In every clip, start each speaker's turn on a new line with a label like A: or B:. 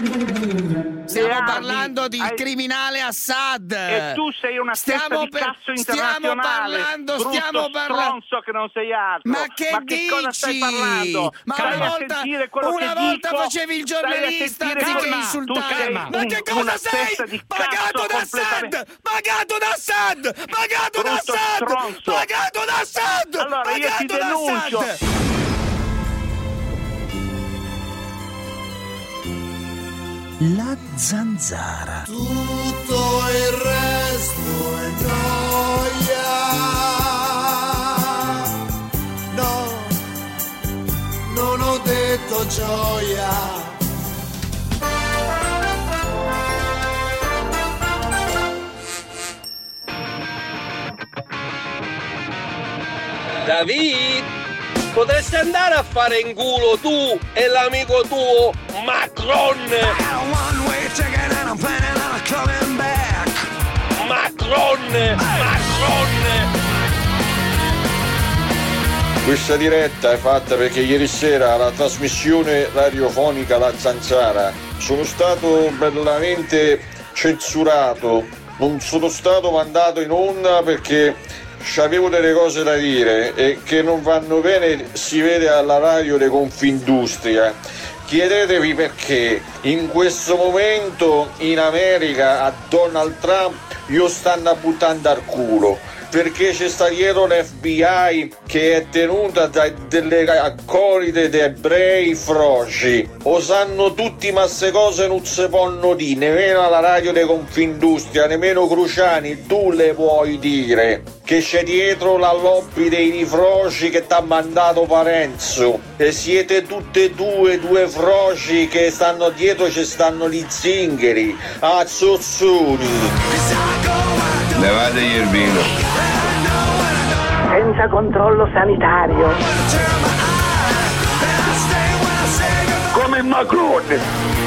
A: Stiamo parlando del criminale Assad.
B: E tu sei una testa di cazzo internazionale.
A: Stiamo parlando.
B: Stronzo che non sei altro.
A: Ma che dici?
B: Cosa stai parlando?
A: Ma una volta facevi il giornalista anziché insultare. Ma che cosa sei? Pagato da Assad! Pagato da Assad! Pagato da Assad! Pagato da Assad!
B: Allora io ti denuncio.
C: La zanzara.
D: Tutto il resto è gioia. No, non ho detto gioia.
E: David, potresti andare a fare in culo tu e l'amico tuo Macron. Macron.
F: Questa diretta è fatta perché ieri sera alla trasmissione radiofonica La Zanzara sono stato bellamente censurato, non sono stato mandato in onda perché c'avevo delle cose da dire e che non vanno bene, si vede alla radio di Confindustria. Chiedetevi perché in questo momento in America a Donald Trump io stanno buttando al culo, perché c'è sta dietro l'FBI che è tenuta da delle accolite di ebrei froci. O sanno tutti, ma se cose non si possono dire, nemmeno alla radio di Confindustria, nemmeno Cruciani, tu le puoi dire che c'è dietro la lobby dei froci che t'ha mandato Parenzo, e siete tutte e due froci che stanno dietro, ci stanno gli zingari, azzozzoni.
G: Levategli il vino.
H: Senza controllo sanitario.
E: Come Macron.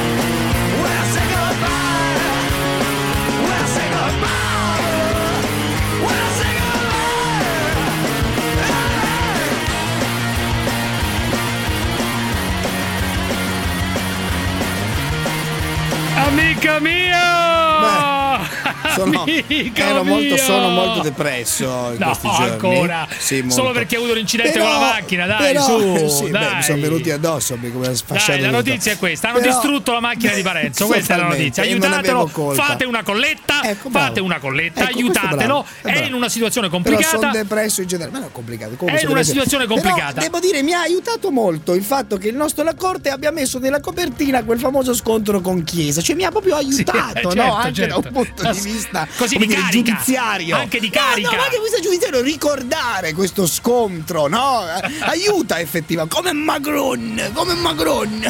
I: Amica mia!
C: Sono molto depresso in questi giorni.
I: Ancora.
C: Sì,
I: solo perché hai avuto un incidente con la macchina, dai, su. Dai.
C: Mi sono venuti addosso, come
I: dai, la notizia è questa: hanno distrutto la macchina di Parenzo. Questa è la notizia. Aiutatelo, fate una colletta, aiutatelo. È in una situazione complicata.
C: Però sono depresso in generale, ma non è complicato.
I: È in una situazione complicata.
C: Però, devo dire, mi ha aiutato molto il fatto che il nostro La Corte abbia messo nella copertina quel famoso scontro con Chiesa. Cioè mi ha proprio aiutato,
I: certo,
C: anche da un punto di vista
I: così di carica,
C: giudiziario,
I: anche di carica,
C: no, anche questo giudiziario, ricordare questo scontro, no? Aiuta effettivamente, come Macron.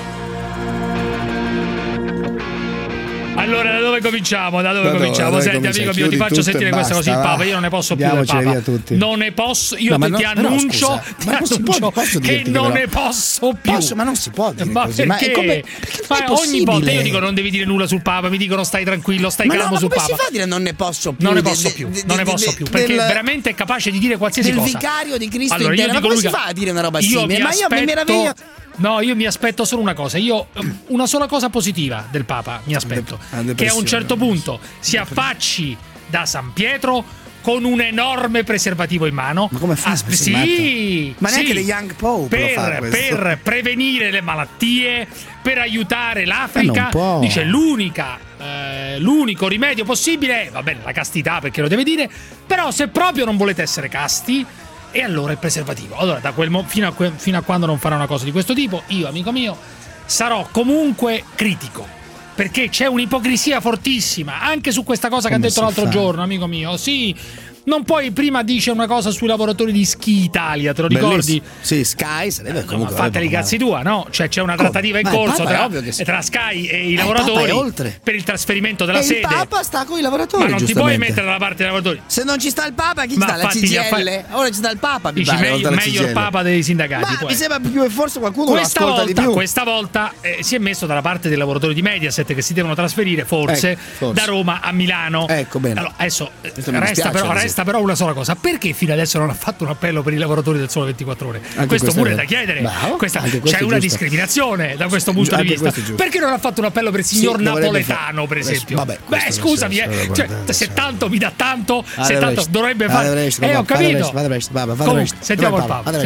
I: Allora, da dove cominciamo? Senti, amico mio, ti faccio sentire questa cosa. Il Papa, io non ne posso più del Papa. Non ne posso, io ti annuncio che non ne posso più.
C: Ma non si può dire
I: ma
C: così.
I: Perché? Ma ogni volta io dico non devi dire nulla sul Papa, mi dicono stai tranquillo, stai calmo sul Papa. Ma
C: come si fa a dire non ne posso più?
I: Non ne posso più, perché veramente è capace di dire qualsiasi cosa.
C: Il vicario di Cristo
I: allora,
C: ma come si fa a dire una roba simile? Ma io mi meraviglio.
I: No, io mi aspetto solo una cosa. Io una sola cosa positiva del Papa mi aspetto, che a un certo punto si affacci da San Pietro con un enorme preservativo in mano.
C: Ma come fa?
I: Sì,
C: ma neanche le Young Pope
I: per prevenire le malattie, per aiutare l'Africa. Dice l'unico rimedio possibile, va bene, la castità, perché lo deve dire, però se proprio non volete essere casti, e allora il preservativo. Allora, fino a quando non farà una cosa di questo tipo, io, amico mio, sarò comunque critico, perché c'è un'ipocrisia fortissima anche su questa cosa che ha detto l'altro giorno, amico mio. Sì, non puoi, prima dice una cosa sui lavoratori di Ski Italia, te lo ricordi?
C: Sì, Sky sarebbe comunque.
I: Fateli i cazzi tua, no? Cioè c'è una trattativa in corso tra Sky e i lavoratori per il trasferimento della sede.
C: Il Papa sta con i lavoratori.
I: Ma non ti puoi mettere dalla parte dei lavoratori.
C: Se non ci sta il Papa, chi sta? La CGIL? Ora ci sta il Papa.
I: Dici meglio il Papa dei sindacati.
C: Ma mi sembra più, forse qualcuno lo ascolta di più.
I: Questa volta si è messo dalla parte dei lavoratori di Mediaset, che si devono trasferire forse da Roma a Milano.
C: Ecco, bene.
I: Allora, adesso resta resta però una sola cosa: perché fino adesso non ha fatto un appello per i lavoratori del Sole 24 Ore? Questo pure è da chiedere. C'è una discriminazione da questo punto di vista. Perché non ha fatto un appello per il signor Napoletano, per esempio? Scusami, se tanto mi dà tanto, se tanto dovrebbe fare. Ho capito. Sentiamo il Papa.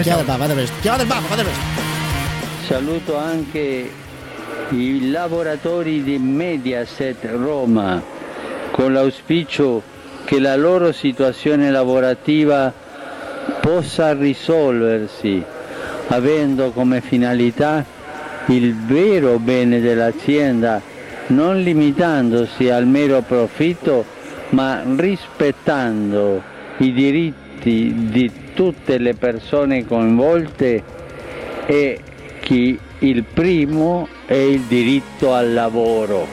G: Saluto anche i lavoratori di Mediaset Roma, con l'auspicio che la loro situazione lavorativa possa risolversi, avendo come finalità il vero bene dell'azienda, non limitandosi al mero profitto, ma rispettando i diritti di tutte le persone coinvolte, e chi il primo è il diritto al lavoro.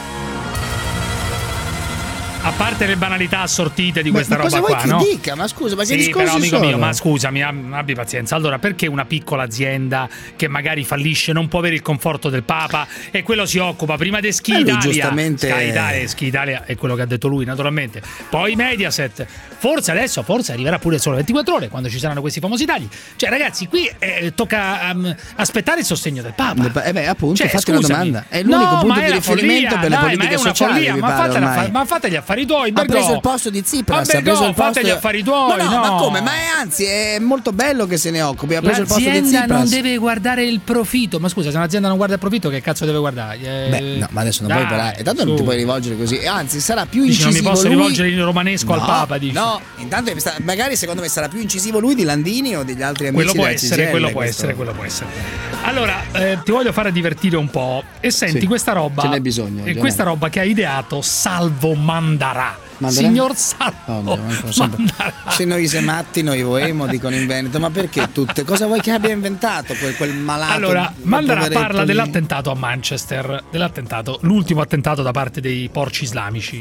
I: A parte le banalità assortite di questa roba qua, no?
C: Dica? Ma scusa, ma che discorsi
I: però, amico
C: sono?
I: mio, ma scusami, abbi pazienza. Allora, perché una piccola azienda che magari fallisce non può avere il conforto del Papa e quello si occupa prima di Sky Italia?
C: Giustamente.
I: Sky Italia è quello che ha detto lui, naturalmente. Poi Mediaset. Forse arriverà pure Sole 24 Ore quando ci saranno questi famosi tagli. Cioè, ragazzi, qui tocca aspettare il sostegno del Papa.
C: Appunto, fatti una domanda. È l'unico punto di riferimento per le politiche sociali.
I: Ma fate gli affari tuoi.
C: Ha preso il posto di Tsipras.
I: Fate gli affari tuoi.
C: Ma come? Ma anzi, è molto bello che se ne occupi. Ha preso il posto di Tsipras.
I: L'azienda non deve guardare il profitto. Ma scusa, se un'azienda non guarda il profitto, che cazzo deve guardare?
C: No, ma adesso non puoi parlare. Tanto non ti puoi rivolgere così. Anzi, sarà più incisivo.
I: Non mi posso rivolgere in romanesco al Papa, dici?
C: No, intanto magari secondo me sarà più incisivo lui di Landini o degli altri amici.
I: Quello può essere. Allora, ti voglio fare divertire un po'. E senti, questa roba.
C: Ce n'è bisogno.
I: Questa roba che ha ideato Salvo Mandarà. Signor Salvo Mandarà.
C: Se noi siamo matti, noi voemo, dicono in Veneto. Ma perché tutte? Cosa vuoi che abbia inventato quel malato?
I: Allora, Mandarà parla dell'attentato a Manchester, l'ultimo attentato da parte dei porci islamici.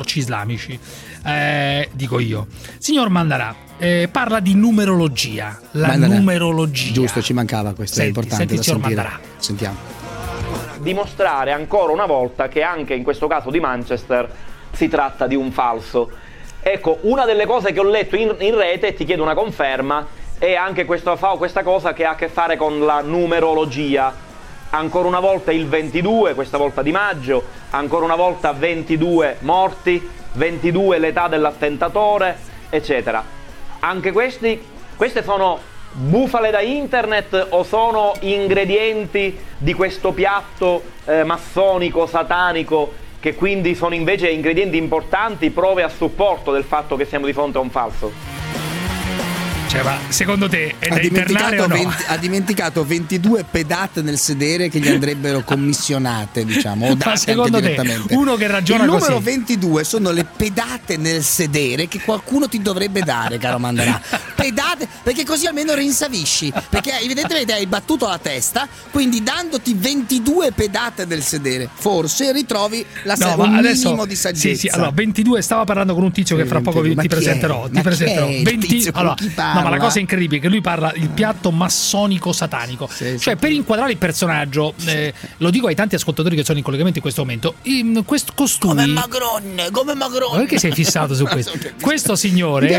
I: Dico io. Signor Mandarà, parla di numerologia. Numerologia.
C: Giusto, ci mancava questo, è importante da sentire. Sentiamo.
J: Dimostrare ancora una volta che anche in questo caso di Manchester si tratta di un falso. Ecco, una delle cose che ho letto in rete, e ti chiedo una conferma, è anche questa cosa che ha a che fare con la numerologia. Ancora una volta il 22, questa volta di maggio, ancora una volta 22 morti, 22 l'età dell'attentatore, eccetera. Anche queste sono bufale da internet o sono ingredienti di questo piatto massonico, satanico, che quindi sono invece ingredienti importanti, prove a supporto del fatto che siamo di fronte a un falso?
I: Cioè, ma secondo te è da internare o no?
C: Ha dimenticato 22 pedate nel sedere che gli andrebbero commissionate, diciamo, o date
I: secondo
C: anche direttamente.
I: Te, uno che ragiona così.
C: Il numero 22 sono le pedate nel sedere che qualcuno ti dovrebbe dare, caro Mandarà. Pedate, perché così almeno rinsavisci, perché evidentemente hai battuto la testa, quindi dandoti 22 pedate nel sedere forse ritrovi un minimo di saggezza.
I: Sì, allora 22, stava parlando con un tizio che fra poco ti presenterò. 20. Allora, no, ma la cosa incredibile è che lui parla il piatto massonico satanico. Cioè, per inquadrare il personaggio, lo dico ai tanti ascoltatori che sono in collegamento in questo momento, questo costume come Macron. Perché sei fissato su questo? Questo signore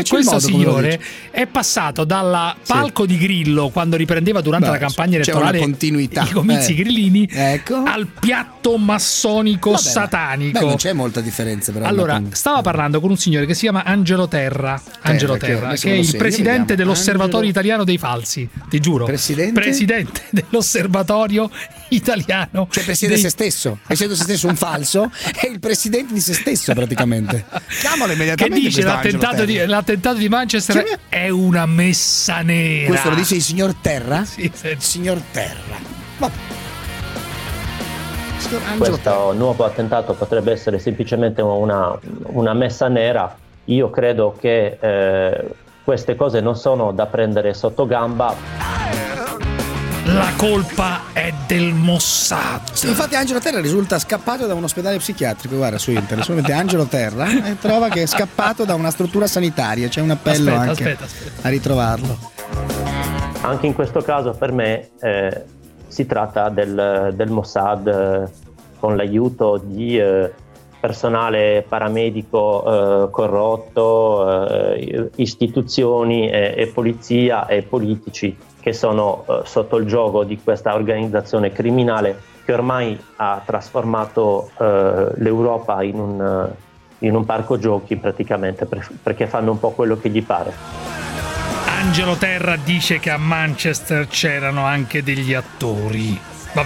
I: è passato dal palco di Grillo quando riprendeva durante la campagna elettorale i comizi grillini, al piatto massonico satanico.
C: Non c'è molta differenza, però.
I: Allora, stava parlando con un signore che si chiama Angelo Terra, che è il presidente dell'Osservatorio Italiano dei Falsi, ti giuro. Presidente dell'Osservatorio Italiano.
C: Cioè presiede se stesso, essendo se stesso un falso, è il presidente di se stesso praticamente. Chiamalo immediatamente.
I: Che dice l'attentato di Manchester è una messa nera.
C: Questo lo dice il signor Terra?
I: Sì.
C: Signor Terra. Vabbè.
K: Questo nuovo attentato potrebbe essere semplicemente una messa nera. Io credo che queste cose non sono da prendere sotto gamba.
I: La colpa è del Mossad.
C: Sì, infatti Angelo Terra risulta scappato da un ospedale psichiatrico, guarda su internet, solamente Angelo Terra e trova che è scappato da una struttura sanitaria, c'è un appello aspetta. A ritrovarlo.
K: Anche in questo caso per me si tratta del Mossad con l'aiuto di personale paramedico corrotto, istituzioni e polizia e politici che sono sotto il giogo di questa organizzazione criminale che ormai ha trasformato l'Europa in un parco giochi praticamente, perché fanno un po' quello che gli pare.
I: Angelo Terra dice che a Manchester c'erano anche degli attori. Vabbè.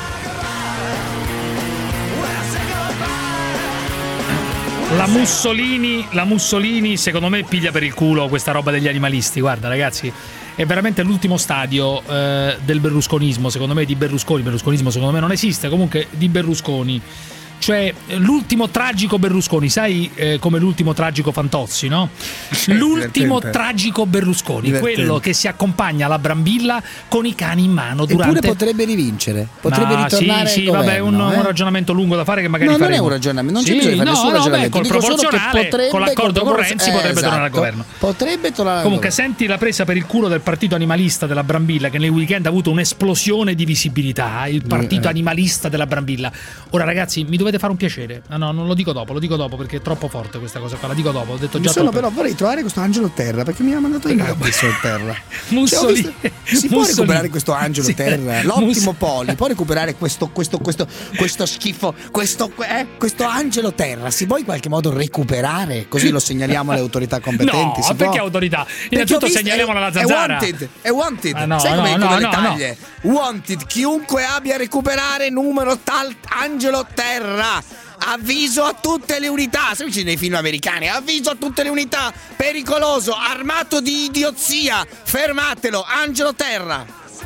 I: La Mussolini secondo me piglia per il culo questa roba degli animalisti. Guarda ragazzi, è veramente l'ultimo stadio del berlusconismo, secondo me, di Berlusconi. Berlusconismo secondo me non esiste, comunque di Berlusconi. Cioè l'ultimo tragico Berlusconi, sai, come l'ultimo tragico Fantozzi, no? L'ultimo tragico Berlusconi, quello che si accompagna alla Brambilla con i cani in mano durante...
C: Eppure potrebbe rivincere, potrebbe ritornare
I: sì,
C: al
I: vabbè,
C: governo,
I: un ragionamento lungo da fare che magari faremo.
C: Non è un ragionamento, non c'è bisogno di fare nessun ragionamento.
I: Col proporzionale, con l'accordo con Renzi potrebbe tornare al governo.
C: Potrebbe tornare al
I: Comunque
C: governo.
I: senti la presa per il culo del partito animalista della Brambilla, che nel weekend ha avuto un'esplosione di visibilità, il partito animalista della Brambilla. Ora ragazzi, mi dovete fare un piacere. No, non lo dico dopo perché è troppo forte questa cosa qua, la dico dopo, ho detto già troppo.
C: Però vorrei trovare questo Angelo Terra, perché mi ha mandato in questo Terra.
I: Mussolini.
C: Si può recuperare questo Angelo Terra? L'ottimo Poli può recuperare questo schifo, questo Angelo Terra? Si può in qualche modo recuperare? Così lo segnaliamo alle autorità competenti?
I: No, perché autorità? Innanzitutto segnaliamo alla Zanzara.
C: È wanted. Sai come le taglie? Wanted, chiunque abbia a recuperare numero tal Angelo Terra. Avviso a tutte le unità, sai nei film americani, avviso a tutte le unità, pericoloso, armato di idiozia, fermatelo, Angelo Terra.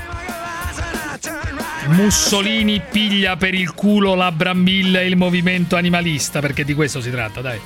I: Mussolini piglia per il culo la Brambilla e il movimento animalista, perché di questo si tratta, dai.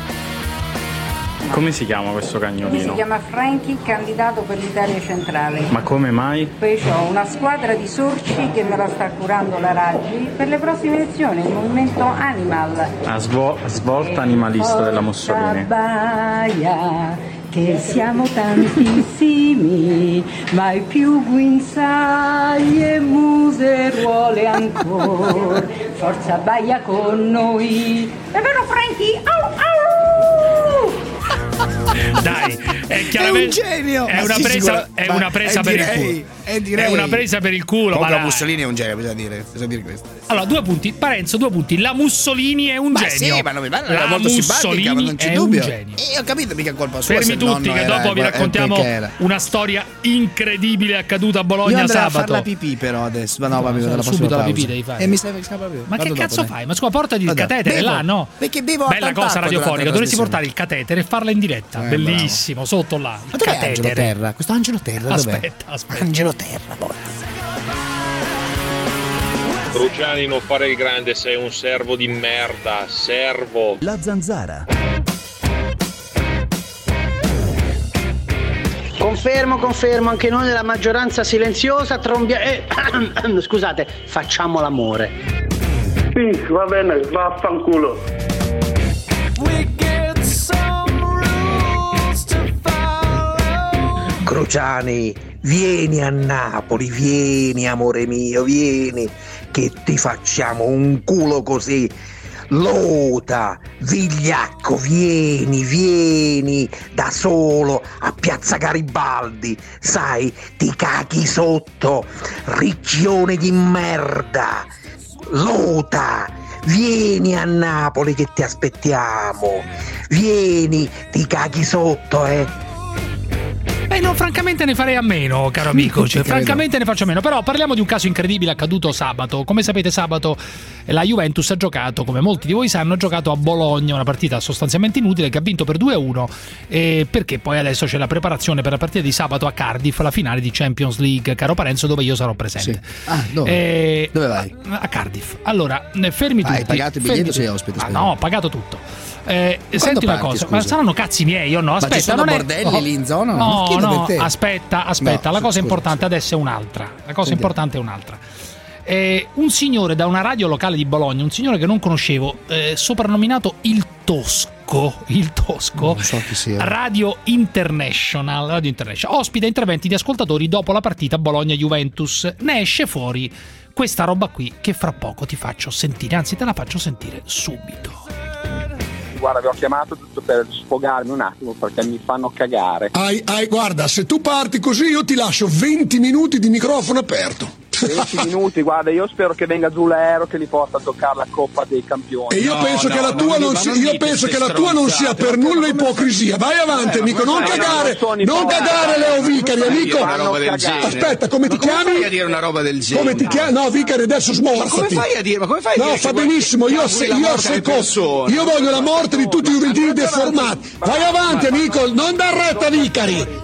L: Come si chiama questo cagnolino?
M: Si chiama Frankie, candidato per l'Italia centrale.
L: Ma come mai?
M: Poi ho una squadra di sorci che me la sta curando la Raggi per le prossime elezioni, il movimento Animal.
L: Svolta animalista della Mussolini.
M: Baia, che siamo tantissimi, mai più guinzaglie e museruole ancora. Forza Baia con noi. È vero Frankie? Au au!
I: Dai, è chiaramente
C: un genio.
I: È una presa per il culo. È una presa per il culo.
C: Ma Mussolini è un genio, bisogna dire questo.
I: Allora, 2 punti. Parenzo, 2 punti. La Mussolini è un genio.
C: Sì, ma non mi pare,
I: la
C: molto simpatica, ma non c'è dubbio. Io ho capito, mica colpa sua.
I: Fermi tutti, che dopo vi raccontiamo una storia incredibile accaduta a Bologna
C: io
I: sabato.
C: A fare la pipì però adesso. No, vabbè,
I: subito la pipì devi fare.
C: E mi serve proprio.
I: Ma che cazzo fai? Ma scusa, portati il catetere là, no?
C: Perché bevo
I: bella cosa radiofonica, dovresti portare il catetere e farla in diretta. Bellissimo, sotto là.
C: Ma dov'è Angelo Terra? Questo Angelo Terra dov'è?
I: Aspetta.
C: Angelo Terra, poi.
E: Cruciani, non fare il grande, sei un servo di merda, servo.
N: La Zanzara.
O: Confermo, anche noi della maggioranza silenziosa scusate, facciamo l'amore.
P: Sì, va bene, vaffanculo.
Q: Cruciani, vieni a Napoli, vieni amore mio, vieni che ti facciamo un culo così. Lota, vigliacco, vieni da solo a Piazza Garibaldi, sai, ti cachi sotto, riccione di merda. Lota, vieni a Napoli che ti aspettiamo, vieni, ti cachi sotto,
I: No, francamente ne farei a meno, caro amico. Francamente ne faccio a meno. Però parliamo di un caso incredibile accaduto sabato. Come sapete, sabato la Juventus ha giocato, come molti di voi sanno, ha giocato a Bologna, una partita sostanzialmente inutile che ha vinto per 2-1. Perché poi adesso c'è la preparazione per la partita di sabato a Cardiff, la finale di Champions League, caro Parenzo, dove io sarò presente.
C: Sì. Dove vai?
I: A Cardiff. Allora, fermi tutti.
C: Hai pagato il biglietto o sei ospite?
I: No, ho pagato tutto. Senti una cosa,
C: scusa?
I: ma saranno cazzi miei, io no. Aspetta,
C: ma ci sono
I: non
C: bordelli lì in zona?
I: No, aspetta,
C: No,
I: la cosa importante adesso è un'altra. Un signore da una radio locale di Bologna, un signore che non conoscevo, soprannominato il Tosco,
C: non so chi sia.
I: Radio International, ospita interventi di ascoltatori dopo la partita Bologna-Juventus. Ne esce fuori questa roba qui che fra poco ti faccio sentire, anzi te la faccio sentire subito.
N: ragazzi, guarda, vi ho chiamato tutto per sfogarmi un attimo perché mi fanno cagare.
R: Guarda, se tu parti così io ti lascio 20 minuti di microfono aperto.
N: 20 minuti, guarda, io spero che venga Zulero che li porta a toccare la Coppa dei Campioni.
R: E io penso che la tua non sia per nulla ipocrisia. Vai avanti, amico, non cagare Leo Vicari, amico. Aspetta, come ti chiami?
S: Come fai a dire una roba del genere?
R: Come ti chiami? No, Vicari, adesso smorzati.
S: Come fai a dire?
R: No, fa benissimo, io voglio la morte di tutti i juventini deformati. Vai avanti, amico, non dar retta, Vicari.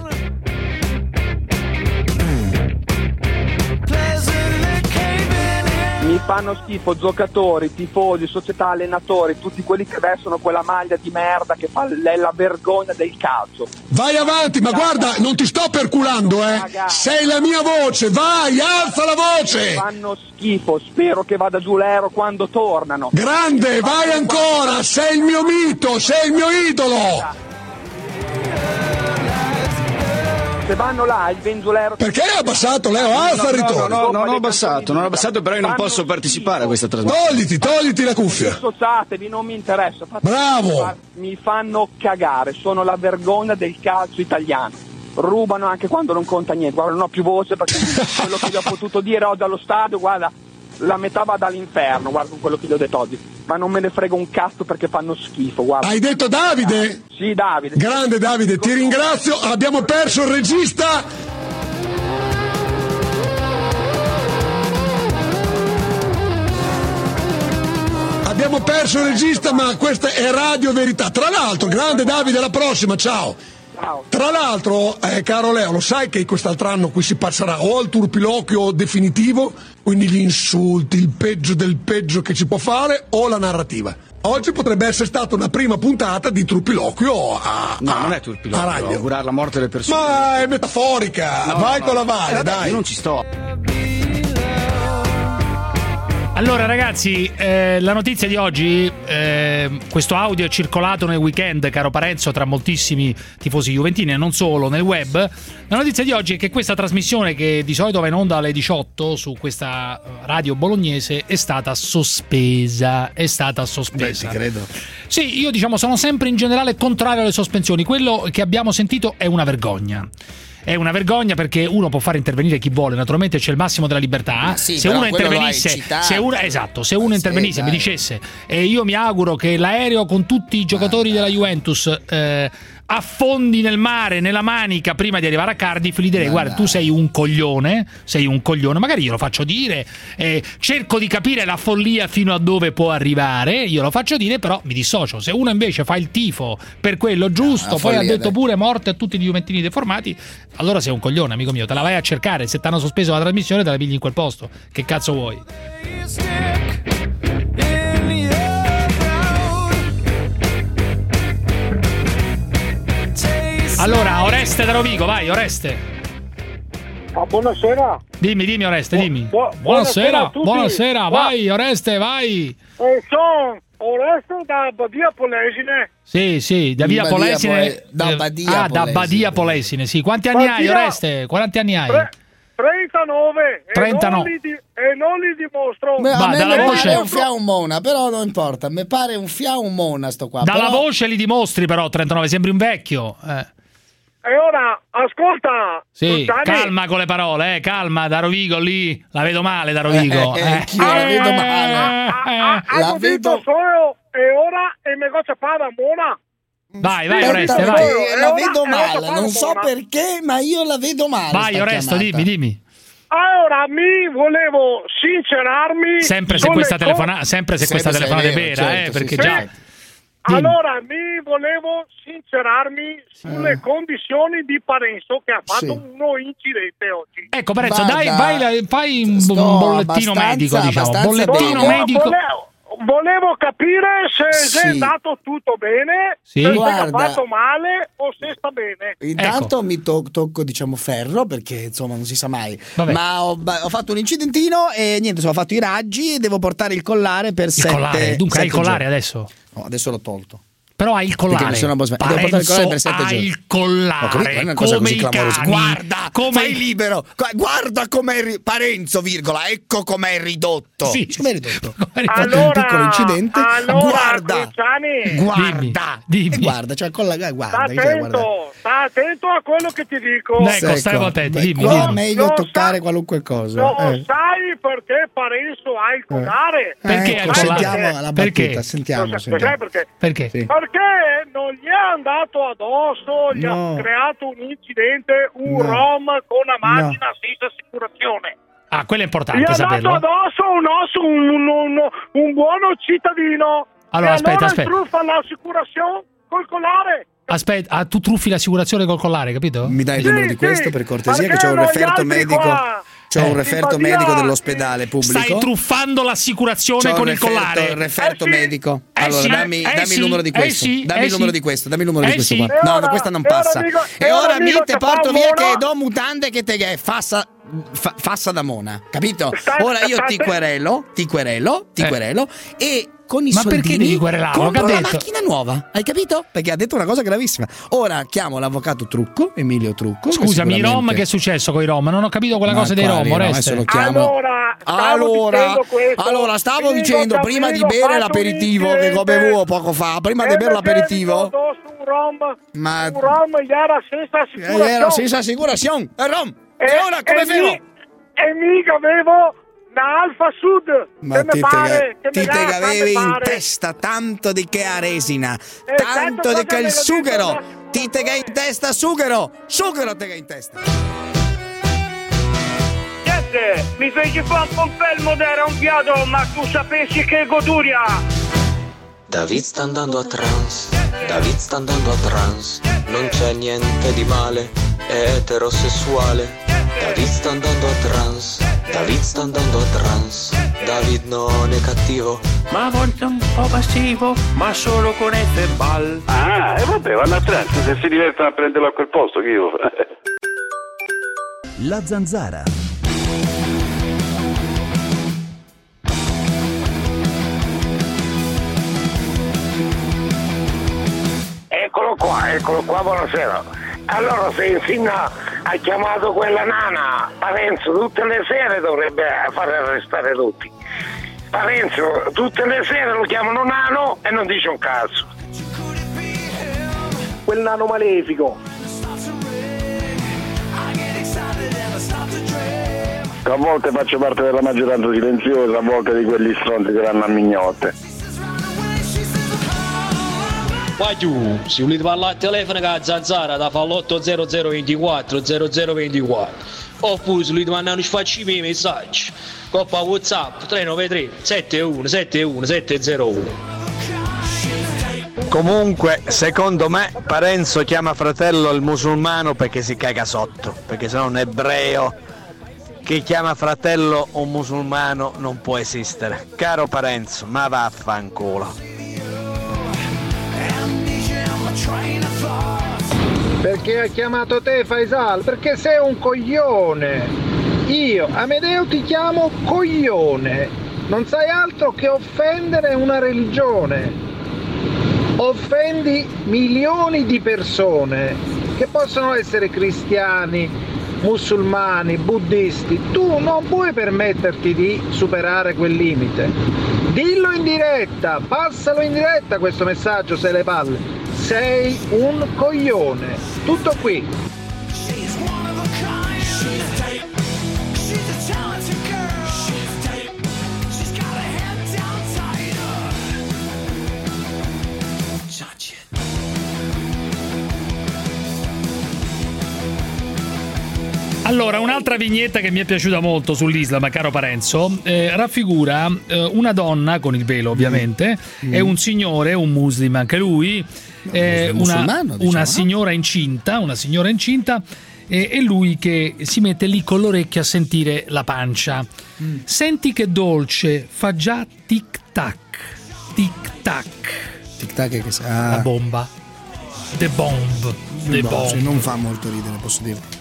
N: Mi fanno schifo giocatori, tifosi, società, allenatori, tutti quelli che vestono quella maglia di merda che fa la vergogna del calcio.
R: Vai avanti, ma guarda, non ti sto perculando, sei la mia voce, vai, alza la voce!
N: Mi fanno schifo, spero che vada Zulero quando tornano.
R: Grande, vai ancora, sei il mio mito, sei il mio idolo!
N: Se vanno là il Benzolero.
R: Perché hai abbassato, Leo? Alza il ritorno.
S: No, non ho abbassato, però io non posso partecipare a questa trasmissione.
R: Togliti la cuffia.
N: Associatevi, non mi interessa.
R: Bravo!
N: Mi fanno cagare, sono la vergogna del calcio italiano. Rubano anche quando non conta niente. Guarda, non ho più voce perché quello che gli ho potuto dire oggi allo stadio, guarda, la metà va dall'inferno, guarda con quello che gli ho detto oggi. Ma non me ne frega un cazzo perché fanno schifo, guarda.
R: Hai detto Davide?
N: Sì, Davide.
R: Grande Davide, ti ringrazio. Abbiamo perso il regista. Ma questa è Radio Verità. Tra l'altro, grande Davide, alla prossima, ciao. Tra l'altro, caro Leo, lo sai che quest'altro anno qui si passerà o al turpiloquio definitivo, quindi gli insulti, il peggio del peggio che ci può fare, o la narrativa. Oggi potrebbe essere stata una prima puntata di turpiloquio
S: non è turpiloquio, augurare la morte delle persone.
R: Ma è metaforica, vai con la Vale, dai.
S: Io non ci sto.
I: Allora ragazzi, la notizia di oggi, questo audio è circolato nel weekend, caro Parenzo, tra moltissimi tifosi juventini e non solo, nel web. La notizia di oggi è che questa trasmissione, che di solito va in onda alle 18 su questa radio bolognese, è stata sospesa.
C: Beh, ti credo.
I: Sì, io sono sempre in generale contrario alle sospensioni. Quello che abbiamo sentito è una vergogna. È una vergogna perché uno può fare intervenire chi vuole, naturalmente c'è il massimo della libertà.
C: Sì,
I: se uno intervenisse, se uno intervenisse e mi dicesse io mi auguro che l'aereo con tutti i giocatori della Juventus affondi nel mare, nella Manica, prima di arrivare a Cardiff, gli direi guarda, tu sei un coglione, magari glielo faccio dire, cerco di capire la follia fino a dove può arrivare, io lo faccio dire, però mi dissocio. Se uno invece fa il tifo per quello giusto, poi ha detto pure morte a tutti gli juventini deformati, allora sei un coglione, amico mio, te la vai a cercare, se t'hanno sospeso la trasmissione te la pigli in quel posto, che cazzo vuoi? Allora, Oreste da Rovigo, vai Oreste.
P: Buonasera.
I: Dimmi Oreste, dimmi.
P: Buonasera,
I: vai Oreste, vai.
P: Sono Oreste da Badia Polesine.
I: Sì, da Via Polesine.
C: Da
I: Badia Polesine, sì. Quanti anni hai Oreste? Quanti anni hai?
P: 39.
I: 39.
P: E non li dimostro.
C: A me dalla voce pare un fiaumona, però non importa. Mi pare un fiaumona sto qua.
I: Dalla voce li dimostri però 39, sembri un vecchio.
P: E ora, ascolta.
I: Sì, calma con le parole, calma, da Rovigo lì, la vedo male da Rovigo.
C: Anch'io la vedo male.
P: La vedo solo e ora e mi faccia fare mona.
I: Vai Oreste, vai.
C: La vedo male, non so perché, ma io la vedo male.
I: Vai Oreste, dimmi.
P: Allora, mi volevo sincerarmi.
I: Sempre se questa telefonata è vera,
C: certo,
I: perché
C: sì,
I: già.
C: sì.
P: Allora, mi volevo sincerarmi sulle condizioni di Parenzo che ha fatto uno incidente oggi.
I: Ecco Parenzo, dai, fai un bollettino medico, bollettino medico.
P: Volevo capire se è andato tutto bene, se ha fatto male o se sta bene.
C: Intanto mi tocco ferro, perché insomma non si sa mai. Ma ho fatto un incidentino e niente, ho fatto i raggi e devo portare il collare per 7
I: collare. Dunque hai il collare adesso?
C: No, adesso l'ho tolto.
I: Però hai il collare. Parenzo ha il collare. Come i cani.
C: Guarda, fai libero. Guarda com'è Parenzo, virgola. Ecco com'è ridotto.
I: Sì.
C: Com'è ridotto?
P: Allora,
C: un piccolo incidente. Guarda.
I: Dimmi.
C: Guarda, cioè guarda.
P: Sta attento a quello che ti dico.
I: Ecco, stai attento. Dimmi.
C: È meglio toccare qualunque cosa.
P: Sai perché Parenzo ha il collare?
I: Perché ha il collare?
C: Sentiamo la battuta, sentiamo.
P: Perché?
C: Sì.
P: Perché non gli è andato addosso, gli ha creato un incidente, un rom con una macchina senza assicurazione.
I: Ah, quello è importante
P: Gli
I: saperlo.
P: ha dato addosso un buono cittadino.
I: Allora, aspetta.
P: Truffa l'assicurazione col collare.
I: Aspetta, tu truffi l'assicurazione col collare, capito?
C: Mi dai il numero di questo per cortesia, che c'è un referto medico. C'è un referto medico dell'ospedale pubblico.
I: Stai truffando l'assicurazione con il collare.
C: Un referto medico. Allora, dammi il numero di questo. Dammi il numero di questo. Qua. No, questa non passa. E ora mi te porto via che do mutande che te fassa da mona. Capito? Ora io ti querelo e con i soldini
I: perché devi querelare?
C: compro una macchina nuova. Hai capito? Perché ha detto una cosa gravissima. Ora chiamo l'avvocato Trucco, Emilio Trucco.
I: Scusami, i rom, che è successo con i rom? Non ho capito quella cosa dei rom,
C: adesso lo chiamo. Allora, stavo dicendo prima di bere l'aperitivo che come bevuto poco fa, prima di bere l'aperitivo.
P: Un rom era senza assicurazione.
C: E rom. E ora come femo?
P: E mica avevo da Alfa Sud.
C: Ma ti avevi in testa tanto di che a resina, tanto di che il sughero, ti te che in testa sughero te che in testa.
E: Mi fai fare un confermo d'era un fiato, ma tu sapessi che goduria.
T: David sta andando a trance, non c'è niente di male, è eterosessuale. David sta andando a trance, David non è cattivo,
E: ma a volte un po' passivo, ma solo con F-Ball.
U: Ah, e vabbè, vanno a trance, se si divertono a prenderlo a quel posto, che io.
V: La Zanzara.
W: Eccolo qua, buonasera. Allora, se Insinna ha chiamato quella nana Parenzo tutte le sere, dovrebbe fare arrestare tutti. Parenzo tutte le sere lo chiamano nano e non dice un cazzo.
P: Quel nano malefico.
U: A volte faccio parte della maggioranza silenziosa, a volte di quegli stronzi che vanno a mignotte.
X: Vai tu, se volete parlare al telefono con la Zanzara da fa l'80024 oppure se volete mandare un sfacci miei messaggi coppa WhatsApp 393 71 701.
Y: Comunque, secondo me, Parenzo chiama fratello il musulmano perché si caga sotto, perché se no un ebreo che chiama fratello un musulmano non può esistere. Caro Parenzo, ma vaffanculo.
Z: Perché ha chiamato te Faisal? Perché sei un coglione. Io, Amedeo, ti chiamo coglione. Non sai altro che offendere una religione. Offendi milioni di persone che possono essere cristiani, musulmani, buddisti. Tu non puoi permetterti di superare quel limite. Dillo in diretta, passalo in diretta questo messaggio, se le palle. Sei un coglione. Tutto qui.
I: Allora, un'altra vignetta che mi è piaciuta molto sull'Islam, caro Parenzo, raffigura una donna con il velo, ovviamente, e un signore, un muslim anche lui, una signora incinta, e lui che si mette lì con l'orecchio a sentire la pancia. Senti che dolce, fa già tic tac, tic tac.
C: Tic tac che
I: la bomba. The bomb. The bomb.
C: Sì, non fa molto ridere, posso dirti.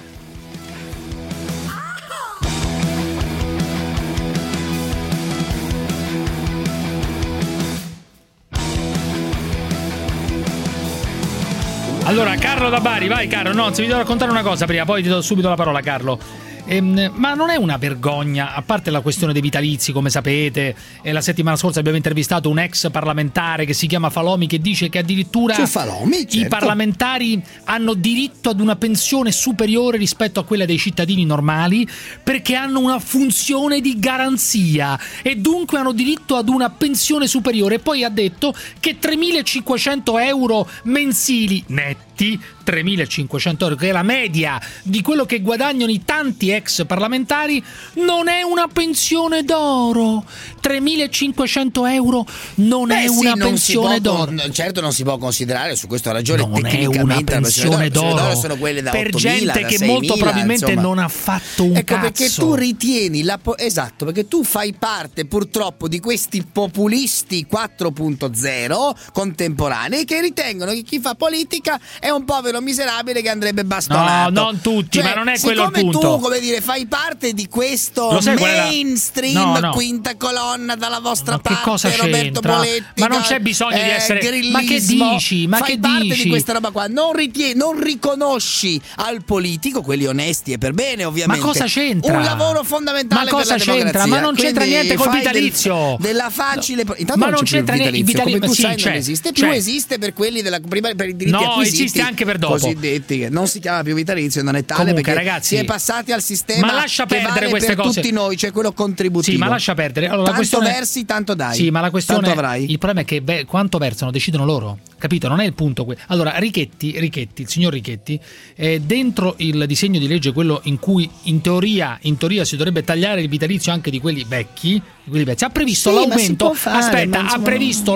I: Allora, Carlo da Bari, vai Carlo, no, ti devo raccontare una cosa prima, poi ti do subito la parola, Carlo. Ma non è una vergogna, a parte la questione dei vitalizi, come sapete, la settimana scorsa abbiamo intervistato un ex parlamentare che si chiama Falomi, che dice che addirittura i parlamentari hanno diritto ad una pensione superiore rispetto a quella dei cittadini normali perché hanno una funzione di garanzia e dunque hanno diritto ad una pensione superiore. E poi ha detto che 3.500 euro mensili netti, 3.500 euro, che è la media di quello che guadagnano i tanti ex parlamentari, non è una pensione d'oro. 3.500 euro non è una pensione d'oro.
C: Certo, non si può considerare, su questo ha ragione,
I: non è una pensione d'oro
C: sono quelle da
I: per
C: 8.000,
I: gente
C: da
I: che
C: 6.000,
I: molto probabilmente
C: insomma.
I: non ha fatto un
C: ecco,
I: cazzo.
C: Perché tu ritieni esatto, perché tu fai parte purtroppo di questi populisti 4.0 contemporanei che ritengono che chi fa politica è un povero miserabile che andrebbe bastonato.
I: No, non tutti, ma non è quello il punto.
C: Tu, come dire, fai parte di questo mainstream, quinta colonna dalla vostra parte,
I: che cosa
C: Roberto
I: c'entra?
C: Poletti,
I: ma non c'è bisogno di essere
C: grillismo.
I: Ma che dici? Ma
C: fai
I: che
C: parte
I: dici?
C: di questa roba qua, non riconosci al politico, quelli onesti e per bene ovviamente,
I: ma cosa c'entra?
C: Un lavoro fondamentale
I: per la democrazia. Ma non c'entra niente col vitalizio
C: della facile intanto
I: ma non c'entra niente il vitalizio,
C: come tu
I: sì,
C: sai, non esiste più, esiste per quelli per i diritti acquisiti,
I: esiste anche per dopo,
C: cosiddetti, che non si chiama più vitalizio, non è tale. Comunque, perché ragazzi, si è passati al sistema,
I: ma lascia perdere
C: vale
I: queste
C: per
I: cose,
C: tutti noi, cioè quello contributivo.
I: Sì, ma lascia perdere. Allora,
C: tanto
I: questione...
C: versi, tanto dai.
I: Sì, ma la questione,
C: tanto avrai.
I: Il problema è che quanto versano decidono loro, capito? Non è il punto. Allora, Richetti, il signor Richetti, dentro il disegno di legge, quello in cui in teoria si dovrebbe tagliare il vitalizio anche di quelli vecchi, ha previsto l'aumento. Ha previsto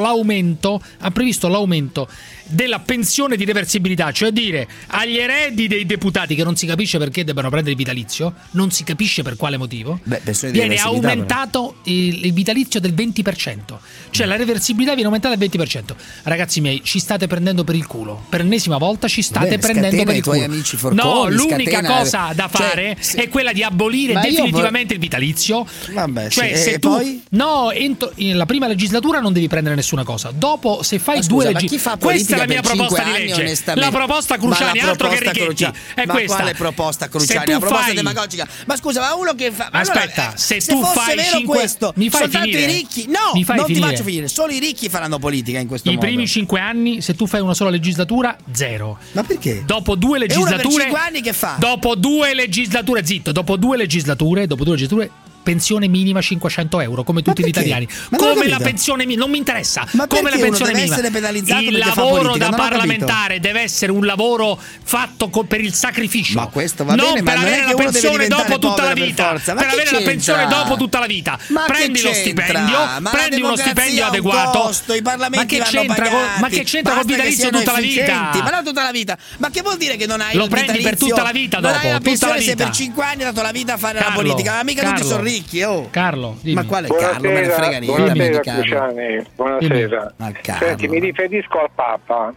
I: l'aumento della pensione di reversibilità, cioè dire agli eredi dei deputati, che non si capisce perché debbano prendere il vitalizio, non si capisce per quale motivo, viene aumentato il vitalizio del 20%, cioè la reversibilità viene aumentata del 20%. Ragazzi miei, ci state prendendo per il culo, per l'ennesima volta ci state prendendo per il culo.
C: Amici Forconi,
I: no, l'unica cosa da fare è quella di abolire definitivamente il vitalizio.
C: Vabbè,
I: cioè,
C: sì.
I: se tu poi? No, la prima legislatura non devi prendere nessuna cosa. Dopo, se fai due legislature, questa è la mia proposta di legge. La proposta Cruciani, altro che Richetti, è
C: ma
I: questa.
C: Quale proposta Cruciani? Una proposta demagogica. Ma scusa, ma uno che fa.
I: Aspetta,
C: allora,
I: se tu fai
C: vero
I: 5
C: questo,
I: mi fai
C: soltanto
I: finire.
C: I ricchi. No, non ti faccio finire. Solo i ricchi faranno politica in questo modo.
I: I primi 5 anni, se tu fai una sola legislatura, 0.
C: Ma perché?
I: Dopo 2 legislature.
C: E uno per 5 anni che fa?
I: Dopo 2 legislature, zitto. Dopo due legislature. Pensione minima 500 euro, come tutti gli italiani. Come la pensione minima, non mi interessa.
C: Ma
I: come la pensione
C: deve
I: minima.
C: Essere penalizzato
I: il lavoro da parlamentare deve essere un lavoro fatto per il sacrificio.
C: Ma questo va
I: non
C: bene,
I: per
C: ma
I: avere
C: non è che
I: la pensione dopo tutta la vita. Per avere la pensione dopo tutta la vita. Prendi lo stipendio, prendi uno stipendio adeguato.
C: Ma che
I: c'entra col vitalizio tutta la vita?
C: Ma non tutta la vita. Ma che vuol dire che non hai
I: lo prendi per tutta la vita dopo?
C: Non hai la pensione
I: tutta la vita.
C: se per 5 anni hai dato la vita a fare la politica. Ma mica tutti sono ricchi,
I: Carlo, dimmi.
C: Ma quale Carlo? Me ne frega niente.
W: Buonasera Cruciani, buonasera. Senti, mi riferisco al Papa.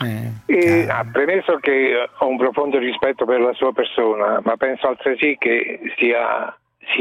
W: Premesso che ho un profondo rispetto per la sua persona, ma penso altresì che sia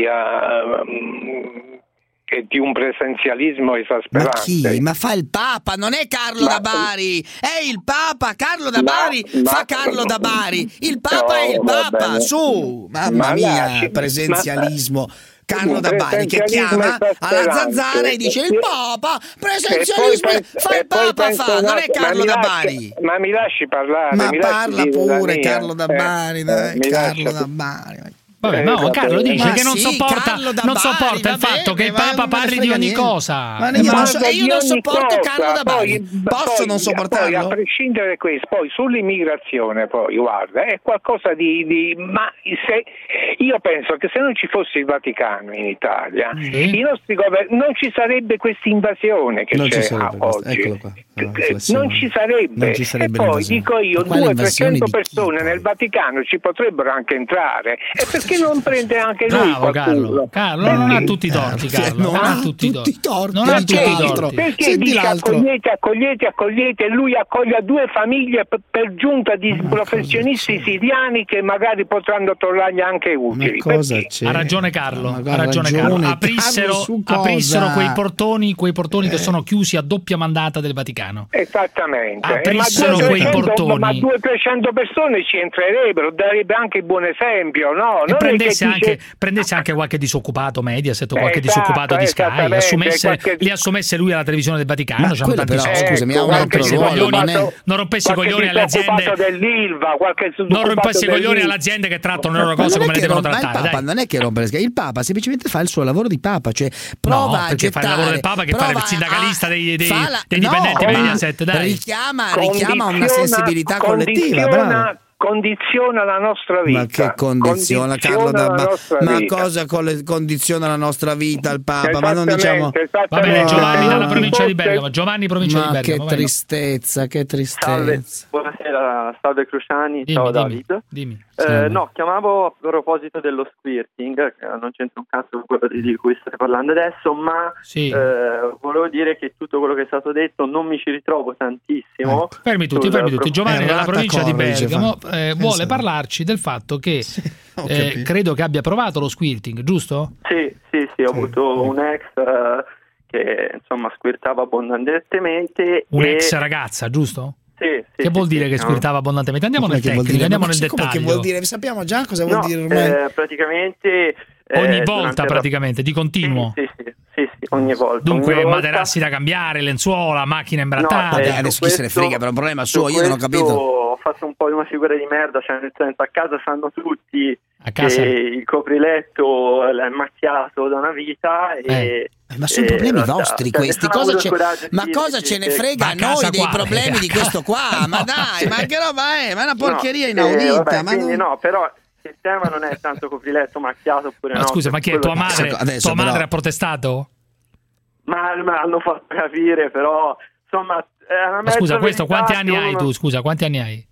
W: è di un presenzialismo esasperante.
C: Ma chi? Ma fa il Papa, non è Carlo da Bari, è il Papa. Carlo da Bari fa Carlo da Bari. Il Papa è il Papa, su, mamma mia, presenzialismo. Carlo da Bari che chiama alla zanzara e dice il Papa, presenzialismo, fa il Papa, non è Carlo da Bari.
W: Ma mi lasci parlare?
C: Ma parla pure Carlo da Bari, dai, Carlo da Bari.
I: Vabbè, no, Carlo dice che non sopporta il fatto che il Papa parli di ogni cosa.
C: Ma io non sopporto Carlo da Bari. Posso non sopportarlo?
W: Poi, a prescindere da questo, poi sull'immigrazione, poi guarda, è qualcosa ma io penso che se non ci fosse il Vaticano in Italia, i nostri governi non ci sarebbe questa invasione che c'è oggi. Non ci sarebbe. E poi dico io, 200-300 persone nel Vaticano ci potrebbero anche entrare. E perché
P: perché non prende anche lui
I: Bravo
P: qualcuno?
I: Carlo non ha tutti i torti, Carlo.
C: Non ha tutti i torti.
I: Non ha tutti i torti.
P: Perché dice accogliete e lui accoglie due famiglie per giunta di professionisti siriani che magari potranno tornargli anche utili.
I: Ha ragione Carlo. Aprissero quei portoni che sono chiusi a doppia mandata del Vaticano.
P: Esattamente.
I: Aprissero quei portoni.
P: Ma 200-300 persone ci entrerebbero, darebbe anche il buon esempio, no?
I: E prendesse anche qualche disoccupato Mediaset o qualche disoccupato di Sky, li assumesse lui alla televisione del Vaticano.
C: Scusami,
I: non rompesse i coglioni alle aziende
P: dell'Ilva,
I: non rompesse i coglioni alle aziende che trattano le loro cose come le devono trattare.
C: Il Papa non è che rompe le scatole, il Papa semplicemente fa il suo lavoro di Papa, cioè prova a gettare,
I: fa il lavoro del Papa che fare il sindacalista dei dipendenti Mediaset, dai.
C: Richiama una sensibilità collettiva, bravo.
P: Condiziona la nostra vita.
C: Ma che condiziona, Carlo? Ma cosa condiziona la nostra vita il Papa? Ma non diciamo.
I: Va bene, Giovanni dalla provincia di Bergamo.
C: Che tristezza, che tristezza.
A: Buonasera, salve Cruciani, ciao David.
I: Dimmi.
A: No, chiamavo a proposito dello squirting, che non c'entra un cazzo con quello di cui state parlando adesso, ma volevo dire che tutto quello che è stato detto non mi ci ritrovo tantissimo.
I: Fermi tutti. Giovanni dalla provincia di Bergamo vuole parlarci del fatto che credo che abbia provato lo squirting, giusto?
A: Sì, ho avuto un ex che insomma squirtava abbondantemente.
I: Ex ragazza, giusto?
A: Sì,
I: che vuol dire che squirtava abbondantemente? Andiamo nel tecnico, andiamo nel dettaglio.
C: Che vuol dire? Sappiamo già cosa vuol dire ormai.
A: Praticamente
I: ogni volta, di continuo.
A: Sì, ogni volta.
I: Dunque, materassi da cambiare, lenzuola, macchina imbrattata.
C: Adesso chi se ne frega, per un problema suo, io non ho capito.
A: Ho fatto un po' di una figura di merda, cioè nel senso, a casa sanno tutti che il copriletto è macchiato da una vita
C: ma sono problemi vostri questi, cosa ce ne frega a noi dei problemi di questo qua? Ma dai, ma che roba è? Ma è una porcheria inaudita.
A: No, però il tema non è tanto copriletto macchiato oppure no.
I: Scusa, ma che tua madre ha protestato?
A: Ma hanno fatto capire, però insomma.
I: Ma scusa, questo quanti anni hai tu? Scusa, quanti anni hai?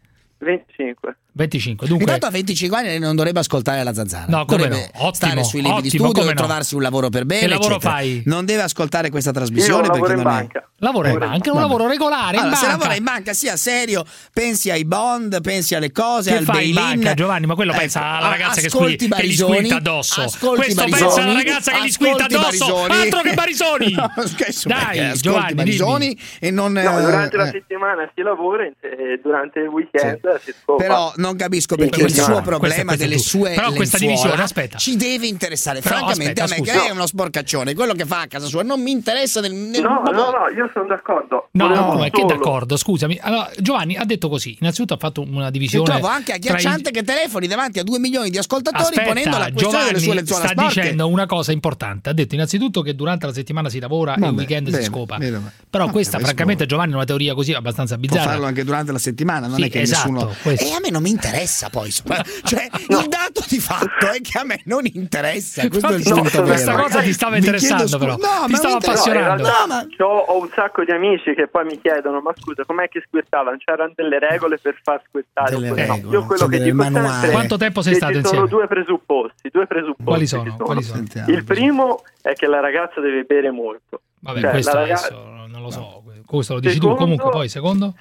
A: 25.
I: Dunque,
C: intanto a 25 anni non dovrebbe ascoltare la Zanzara.
I: No, come
C: dovrebbe
I: no?
C: stare sui libri di studio, trovarsi un lavoro per bene.
I: Che lavoro
C: eccetera.
I: fai?
C: Non deve ascoltare questa trasmissione perché non
A: banca.
I: Lavora in banca, un lavoro regolare.
C: Allora,
I: in
C: se
I: banca.
C: lavora in banca sia serio, pensi ai bond, pensi alle cose, al
I: fai in
C: bail-in.
I: banca, Giovanni? Ma quello pensa alla ragazza che gli squirta addosso. Questo pensa alla ragazza che gli squirta addosso. Altro che Barisoni. Dai, Giovanni,
C: Barisoni e non.
A: Durante la settimana si lavora e durante il weekend si scopa.
C: Però non capisco perché il suo problema delle sue
I: però questa divisione, aspetta,
C: ci deve interessare. Francamente, a me che lei è uno sporcaccione, quello che fa a casa sua non mi interessa
A: No, io sono d'accordo.
I: No, che d'accordo, scusami. Allora, Giovanni ha detto così. Innanzitutto ha fatto una divisione.
C: Io trovo anche agghiacciante che telefoni davanti a 2 milioni di ascoltatori ponendo la questione delle sue lenzuola sporche.
I: Sta dicendo una cosa importante. Ha detto innanzitutto che durante la settimana si lavora e il weekend si scopa. Però questa, francamente, Giovanni, è una teoria così abbastanza bizzarra.
C: Può farlo anche durante la settimana, non è che nessuno. E a me non mi interessa poi. Cioè, il dato di fatto è che a me non interessa. Questo è il punto vero.
I: Questa cosa ti stava interessando, però. Ti stava appassionando.
A: Ho un sacco di amici che poi mi chiedono: ma scusa, com'è che squirtavano? C'erano delle regole per far squirtare? Io quello che dico sempre,
I: quanto tempo sei stato insieme?
A: Ci sono due presupposti.
I: Quali sono?
A: Il primo è che la ragazza deve bere molto.
I: Vabbè, questo adesso non lo so. Questo lo dici tu. Comunque, poi secondo,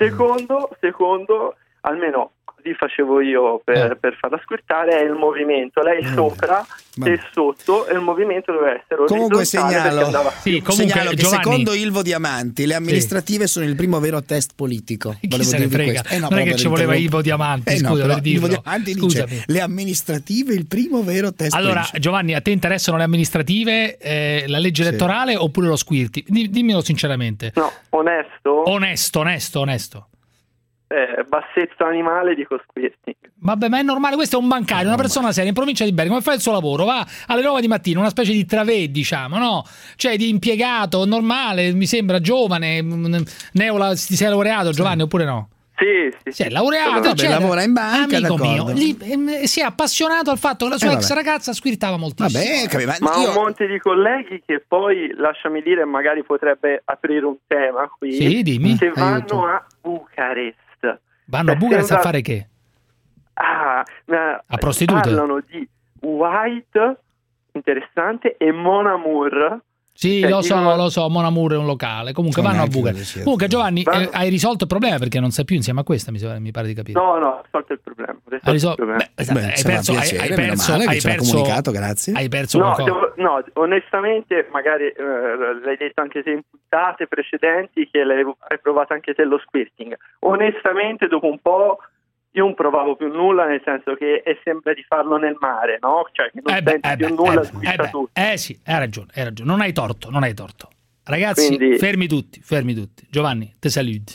A: almeno così facevo io per farla squirtare, è il movimento. Lei sopra e sotto, e il movimento deve essere
C: comunque segnalo
A: che
C: Giovanni, secondo Ilvo Diamanti le amministrative sono il primo vero test politico.
I: Chi se ne frega? Non è che ci voleva Ilvo Diamanti, scusa, per dirlo.
C: Ilvo Diamanti dice le amministrative il primo vero test
I: allora
C: politico.
I: Giovanni, a te interessano le amministrative, la legge elettorale oppure lo squirti? Dimmelo sinceramente.
A: No, onesto. Bassetto animale, dico squirting.
I: Vabbè, ma è normale, questo è un bancario, una persona seria in provincia di Bergamo, fa il suo lavoro, va alle 9 di mattina, una specie di travè, diciamo, no? Cioè di impiegato normale, mi sembra giovane, ti sei laureato, Giovanni, oppure no?
A: Sì.
I: Si è laureato,
C: lavora in banca,
I: amico
C: d'accordo.
I: mio, si è appassionato al fatto che la sua ex ragazza squirtava moltissimo.
A: Ma un monte di colleghi che poi, lasciami dire, magari potrebbe aprire un tema qui.
I: Sì, dimmi.
A: Che vanno a Bucarest.
I: Vanno a Bucarest a fare che?
A: A
I: prostitute?
A: White, interessante, e Mon Amour.
I: Sì, lo so, Mon Amour è un locale. Comunque vanno a bucare. Comunque Giovanni, hai risolto il problema perché non sei più insieme a questa, mi pare di capire.
A: No, ho risolto il problema.
I: Hai perso
C: comunicato, grazie.
I: Hai perso qualcosa.
A: No, onestamente, magari l'hai detto anche se in puntate precedenti che hai provato anche te lo squirting. Onestamente, dopo un po' io non provavo più nulla, nel senso che sembra di farlo nel mare, no? Cioè che non senti più nulla, squiscia tutto.
I: Sì, hai ragione. Non hai torto. Ragazzi, quindi... fermi tutti. Giovanni, te saluti.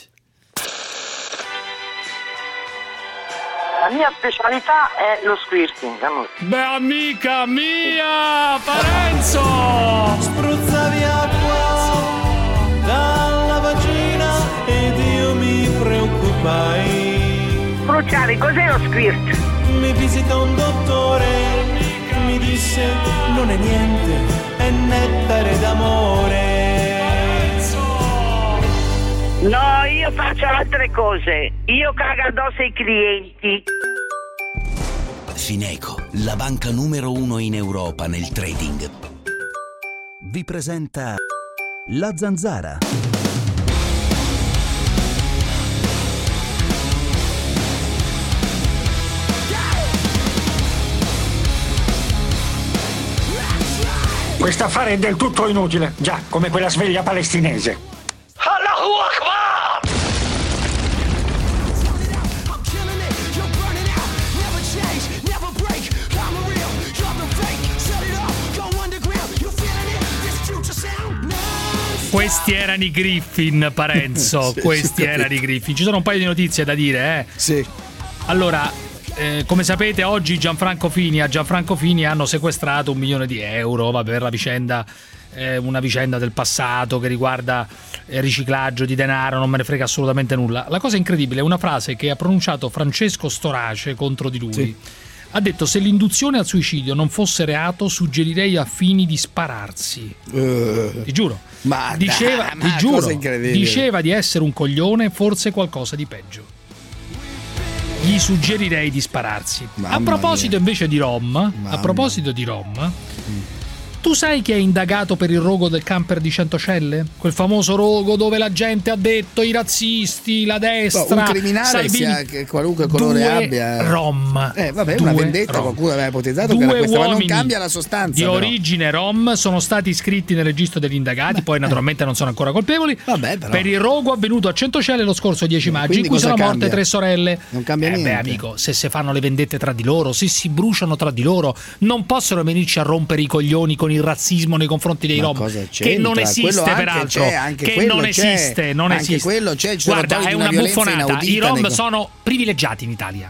M: La mia specialità è lo squirting, amore.
I: Beh, amica mia, Parenzo!
B: Spruzza via acqua dalla vagina ed io mi preoccupai.
M: Cruciani, cos'è lo squirt?
B: Mi visita un dottore, mi disse non è niente, è nettare d'amore.
M: No, io faccio altre cose. Io cago addosso ai clienti.
D: Fineco, la banca numero 1 in Europa nel trading, vi presenta La Zanzara.
F: Questo affare è del tutto inutile, già, come quella sveglia palestinese.
B: Allahu Akbar!
I: Questi erano i Griffin, Parenzo.
C: Sì,
I: questi erano i Griffin. Ci sono un paio di notizie da dire,
C: Sì.
I: Allora, come sapete, oggi Gianfranco Fini hanno sequestrato €1 milione, per la vicenda, una vicenda del passato che riguarda riciclaggio di denaro, non me ne frega assolutamente nulla. La cosa incredibile è una frase che ha pronunciato Francesco Storace contro di lui. Sì. Ha detto: se l'induzione al suicidio non fosse reato, suggerirei a Fini di spararsi. Ti giuro. Diceva di essere un coglione, forse qualcosa di peggio. Gli suggerirei di spararsi. A proposito invece di Rom, tu sai chi è indagato per il rogo del camper di Centocelle? Quel famoso rogo dove la gente ha detto i razzisti, la destra,
C: un criminale
I: Salvini,
C: che qualunque colore abbia.
I: Rom.
C: Una vendetta, qualcuno aveva ipotizzato che era questa, ma non cambia la sostanza.
I: Di origine Rom sono stati iscritti nel registro degli indagati, poi naturalmente non sono ancora colpevoli. Per il rogo avvenuto a Centocelle lo scorso 10 maggio, in cui sono morte 3 sorelle.
C: Non cambia niente.
I: Beh, amico, se si fanno le vendette tra di loro, se si bruciano tra di loro, non possono venirci a rompere i coglioni con il razzismo nei confronti dei Rom, che non esiste peraltro, che non esiste.
C: Quello c'è,
I: guarda, è una buffonata. I Rom sono privilegiati in Italia.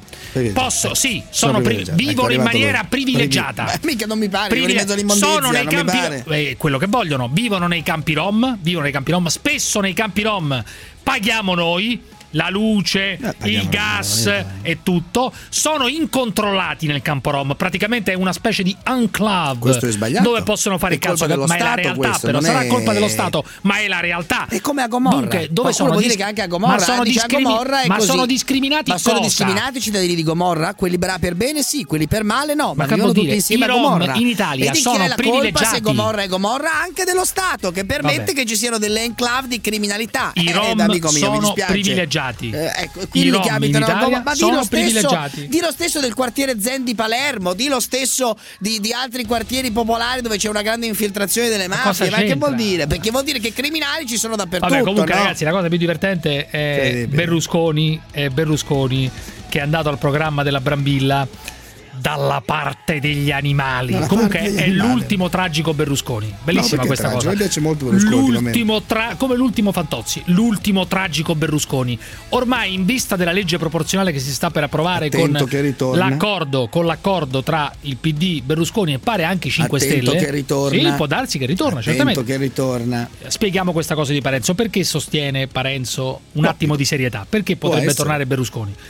I: Vivono in maniera privilegiata.
C: Ma mica non mi pare, in mezzo all'immondizia,
I: sono nei campi, quello che vogliono, vivono nei campi Rom, spesso nei campi Rom paghiamo noi la luce, il gas e tutto, sono incontrollati nel campo Rom, praticamente è una specie di enclave.
C: Questo è sbagliato,
I: dove possono fare il cazzo, ma è la realtà, però sarà colpa dello Stato, ma è la realtà.
C: È come a Gomorra.
I: Dunque, dove sono
C: dire che anche a Gomorra,
I: sono discriminati
C: ma sono discriminati i cittadini di Gomorra, quelli per bene sì, quelli per male no, ma vivono tutti insieme a Gomorra.
I: In Italia
C: e
I: sono privilegiati.
C: Colpa, se Gomorra è Gomorra, anche dello Stato che permette che ci siano delle enclave di criminalità.
I: I Rom
C: amico mio,
I: sono privilegiati.
C: Quindi li chiami in Italia, ma
I: sono privilegiati.
C: Di lo stesso del quartiere Zen di Palermo, di lo stesso di altri quartieri popolari dove c'è una grande infiltrazione delle mafie. Ma che vuol dire? Perché vuol dire che criminali ci sono dappertutto.
I: Vabbè, comunque,
C: no?
I: Ragazzi, la cosa più divertente è Berlusconi che è andato al programma della Brambilla dalla parte degli animali. Comunque è l'ultimo tragico Berlusconi. Bellissima questa cosa.
C: Mi piace molto Berlusconi.
I: Come l'ultimo Fantozzi, l'ultimo tragico Berlusconi. Ormai, in vista della legge proporzionale che si sta per approvare con l'accordo tra il PD, Berlusconi e pare anche 5 Stelle.
C: Che ritorna.
I: Sì, può darsi che ritorna, certamente.
C: Che ritorna.
I: Spieghiamo questa cosa di Parenzo. Perché sostiene Parenzo un attimo di serietà? Perché potrebbe tornare Berlusconi?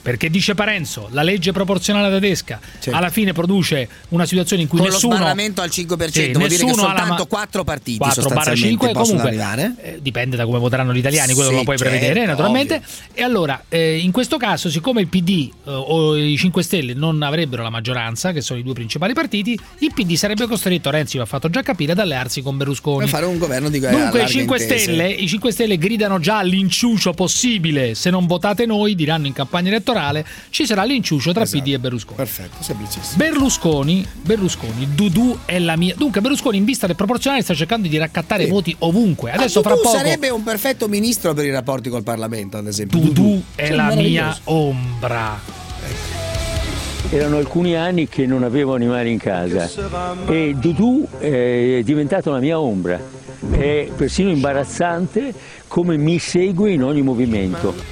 I: Perché dice Parenzo, la legge proporzionale tedesca alla fine produce una situazione in cui
C: con
I: nessuno...
C: lo sbarramento al 5%, vuol dire che soltanto 4 partiti 4/5
I: comunque
C: arrivare.
I: Dipende da come voteranno gli italiani, quello lo puoi prevedere naturalmente.
C: Ovvio.
I: E allora, in questo caso, siccome il PD o i 5 Stelle non avrebbero la maggioranza, che sono i due principali partiti, il PD sarebbe costretto, Renzi lo ha fatto già capire, ad allearsi con Berlusconi.
C: Per fare un governo di
I: Dunque i 5 Stelle gridano già all'inciucio possibile: se non votate noi, diranno in campagna elettorale, ci sarà l'inciucio tra PD e Berlusconi.
C: Perfetto, semplicissimo.
I: Berlusconi, Dudu è la mia. Dunque Berlusconi, in vista del proporzionale, sta cercando di raccattare voti ovunque. Adesso fra poco
C: sarebbe un perfetto ministro per i rapporti col Parlamento, ad esempio.
I: Dudu è la mia ombra.
G: Erano alcuni anni che non avevo animali in casa e Dudu è diventato la mia ombra. È persino imbarazzante come mi segue in ogni movimento.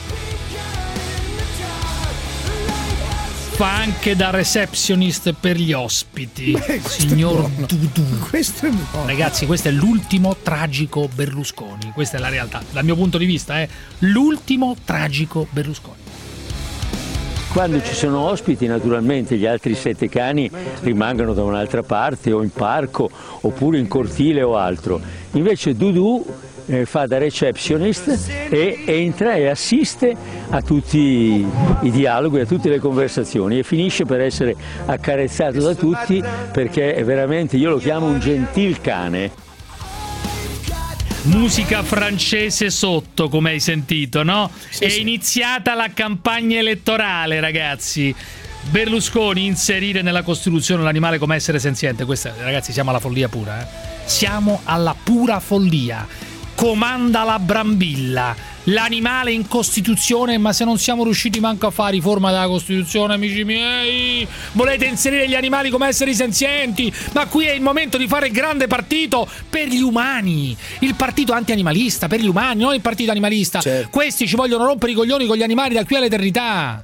I: Fa anche da receptionist per gli ospiti, signor Dudu.
C: Questo è buono.
I: Ragazzi, questo è l'ultimo tragico Berlusconi. Questa è la realtà. Dal mio punto di vista è l'ultimo tragico Berlusconi.
G: Quando ci sono ospiti, naturalmente gli altri 7 cani rimangono da un'altra parte o in parco oppure in cortile o altro. Invece Dudu fa da receptionist e entra e assiste a tutti i dialoghi, a tutte le conversazioni e finisce per essere accarezzato da tutti perché è veramente, io lo chiamo un gentil cane.
I: Musica francese sotto, come hai sentito, no? È iniziata la campagna elettorale, ragazzi. Berlusconi inserire nella Costituzione l'animale come essere senziente. Questa, ragazzi, siamo alla follia pura, eh? Siamo alla pura follia. Comanda la Brambilla, l'animale in Costituzione, ma se non siamo riusciti manco a fare riforma della Costituzione, amici miei, volete inserire gli animali come esseri senzienti? Ma qui è il momento di fare il grande partito per gli umani, il partito anti-animalista per gli umani, non il partito animalista. Questi ci vogliono rompere i coglioni con gli animali da qui all'eternità.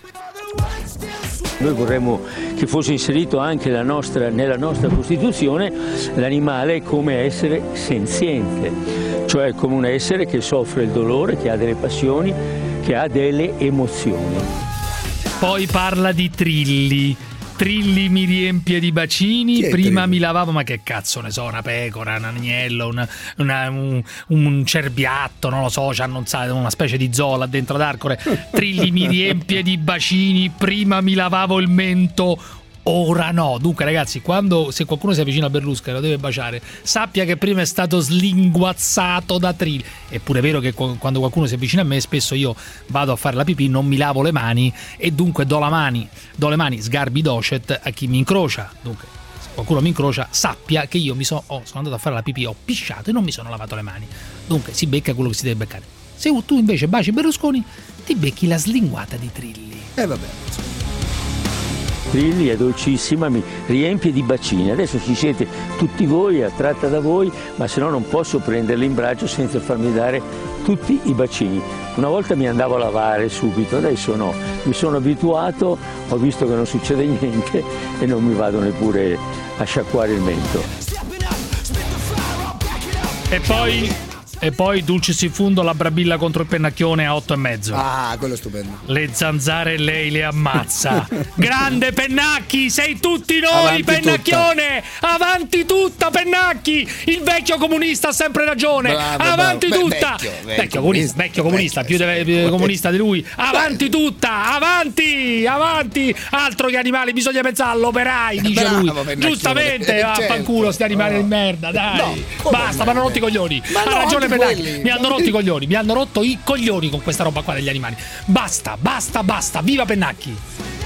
G: Noi vorremmo che fosse inserito anche nella nostra Costituzione l'animale come essere senziente, cioè come un essere che soffre il dolore, che ha delle passioni, che ha delle emozioni.
I: Poi parla di Trilli. Trilli mi riempie di bacini, prima mi lavavo, ma che cazzo ne so, una pecora, un agnello, un cerbiatto, non lo so, c'hanno una specie di zoo là dentro ad Arcore. Trilli mi riempie di bacini, prima mi lavavo il mento, ora no. Dunque ragazzi, se qualcuno si avvicina a Berlusconi e lo deve baciare, sappia che prima è stato slinguazzato da Trilli. È pure vero che quando qualcuno si avvicina a me, spesso io vado a fare la pipì, non mi lavo le mani e dunque do le mani sgarbi docet a chi mi incrocia. Dunque se qualcuno mi incrocia, sappia che io sono andato a fare la pipì, ho pisciato e non mi sono lavato le mani. Dunque si becca quello che si deve beccare. Se tu invece baci Berlusconi, ti becchi la slinguata di Trilli.
C: Vabbè.
G: Trilli è dolcissima, mi riempie di bacini. Adesso ci siete tutti voi, attratta da voi, ma se no non posso prenderli in braccio senza farmi dare tutti i bacini. Una volta mi andavo a lavare subito, adesso no. Mi sono abituato, ho visto che non succede niente e non mi vado neppure a sciacquare il mento.
I: E poi Dulcis in fundo, la Brambilla contro il Pennacchione a 8,5.
C: Ah, quello è stupendo.
I: Le zanzare lei le ammazza. Grande Pennacchi, sei tutti noi, avanti Pennacchione tutta. Avanti tutta Pennacchi. Il vecchio comunista ha sempre ragione. Bravo, avanti tutta. Vecchio comunista, più comunista di lui. Avanti tutta, avanti. Altro che animali, bisogna pensare all'operai, dice lui. Giustamente, vaffanculo sti animali di merda, dai. Basta, ma non rotti i coglioni. Ha ragione Pennacchi, mi hanno rotto i coglioni con questa roba qua degli animali. Basta, viva Pennacchi.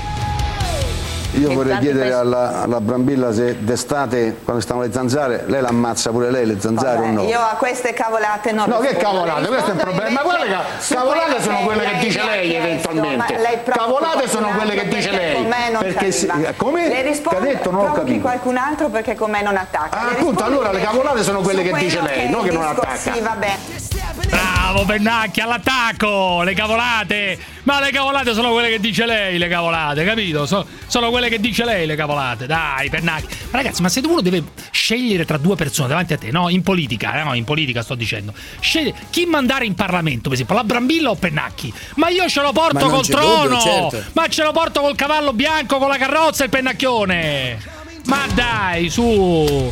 H: Io vorrei chiedere alla Brambilla se d'estate, quando stanno le zanzare, lei l'ammazza pure lei le zanzare o no?
M: Io a queste cavolate non
H: No, che cavolate? Questo è il problema. Ma guarda che cavolate sono quelle che dice lei eventualmente. Cavolate sono quelle che dice lei. Perché come? Che ha detto non ho capito.
M: Qualcun altro perché con me non attacca.
H: Appunto, allora le cavolate sono quelle che dice lei, non che non attacca.
M: Sì, vabbè.
I: Bravo Pennacchi, all'attacco! Le cavolate! Ma le cavolate sono quelle che dice lei, le cavolate, capito? Sono quelle che dice lei, le cavolate. Dai, Pennacchi. Ma ragazzi, ma se uno deve scegliere tra due persone davanti a te, no? In politica sto dicendo. Sceglie chi mandare in Parlamento, per esempio, la Brambilla o Pennacchi? Ma io ce lo porto col trono! Dubbio, certo. Ma ce lo porto col cavallo bianco, con la carrozza e il pennacchione! Ma dai, su!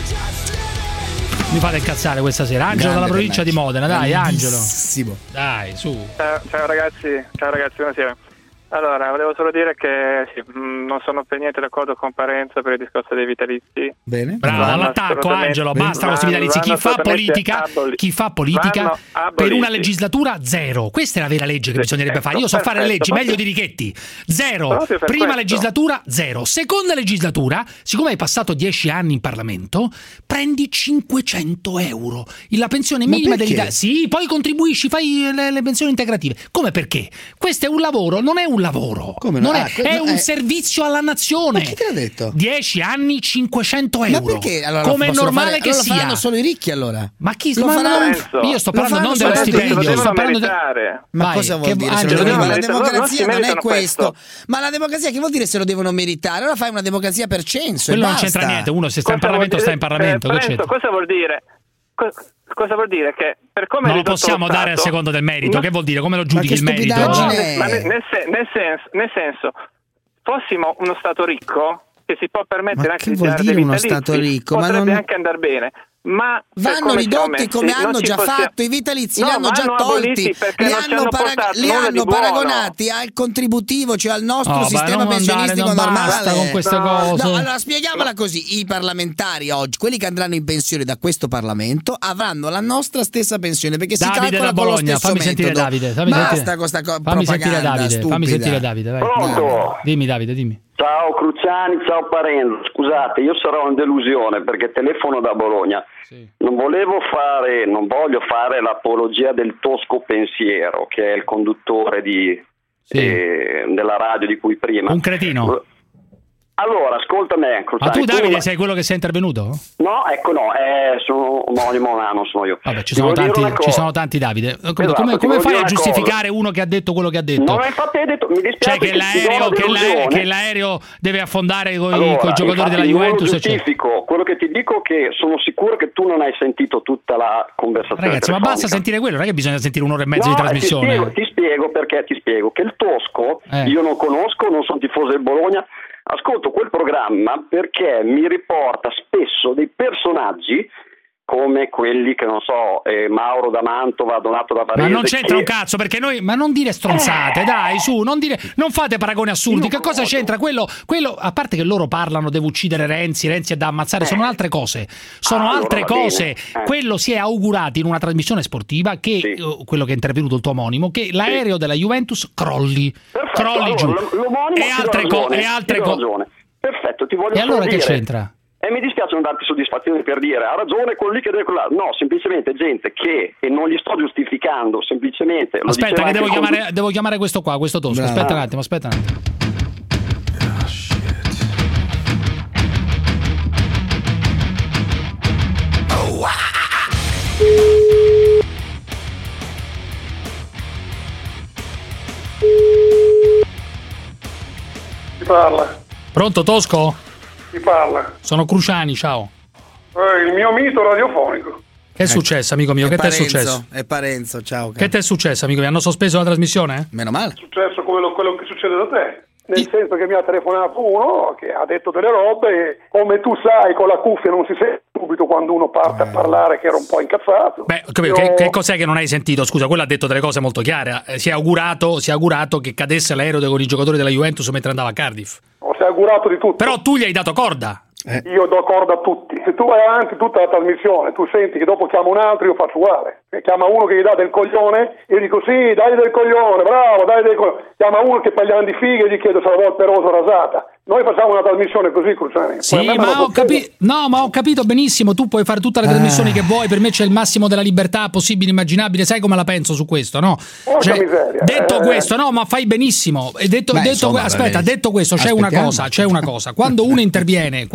I: Mi fate incazzare questa sera. Angelo dalla provincia di Modena, dai Angelo. Dai, su.
J: Ciao ragazzi, buonasera. Allora, volevo solo dire che sì, non sono per niente d'accordo con Parenzo per il discorso dei vitalizi.
C: Bene.
I: Bravo, all'attacco Angelo, basta con questi vitalizi. Chi fa politica per una legislatura zero. Questa è la vera legge che bisognerebbe fare. Io so fare le leggi meglio di Richetti. Zero. Prima legislatura, zero. Seconda legislatura, siccome hai passato 10 anni in Parlamento, prendi 500 euro. La pensione minima dell'Italia. Sì, poi contribuisci, fai le pensioni integrative. Come perché? Questo è un lavoro, non è un lavoro. Come no? È un servizio alla nazione.
C: Ma chi te l'ha detto?
I: 10 anni, 500 euro.
C: Ma perché? Allora,
I: come è normale che sia.
C: Lo faranno solo i ricchi allora.
I: Ma chi lo farà? Io sto parlando non dello stipendio, sto parlando
C: Ma cosa vuol dire? La democrazia non è questo. Ma la democrazia che vuol dire se lo devono meritare? Allora fai una democrazia per censo.
I: Quello non c'entra niente. Uno se sta in Parlamento sta in Parlamento.
J: Cosa vuol dire? Cosa vuol dire? Che per come
I: non lo possiamo dare a secondo del merito. Che vuol dire? Come lo giudichi il merito?
J: Ma nel senso, fossimo uno Stato ricco che si può permettere anche di dare dei vitalizi,
C: Stato ricco?
J: Potrebbe anche andare bene. Ma
C: vanno ridotti come hanno già fatto i vitalizi, li hanno già tolti, li hanno paragonati al contributivo, cioè al nostro sistema pensionistico normale.
I: Con queste cose.
C: No, allora spieghiamola così: i parlamentari oggi, quelli che andranno in pensione da questo Parlamento, avranno la nostra stessa pensione perché si calcola con lo stesso metodo. Basta con questa propaganda stupida.
I: Fammi sentire Davide, vai.
U: Pronto?
I: Dimmi Davide, dimmi.
U: Ciao Cruciani, ciao Parenzo. Scusate, io sarò in delusione perché telefono da Bologna. Sì. Non voglio fare l'apologia del tosco pensiero, che è il conduttore della radio di cui prima.
I: Un cretino.
U: Allora, ascolta me,
I: Cruciani. Ma tu Davide sei quello che sei intervenuto?
U: No, sono omonimo nano, sono io.
I: Vabbè, ci sono tanti Davide. Come fai a giustificare uno che ha detto quello che ha detto?
U: No, infatti hai detto, mi dispiace,
I: cioè che l'aereo deve affondare con i giocatori della Juventus.
U: Giustifico quello che ti dico, che sono sicuro che tu non hai sentito tutta la conversazione.
I: Ragazzi, ma basta sentire quello, non è che bisogna sentire un'ora e mezza di trasmissione.
U: Ti spiego che il tosco io non conosco, non sono tifoso del Bologna. Ascolto quel programma perché mi riporta spesso dei personaggi come quelli che non so, Mauro da Mantova, Donato da Varese.
I: Ma non c'entra un cazzo, perché noi, ma non dire stronzate, dai, su, non fate paragoni assurdi. Che cosa c'entra? Quello, a parte che loro parlano deve uccidere Renzi è da ammazzare, sono altre cose. Quello si è augurato in una trasmissione sportiva che quello che è intervenuto il tuo omonimo, che l'aereo della Juventus crolli giù. E altre cose.
U: Perfetto, ti voglio
I: E allora
U: dire.
I: Che c'entra?
U: E mi dispiace non darti soddisfazione per dire ha ragione quello lì che deve quella. No, semplicemente gente che, e non gli sto giustificando, semplicemente.
I: Aspetta, che devo chiamare questo qua, questo tosco. Bravo. Aspetta un attimo.
K: Chi parla?
I: Pronto, tosco?
K: Chi parla?
I: Sono Cruciani, ciao.
K: Il mio mito radiofonico.
I: Che è successo, amico mio? Che ti è successo?
C: È Parenzo, ciao.
I: Che ti è successo, amico mio? Hanno sospeso la trasmissione?
C: Meno male.
K: È successo quello che succede da te. Nel senso che mi ha telefonato uno che ha detto delle robe e, come tu sai, con la cuffia non si sente subito quando uno parte a parlare, che era un po' incazzato.
I: Beh, che cos'è che non hai sentito? Scusa, quello ha detto delle cose molto chiare. Si è augurato che cadesse l'aereo con i giocatori della Juventus mentre andava a Cardiff.
K: Si è augurato di tutto.
I: Però tu gli hai dato corda.
K: Io do corda a tutti. Se tu vai avanti tutta la trasmissione, tu senti che dopo chiama un altro, io faccio uguale. Chiama uno che gli dà del coglione, io dico sì, dai del coglione, bravo, dai del coglione. Chiama uno che parliamo di fighe e gli chiedo se la vuole perosa o rasata. Noi facciamo una trasmissione così, Cruciani.
I: Sì, ma ho capito benissimo. Tu puoi fare tutte le trasmissioni che vuoi. Per me c'è il massimo della libertà possibile, immaginabile. Sai come la penso su questo, no? Detto questo, no, ma fai benissimo. Detto questo, c'è una cosa. Quando uno interviene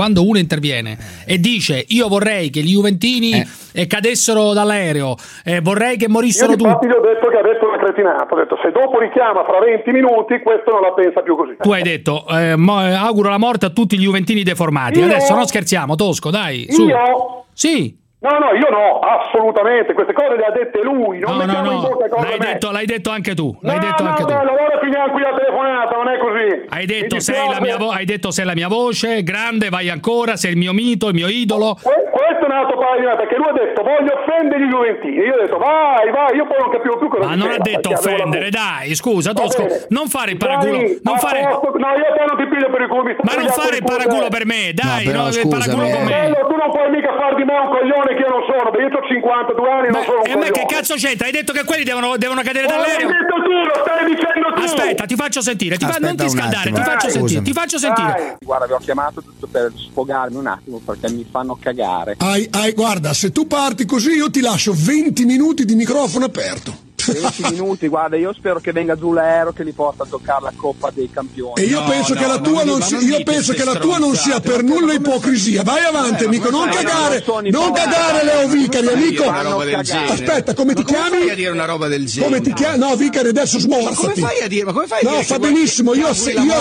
I: e dice io vorrei che gli juventini cadessero dall'aereo, vorrei che morissero tutti.
K: Infatti, ho detto che ha detto una cretinata. Ho detto se dopo richiama fra 20 minuti, questo non la pensa più così.
I: Tu hai detto auguro la morte a tutti gli juventini deformati. Adesso non scherziamo, Tosco, dai. Su.
K: Io?
I: Sì.
K: No, io no, assolutamente. Queste cose le ha dette lui. Non mettiamo in bocca cose
I: l'hai detto anche tu.
K: Allora finiamo qui la telefonata, non è così.
I: Hai detto sei la mia voce, grande, vai ancora, sei il mio mito, il mio idolo.
K: Questo è un altro paio di note, perché lui ha detto voglio offendere gli juventini. Io ho detto vai, io poi non capivo più cosa
I: diceva. Ma non ha detto offendere, dai, scusa, Tosco, non fare il paraculo. No, io
K: poi non ti piglio per il culo.
I: Ma non fare il paraculo per me, dai, il paraculo con me.
K: Tu non puoi mica far di me un coglione che io non sono, perché io ho 52 anni e non sono un coglione.
I: E che cazzo c'entra? Hai detto che quelli devono cadere dall'aereo?
K: L'hai detto tu, lo stai dicendo tu.
I: Aspetta, ti faccio sentire, non ti scaldare, ti faccio sentire.
L: Guarda, vi ho chiamato giusto per sfogarmi un attimo perché mi fanno cagare.
N: Guarda, se tu parti così io ti lascio 20 minuti di microfono aperto.
L: 20 minuti, guarda, io spero che venga giù l'aereo che li porta a toccare la Coppa dei Campioni.
N: E io penso che la tua non sia per nulla ipocrisia. Vai avanti, amico, non cagare Leo Vicari, amico. Aspetta, come ti chiami?
S: Come fai a dire una roba del genere?
N: Come ti chiami? No, Vicari, adesso smorzati.
S: Ma come fai a dire?
N: No, fa benissimo, io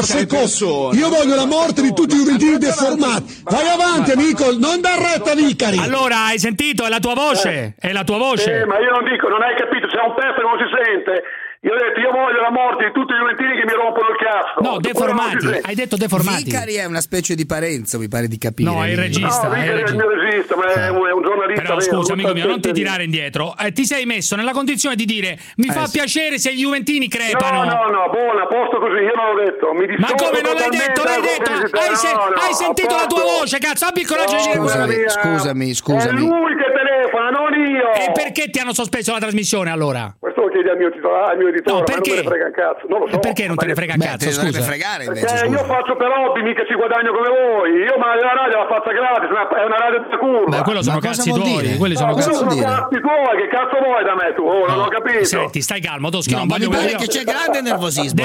N: voglio la morte di tutti i juventini deformati. Vai avanti, amico, non dar retta Vicari.
I: Allora, hai sentito? È la tua voce? È la tua voce?
K: Ma io non dico, non hai capito, c'è un pezzo che non si sente. Io ho detto io voglio la morte di tutti i juventini che mi rompono il cazzo.
I: No, deformati, hai detto deformati.
C: Vicari è una specie di Parenzo, mi pare di capire.
I: No, è il regista.
K: No, Vicari è il mio regista, ma è un giornalista.
I: Però scusa, amico mio, non ti tirare indietro. Ti sei messo nella condizione di dire mi fa piacere se gli juventini crepano.
K: No, buona, a posto così, io non l'ho detto.
I: Ma come non l'hai detto? L'hai detto? Hai sentito la tua voce, cazzo, abbi il coraggio di dire.
C: Scusami.
K: È lui che telefona, non io.
I: E perché ti hanno sospeso la trasmissione allora?
K: Questo lo chiedi al mio editore,
I: perché?
K: Non me ne frega un cazzo. Non lo so.
I: Perché non te ne frega un cazzo? Scusa.
K: Perché io faccio per hobby, mica ci guadagno come voi. Io ma la radio la faccio gratis, è una radio da curva.
I: Beh, quello sono cazzi tuoi. Quelli sono cazzi tuoi.
K: Che cazzo vuoi da me tu? Non ho capito.
I: Senti, stai calmo, Toschi, non voglio
C: vedere che c'è grande nervosismo.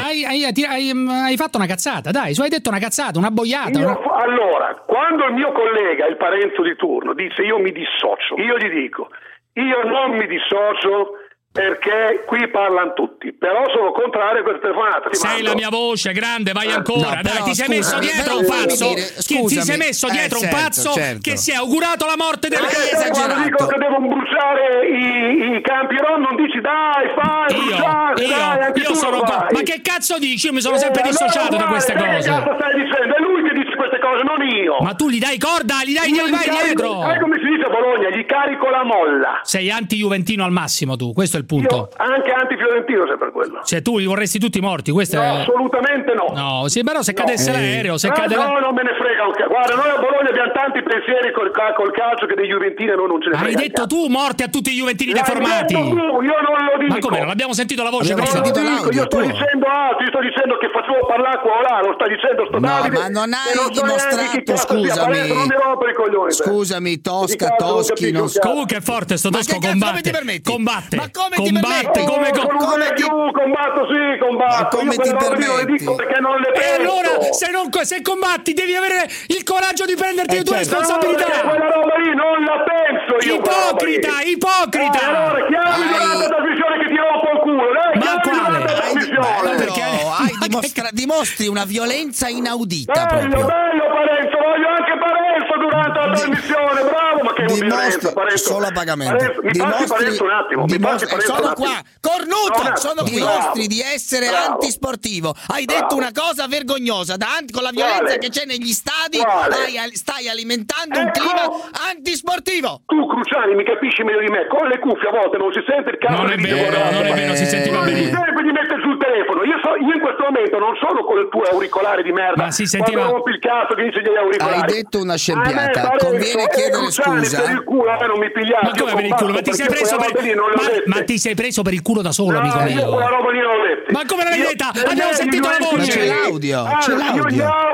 I: Hai fatto una cazzata, dai, hai detto una cazzata, una boiata.
K: Allora, quando il mio collega, il Parenzo di turno, dice io mi dissocio, io gli dico io non mi dissocio perché qui parlano tutti, però sono contrario a queste telefonate.
I: Sei la mia voce, grande, vai ancora. Dai, ti sei messo dietro un pazzo. Ti sei messo dietro un pazzo che si è augurato la morte del
K: quando dico che devono bruciare i campi rom, non dici dai, fai,
I: io sono ma che cazzo dici? Io mi sono sempre dissociato da queste cose.
K: Che cazzo stai dicendo? È lui che dice queste cose, non io.
I: Ma tu gli dai corda, vai dietro.
K: Sai come si dice a Bologna, gli carico la molla.
I: Sei anti-juventino al massimo tu, questo è il punto.
K: Io anche anti-fiorentino sei per quello.
I: Cioè tu li vorresti tutti morti, questo
K: no, assolutamente no.
I: No, sì, però se cadesse l'aereo,
K: no, non me ne frega un cazzo. Guarda, noi a Bologna abbiamo tanti pensieri col calcio che dei juventini a noi non ce ne frega.
I: Hai detto tu morte a tutti gli juventini deformati.
K: Io non lo dico.
I: Ma come? Non abbiamo sentito la voce?
K: Io sto dicendo altro, io sto dicendo che facevo parlare qua o là, lo sta dicendo sto Davide.
C: Ma non hai dimostrato, scusami, Toschi.
I: Comunque è forte sto Tosco, combatte.
C: Ma come ti
K: permetti? Combatto.
C: Come ti permetti?
K: E
I: allora se combatti devi avere il coraggio di prenderti le tue responsabilità.
K: Quella roba lì non la penso io.
I: Ipocrita.
K: Allora chiami durante la trasmissione che ti rompo il culo.
I: Ma quale?
C: Dimostri una violenza inaudita.
K: Bello Parenzo, voglio anche Parenzo durante la trasmissione, bravo, ma che violenza Parenzo.
C: Solo a pagamento.
K: Parenzo un attimo.
C: Sono qua, cornuto, dimostri di essere antisportivo. Hai detto una cosa vergognosa, con la violenza che c'è negli stadi stai alimentando un clima antisportivo.
K: Tu Cruciani mi capisci meglio di me, con le cuffie a volte non si sente il cazzo.
I: Non è vero, si sentiva benissimo.
K: Sempre di mettere sul telefono. Io in questo momento non sono col tuo auricolare di merda.
I: Ma si sentiva.
K: Quando rompi il cazzo che dice gli auricolari.
C: Hai detto una scempiata. Conviene chiedere scusa.
K: Per il culo, non mi pigliate.
I: Ma come per il culo? Ma ti sei preso ma ti sei preso per il culo da solo, amico mio.
K: Quella roba lì non l'ho detta.
I: Ma come l'hai detta? Abbiamo sentito la voce.
C: C'è l'audio.
K: Io gli auguro che si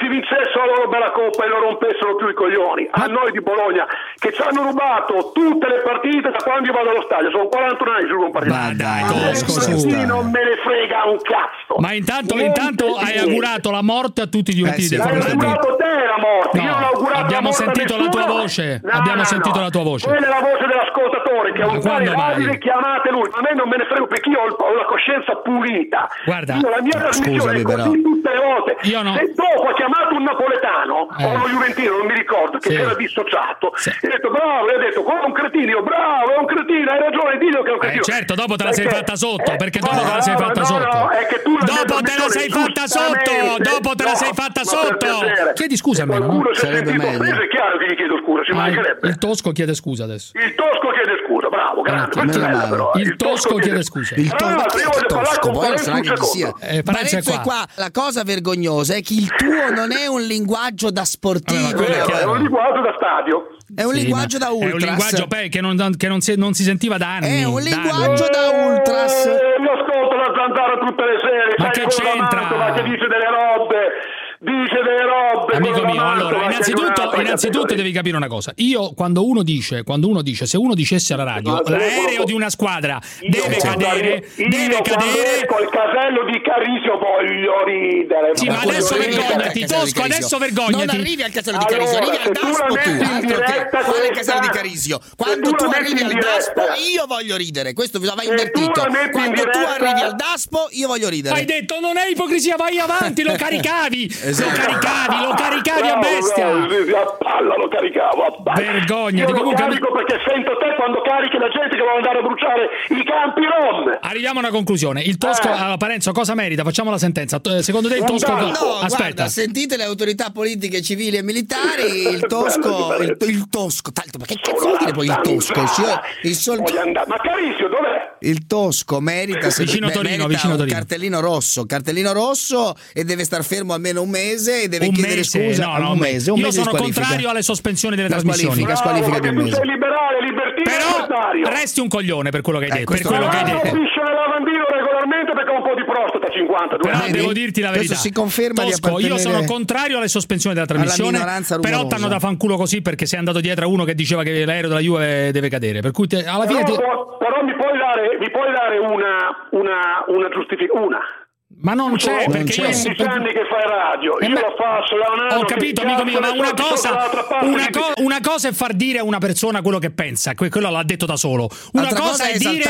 K: vincessero la loro bella coppa e non rompessero più i coglioni. A noi di Bologna, che ci hanno rubato tutte le partite da quando io vado allo stadio, sono 41 anni sul partito.
I: Ma dai, Tosco,
K: non me ne frega un cazzo.
I: Ma intanto hai augurato la morte a tutti gli utili del
K: Hai augurato te la morte.
I: No,
K: io non ho augurato
I: abbiamo
K: la morte
I: sentito la tua voce. Abbiamo sentito la tua voce.
K: Quella è la voce dell'ascoltatore che è un tale Davide, chiamate lui. A me non me ne frega perché io ho la coscienza pulita.
I: Guarda,
K: io la mia trasmissione è così tutte le volte.
I: Io no.
K: Se dopo ha chiamato un napoletano o uno juventino, non mi ricordo, che si era dissociato, e ha detto bravo, e ha detto quello è un cretino, bravo, è un cretino, hai ragione, dillo che è un cretino.
I: Certo, dopo te la sei fatta sotto, perché dopo te la sei fatta sotto. Dopo te la sei fatta sotto, dopo te la sei fatta sotto. Chiedi scusa a me, no?
K: Sarebbe meglio. È chiaro che gli chiedo scusa, ci mancherebbe.
I: Il Tosco chiede scusa adesso.
K: Il Tosco chiede scusa, bravo, grande.
I: Il Tosco chiede scusa.
C: Il Tosco, poi non sarà che ci sia.
I: Parenzo
C: è qua. La cosa vergognosa è che il tuo non è un linguaggio da sportivo.
K: È un linguaggio da stadio.
C: È un linguaggio da ultras.
I: È un linguaggio che non si sentiva da anni.
C: È un linguaggio da ultras.
K: Io ascolto la Zanzara tutte le sere.
I: Ma che c'entra?
K: Ma che dice delle robe.
I: Amico mio, allora innanzitutto devi capire una cosa. Io quando uno dice se uno dicesse alla radio l'aereo di una squadra deve cadere
K: col casello di Carisio voglio ridere.
I: Sì, ma adesso vergognati, Tosco, adesso vergognati.
C: Non arrivi al casello di Carisio, arrivi al Daspo tu. Qual è il casello di Carisio? Quando tu arrivi al Daspo io voglio ridere. Questo va invertito. Quando tu arrivi al Daspo io voglio ridere.
I: Hai detto non è ipocrisia, vai avanti, lo caricavi. Lo caricavi a bestia.
K: A palla lo caricavo, a palla.
I: Vergognati.
K: Io lo carico perché sento te quando carichi la gente che vuole andare a bruciare i campi rom.
I: Arriviamo a una conclusione. Il Tosco, Parenzo, cosa merita? Facciamo la sentenza. Secondo te il Tosco...
C: No,
I: aspetta.
C: Guarda, sentite le autorità politiche, civili e militari. Il Tosco... Tanto, ma che cazzo vuol dire poi il Tosco?
K: Ma Carisio dov'è?
C: Il Tosco merita
I: vicino Torino.
C: un cartellino rosso e deve star fermo almeno un mese e deve chiedere scusa.
I: Un mese. Io sono contrario alle sospensioni delle trasmissioni.
C: Squalifica di un mese.
K: Sei liberale, libertino.
I: Però resti un coglione per quello che hai detto.
K: Capisce il lavandino regolarmente perché ha un po' di prostata 52
I: però
K: anni.
I: Devo dirti la verità.
C: Si conferma
I: Tosco, io sono contrario alle sospensioni della trasmissione. Però t'hanno da fanculo così perché sei andato dietro a uno che diceva che l'aereo della Juve deve cadere. Per cui alla fine
K: però mi puoi dare una giustificazione.
I: Ma non c'è, perché io
K: 15 anni che fai radio, io lo faccio da un anno.
I: Ho capito, amico mio, ma una cosa è far dire a una persona quello che pensa, quello l'ha detto da solo. Una cosa è dire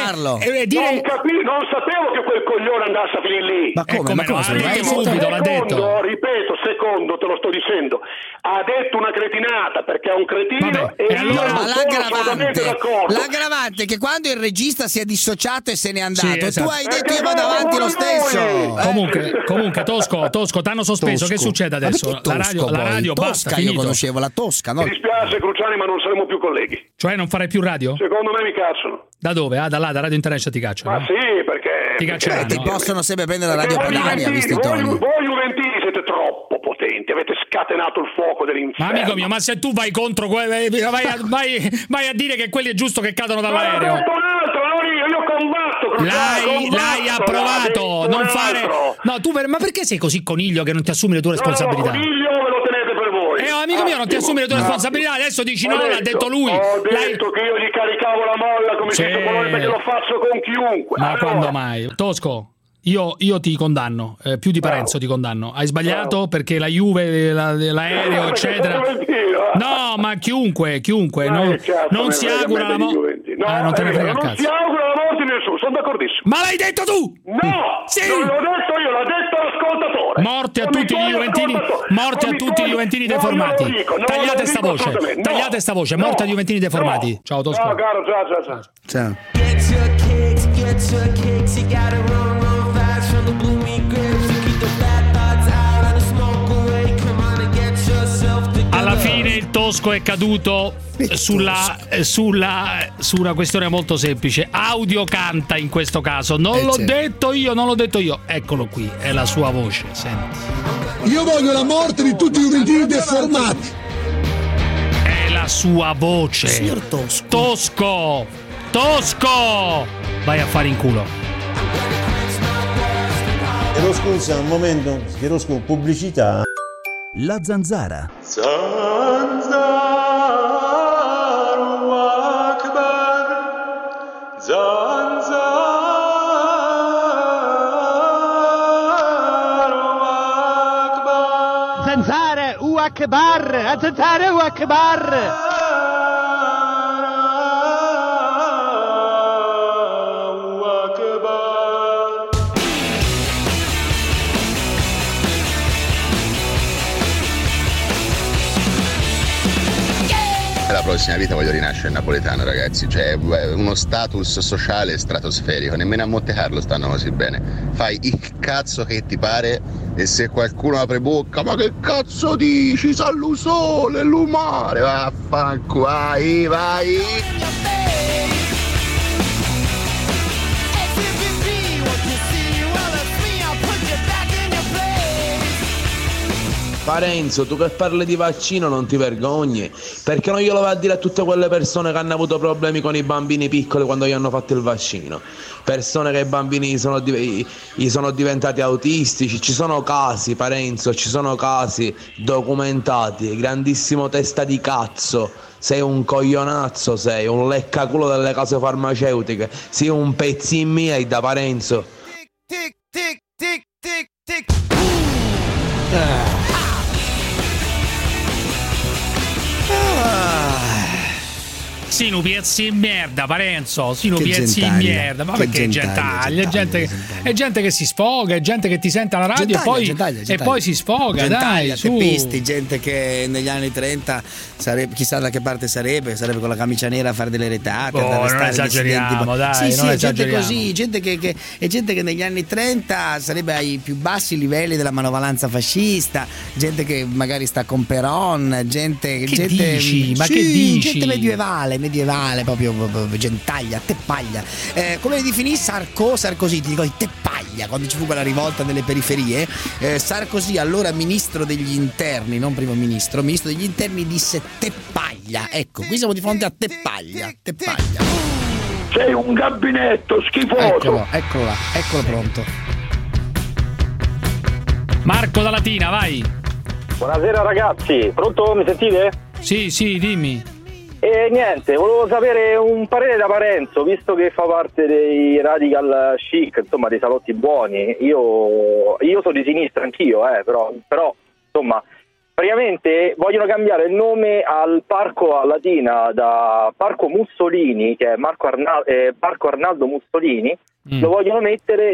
K: non sapevo che quel coglione andasse a finire lì.
C: Ma come?
I: Ha detto subito, l'ha detto.
K: Ripeto, secondo, te lo sto dicendo. Ha detto una cretinata perché è un cretino e allora
C: l'aggravante è che quando il regista si è dissociato e se n'è andato, tu hai detto io vado avanti lo stesso.
I: Comunque Tosco, t'hanno sospeso. Che succede adesso? La radio basta,
C: io conoscevo la Tosca, no?
K: Mi dispiace Cruciani, ma non saremo più colleghi.
I: Cioè non farai più radio?
K: Secondo me mi cacciano.
I: Da dove? Da là, da Radio International ti cacciano?
K: Ma sì, perché
I: ti cacceranno.
C: Ti possono sempre prendere la radio padania, visti i toni.
K: Voi juventini siete troppo potenti, avete scatenato il fuoco dell'inferno.
I: Ma amico mio, ma se tu vai contro vai a dire che quelli è giusto che cadono dall'aereo.
K: Io combatto.
I: L'hai approvato. Non fare. No, ma perché sei così coniglio che non ti assumi le tue responsabilità?
K: Coniglio ve lo tenete per voi.
I: Amico mio, non ti assumi le tue responsabilità. Adesso dici no, l'ha detto lui.
K: Ho detto che io gli caricavo la molla come se perché lo faccio con chiunque.
I: Ma quando mai? Tosco. Io ti condanno, più di Parenzo ti condanno. Hai sbagliato perché la Juve, l'aereo, eccetera. No, ma chiunque non si augura la morte. Non te ne frega un cazzo.
K: Non si augura la morte di nessuno, sono d'accordissimo.
I: Ma l'hai detto tu?
K: No,
I: sì.
K: Non l'ho detto io, l'ha detto l'ascoltatore.
I: Morte a tutti gli juventini deformati. Tagliate sta voce, morte agli juventini deformati. Ciao Tosco.
K: Ciao caro, ciao.
I: Alla fine il Tosco è caduto su una questione molto semplice. Audio canta in questo caso. Non l'ho detto io. Eccolo qui, è la sua voce. Senti.
N: Io voglio la morte di tutti i juventini deformati.
I: È la sua voce.
C: Signor Tosco.
I: Tosco! Vai a fare in culo.
E: Chiedo scusa, un momento, pubblicità.
D: La Zanzara.
B: Zanzaru Akbar, Zanzaru Akbar,
E: Zanzara Akbar, Zanzara Akbar.
O: La prossima vita voglio rinascere napoletano, ragazzi, cioè uno status sociale stratosferico, nemmeno a Monte Carlo stanno così bene. Fai il cazzo che ti pare e se qualcuno apre bocca, ma che cazzo dici? Sa lo sole, lo mare, vaffanculo, vai.
Y: Parenzo, tu che parli di vaccino non ti vergogni? Perché non glielo vai a dire a tutte quelle persone che hanno avuto problemi con i bambini piccoli quando gli hanno fatto il vaccino? Persone che i bambini sono diventati autistici. Ci sono casi, Parenzo, ci sono casi documentati. Grandissimo testa di cazzo. Sei un coglionazzo, sei un leccaculo delle case farmaceutiche. Sei un pezzin miei da Parenzo.
B: Tic tic tic tic tic.
I: Sinu piezzi in merda, Parenzo. Sinu piezzi in merda. Ma perché gentaglia? È gente che si sfoga, è gente che ti sente alla radio gentaglia. E poi si sfoga,
C: gentaglia,
I: dai, su.
C: Teppisti, gente che negli anni 30 sarebbe, chissà da che parte sarebbe con la camicia nera a fare delle retate,
I: non esageriamo, dai,
C: sì, gente così, gente che negli anni 30 sarebbe ai più bassi livelli della manovalanza fascista, gente che magari sta con Peron, gente
I: dici? Ma
C: sì,
I: che dici?
C: Gente medievale, proprio gentaglia, teppaglia. Come le definì Sarkozy, ti dico di teppaglia, quando ci fu quella rivolta nelle periferie. Sarkozy, allora ministro degli interni, non primo ministro degli interni, disse teppaglia. Ecco, qui siamo di fronte a teppaglia.
K: Sei un gabinetto schifoso.
C: Eccolo pronto.
I: Marco da Latina, vai.
Q: Buonasera ragazzi, pronto? Mi sentite?
I: Sì, dimmi.
Q: E niente, volevo sapere un parere da Parenzo, visto che fa parte dei radical chic, insomma dei salotti buoni. Io sono di sinistra anch'io, però insomma praticamente vogliono cambiare il nome al parco a Latina da Parco Mussolini, che è Parco Arnaldo Mussolini. Lo vogliono mettere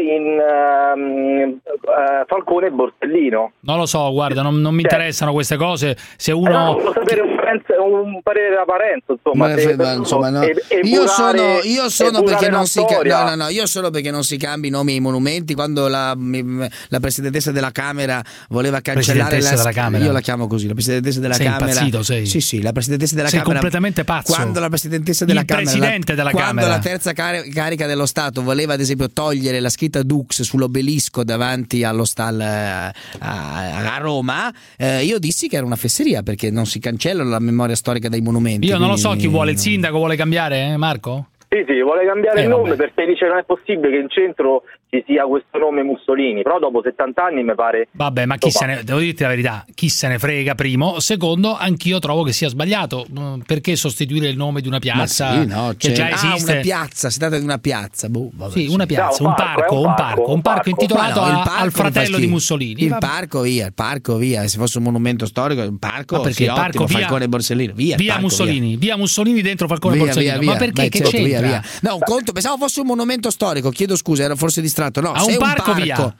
Q: in Falcone e Borsellino.
I: Non lo so, guarda, non mi interessano queste cose. Se uno
Q: volevo sapere un parere da Parenzo, insomma.
C: No. Io sono perché non si io sono perché non si cambi i nomi ai monumenti. Quando la presidentessa della Camera voleva cancellare io la chiamo così, la presidentessa della Camera.
I: Sei impazzito, sei?
C: Sì, la presidentessa della Camera.
I: Sei completamente pazzo.
C: Quando la presidentessa della Camera,
I: presidente della
C: quando
I: Camera,
C: la terza carica dello Stato voleva ad esempio togliere la scritta Dux sull'obelisco davanti allo a Roma, io dissi che era una fesseria, perché non si cancella la memoria storica dei monumenti.
I: Io non lo so chi vuole, il sindaco vuole cambiare, Marco?
Q: Sì, vuole cambiare il nome, perché dice non è possibile che in centro ci sia questo nome Mussolini, però dopo 70 anni mi pare.
I: Vabbè, ma devo dirti la verità, chi se ne frega, primo. Secondo, anch'io trovo che sia sbagliato. Perché sostituire il nome di una piazza che già esiste?
C: Una piazza, si tratta di una piazza.
I: Una piazza, un parco intitolato al fratello di Mussolini.
C: Il parco via, se fosse un monumento storico, il parco,
I: perché il parco
C: Falcone e Borsellino, via
I: Mussolini dentro Falcone e Borsellino. Ma perché? Che c'entra?
C: Via. No, un conto, pensavo fosse un monumento storico, chiedo scusa, ero forse distratto. No,
I: sei un parco.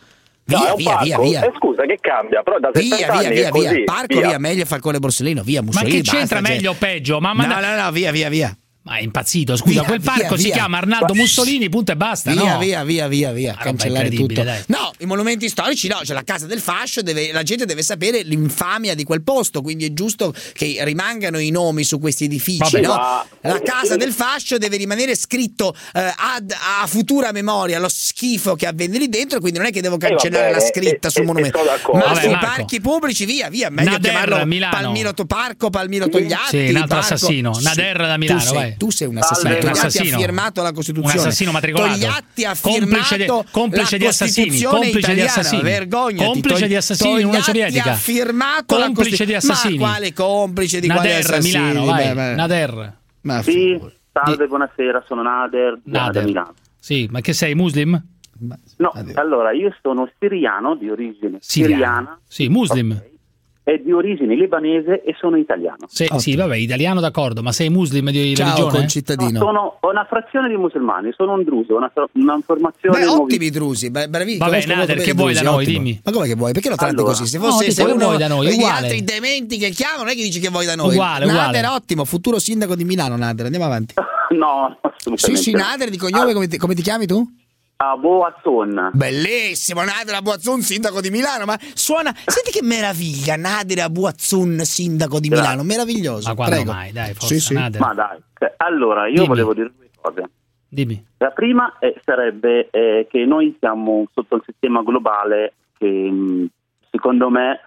Q: Via. Scusa, che cambia? Però da 70 anni è così.
C: Parco via, meglio Falcone e Borsellino, via Mussolini.
I: Ma che c'entra meglio o peggio?
C: No, via.
I: Ma è impazzito, scusa, quel parco si chiama Arnaldo Mussolini, punto e basta,
C: via, cancellare tutto.
I: Dai.
C: No, i monumenti storici c'è la casa del fascio, la gente deve sapere l'infamia di quel posto, quindi è giusto che rimangano i nomi su questi edifici, no? La casa del fascio deve rimanere scritto a futura memoria lo schifo che avvenne lì dentro, quindi non è che devo cancellare la scritta sul monumento. Ma sui parchi pubblici via, meglio chiamarlo Palmiro Parco, Palmiro Togliatti.
I: Sì, un altro assassino, Nader da Milano, vai.
C: tu sei un assassino. Togliatti ha firmato la Costituzione.
I: Un assassino matricolato.
C: Togliatti ha firmato
I: complice di assassini. Complice di assassini.
C: Vergognati.
I: Complice di assassini in Unione Sovietica.
C: Ha firmato
I: complice di assassini.
C: Ma quale complice di quali assassini?
I: Milano, vai. Nader.
R: Sì, salve, buonasera, sono Nader da Milano.
I: Sì, ma che sei, muslim?
R: No, allora io sono siriano di origine siriana.
I: Sì, muslim.
R: Okay. È di origine libanese e sono italiano.
I: Sì, vabbè, italiano d'accordo, ma sei muslim di religione?
C: Concittadino.
R: Sono una frazione di musulmani, sono un druso, una formazione.
C: Ottimi drusi, bravissimi.
I: Vabbè, Nader, che vuoi da noi, dimmi.
C: Ma come che vuoi? Perché lo tratti così? Se fosse uno
I: da noi,
C: degli altri dementi che chiamano, non è che dici che vuoi da noi.
I: Uguale.
C: Nader, ottimo, futuro sindaco di Milano, Nader, andiamo avanti.
R: No, assolutamente.
C: Sì, Nader, di cognome come ti chiami tu?
R: Abuazzon.
C: Bellissimo, Nader Abuazzon, sindaco di Milano, ma suona, senti che meraviglia, Nader Abuazzon, sindaco di Milano, meraviglioso.
I: Ma quando
C: prego.
I: mai, dai, forse
C: sì.
I: Nader.
R: Ma dai, allora io volevo dire due cose.
I: Dimmi.
R: La prima sarebbe che noi siamo sotto il sistema globale che secondo me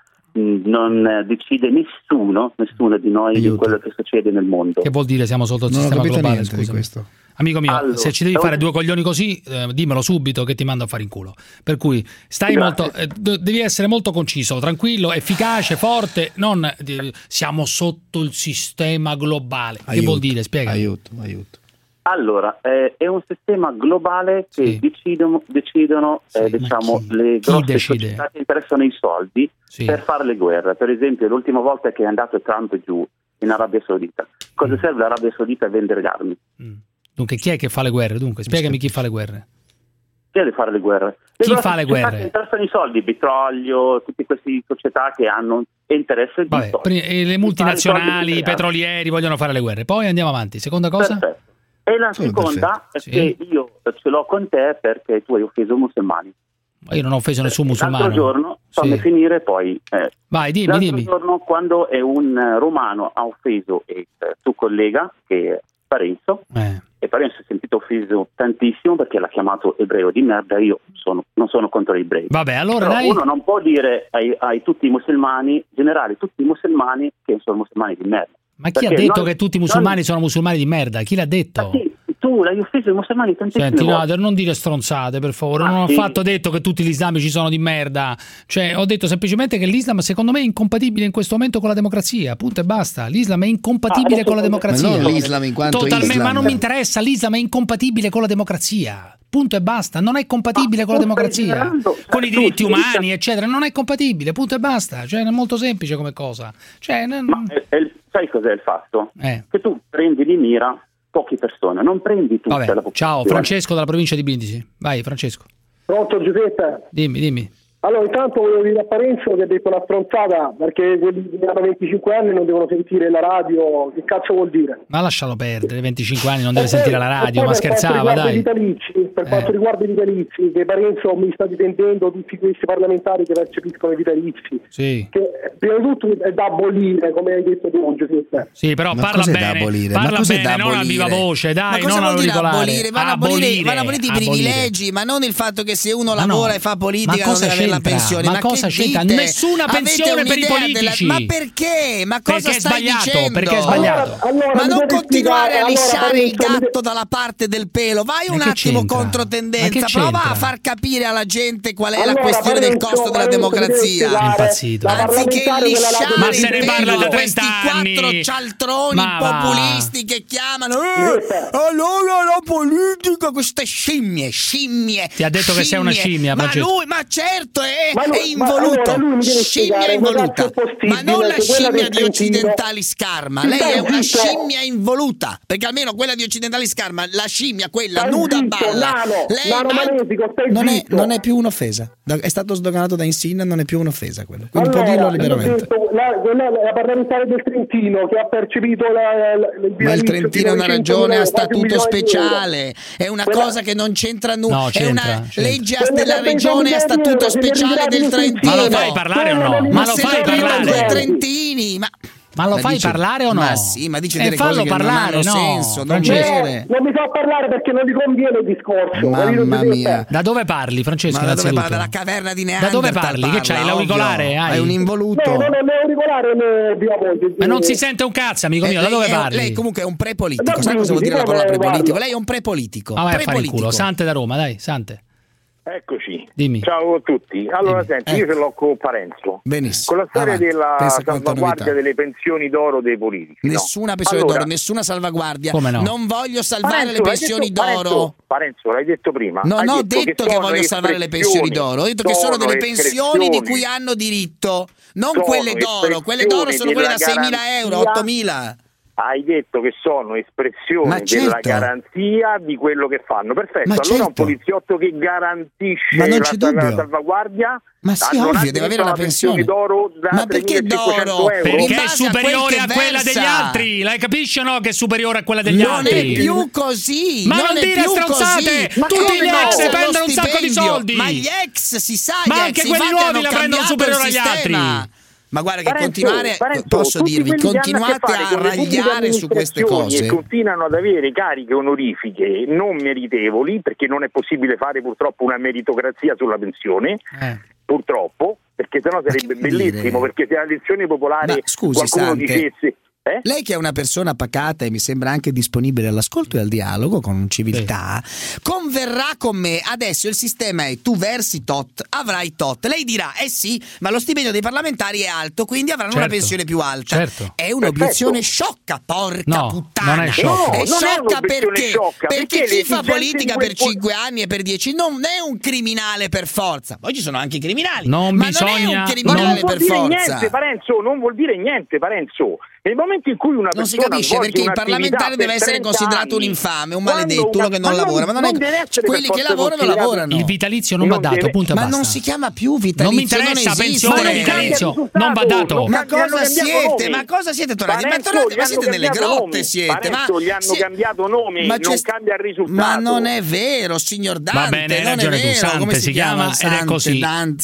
R: non decide nessuno di noi di quello che succede nel mondo.
I: Che vuol dire siamo sotto il sistema globale? Scusa, questo. Amico mio, allora, se ci devi fare due coglioni così, dimmelo subito che ti mando a fare in culo. Per cui stai molto, devi essere molto conciso, tranquillo, efficace, forte. Non siamo sotto il sistema globale. Che vuol dire? Spiega.
C: Aiuto.
R: Allora, è un sistema globale che decidono diciamo, le grosse società che interessano i soldi per fare le guerre. Per esempio, l'ultima volta che è andato Trump giù in Arabia Saudita, cosa serve l'Arabia Saudita a vendere le armi?
I: Dunque, chi è che fa le guerre? Dunque, spiegami chi fa le guerre.
R: Chi deve fare le guerre?
I: Chi fa le guerre?
R: Che interessano i soldi, petrolio, tutte queste società che hanno interesse di soldi.
I: E le multinazionali, i petrolieri vogliono fare le guerre. Poi andiamo avanti. Seconda cosa?
R: Perfetto. E la seconda è che io ce l'ho con te perché tu hai offeso i musulmani.
I: Ma io non ho offeso nessun musulmano.
R: L'altro giorno, fammi finire poi.
I: Vai, dimmi.
R: L'altro giorno, quando è un romano ha offeso il tuo collega, che è Parenzo, e Parenzo si è sentito offeso tantissimo perché l'ha chiamato ebreo di merda. Io non sono contro gli ebrei.
I: Vabbè, allora
R: però uno non può dire ai tutti i musulmani, generali tutti i musulmani, che sono musulmani di merda.
I: Ma chi ha detto che tutti i musulmani sono musulmani di merda? Chi l'ha detto?
R: Tu l'hai offeso i musulmani tantissime volte.
I: Nader, non dire stronzate, per favore. Non ho affatto detto che tutti gli islamici sono di merda. Cioè, ho detto semplicemente che l'Islam, secondo me, è incompatibile in questo momento con la democrazia. Punto e basta. L'Islam è incompatibile con la democrazia.
C: Ma non l'Islam in quanto
I: totalmente,
C: Islam.
I: ma non mi interessa. L'Islam è incompatibile con la democrazia. Punto e basta. Non è compatibile con la democrazia. Con i diritti umani, eccetera. Non è compatibile. Punto e basta. Cioè, è molto semplice come cosa. Cioè,
R: sai cos'è il fatto? Che tu prendi di mira poche persone, non prendi tutta la popolazione.
I: Ciao, Francesco dalla provincia di Brindisi. Vai, Francesco.
T: Pronto, Giuseppe?
I: Dimmi.
T: Allora, intanto volevo dire a Parenzo che ha detto una stronzata, perché quelli che hanno 25 anni non devono sentire la radio. Che cazzo vuol dire?
I: Ma lascialo perdere, 25 anni non deve sentire la radio, ma scherzava, dai.
T: Per quanto riguarda i vitalizi, che Parenzo mi sta difendendo tutti questi parlamentari che percepiscono i vitalizi.
I: Sì.
T: Che prima di tutto è da abolire, come hai detto tu, Giuseppe.
I: Sì, però parla bene, non a viva voce, dai, non all'auricolare.
C: Vanno aboliti i privilegi, ma non il fatto che se uno lavora e fa politica non deve avere la pensione.
I: Ma cosa c'entra? Nessuna pensione per i politici.
C: Ma perché? Ma cosa stai dicendo?
I: Perché è sbagliato.
C: Ma non continuare a lisciare il gatto dalla parte del pelo. Vai un attimo contro tendenza. Prova a far capire alla gente qual è la questione del costo della democrazia.
I: È impazzito.
C: Anziché lisciare
I: ma se ne parla da 30
C: questi
I: anni.
C: Quattro cialtroni populisti che chiamano allora la politica, queste scimmie.
I: Ti ha detto che sei una scimmia, Francesco.
C: Ma certo è involuto, scimmia involuta, ma non la scimmia di Occidentali Scarma. Lei è una scimmia involuta, perché almeno quella di Occidentali Scarma, la scimmia quella nuda balla. Non è più un'offesa, è stato sdoganato da Insin, non è più un'offesa quello, quindi può dirlo liberamente.
T: La parlamentare del Trentino che ha percepito
C: ma il Trentino è una regione a statuto speciale, è una cosa che non c'entra nulla, è una legge della regione a statuto speciale del Trentino.
I: Ma lo fai parlare o no? Ma lo fai parlare?
C: Trentini, ma
I: Ma lo fai parlare o no?
C: Ma sì, ma dice delle cose che
I: parlare,
C: non hanno senso, non
T: vere. Non mi fa parlare perché non gli conviene il discorso.
C: Mamma mia.
I: Da dove parli, Francesco?
C: Ma da dove parli? Dalla caverna di Neanderthal.
I: Da dove parli? Che c'hai l'auricolare?
C: È un involuto.
T: No, non è l'auricolare,
I: ma non si sente un cazzo, amico mio. Da dove parli?
C: Lei comunque è un prepolitico. Sai cosa vuol dire la parola prepolitico? Lei è un prepolitico.
I: Ma vai a fare il culo. Sante da Roma, dai, Sante.
A: Eccoci.
I: Dimmi.
A: Ciao a tutti. Allora, senti, io ce l'ho con Parenzo.
C: Benissimo.
A: Con la storia della salvaguardia delle pensioni d'oro dei politici.
C: Nessuna pensione d'oro, nessuna salvaguardia.
I: Come no?
C: Non voglio salvare le pensioni d'oro.
A: Parenzo, l'hai detto prima.
C: Non ho detto che voglio salvare le pensioni d'oro. Ho detto che sono delle pensioni di cui hanno diritto. Non quelle d'oro. Quelle d'oro sono quelle da 6.000 euro, 8.000.
A: Hai detto che sono espressioni della garanzia di quello che fanno. Perfetto, allora un poliziotto che garantisce la salvaguardia.
C: Ma sì, ovvio, deve avere una pensione
A: d'oro da
C: ma perché d'oro?
I: Perché è superiore a quella degli altri. Lei capisce o no che è superiore a quella degli altri?
C: Non è più così.
I: Ma non dire stronzate. Tutti gli ex prendono un sacco di soldi.
C: Ma gli ex si sa,
I: ma anche quelli nuovi la prendono superiore agli altri.
C: Ma guarda che posso dirvi, continuate a ragliare su queste cose.
A: E continuano ad avere cariche onorifiche non meritevoli, perché non è possibile fare purtroppo una meritocrazia sulla pensione, purtroppo, perché sennò sarebbe bellissimo, perché se la lezione popolare qualcuno dicesse...
C: Lei che è una persona pacata e mi sembra anche disponibile all'ascolto e al dialogo con civiltà, converrà con me. Adesso il sistema è: tu versi tot, avrai tot. Lei dirà sì, ma lo stipendio dei parlamentari è alto, quindi avranno una pensione più alta. È un'obiezione sciocca, porca puttana.
I: Non è sciocca.
C: È sciocca perché chi fa politica per 5 anni e per 10 non è un criminale per forza. Poi ci sono anche i criminali, ma non è un criminale per forza.
A: Non vuol dire niente, Parenzo. Nel momento in cui una persona
C: non si capisce perché il parlamentare deve essere considerato un infame, un maledetto, uno che non lavora, ma non è quelli che lavorano lavorano.
I: Il vitalizio non va dato, punto e basta.
C: Ma non si chiama più vitalizio.
I: Non mi interessa, pensione, vitalizio non va dato.
C: Ma cosa siete? Ma cosa siete tornati? Ma siete nelle grotte, siete.
A: Ma gli hanno cambiato nome, non cambia il risultato.
C: Ma non è vero, signor Dante.
I: Va bene, hai ragione tu, Sante si chiama ed è così.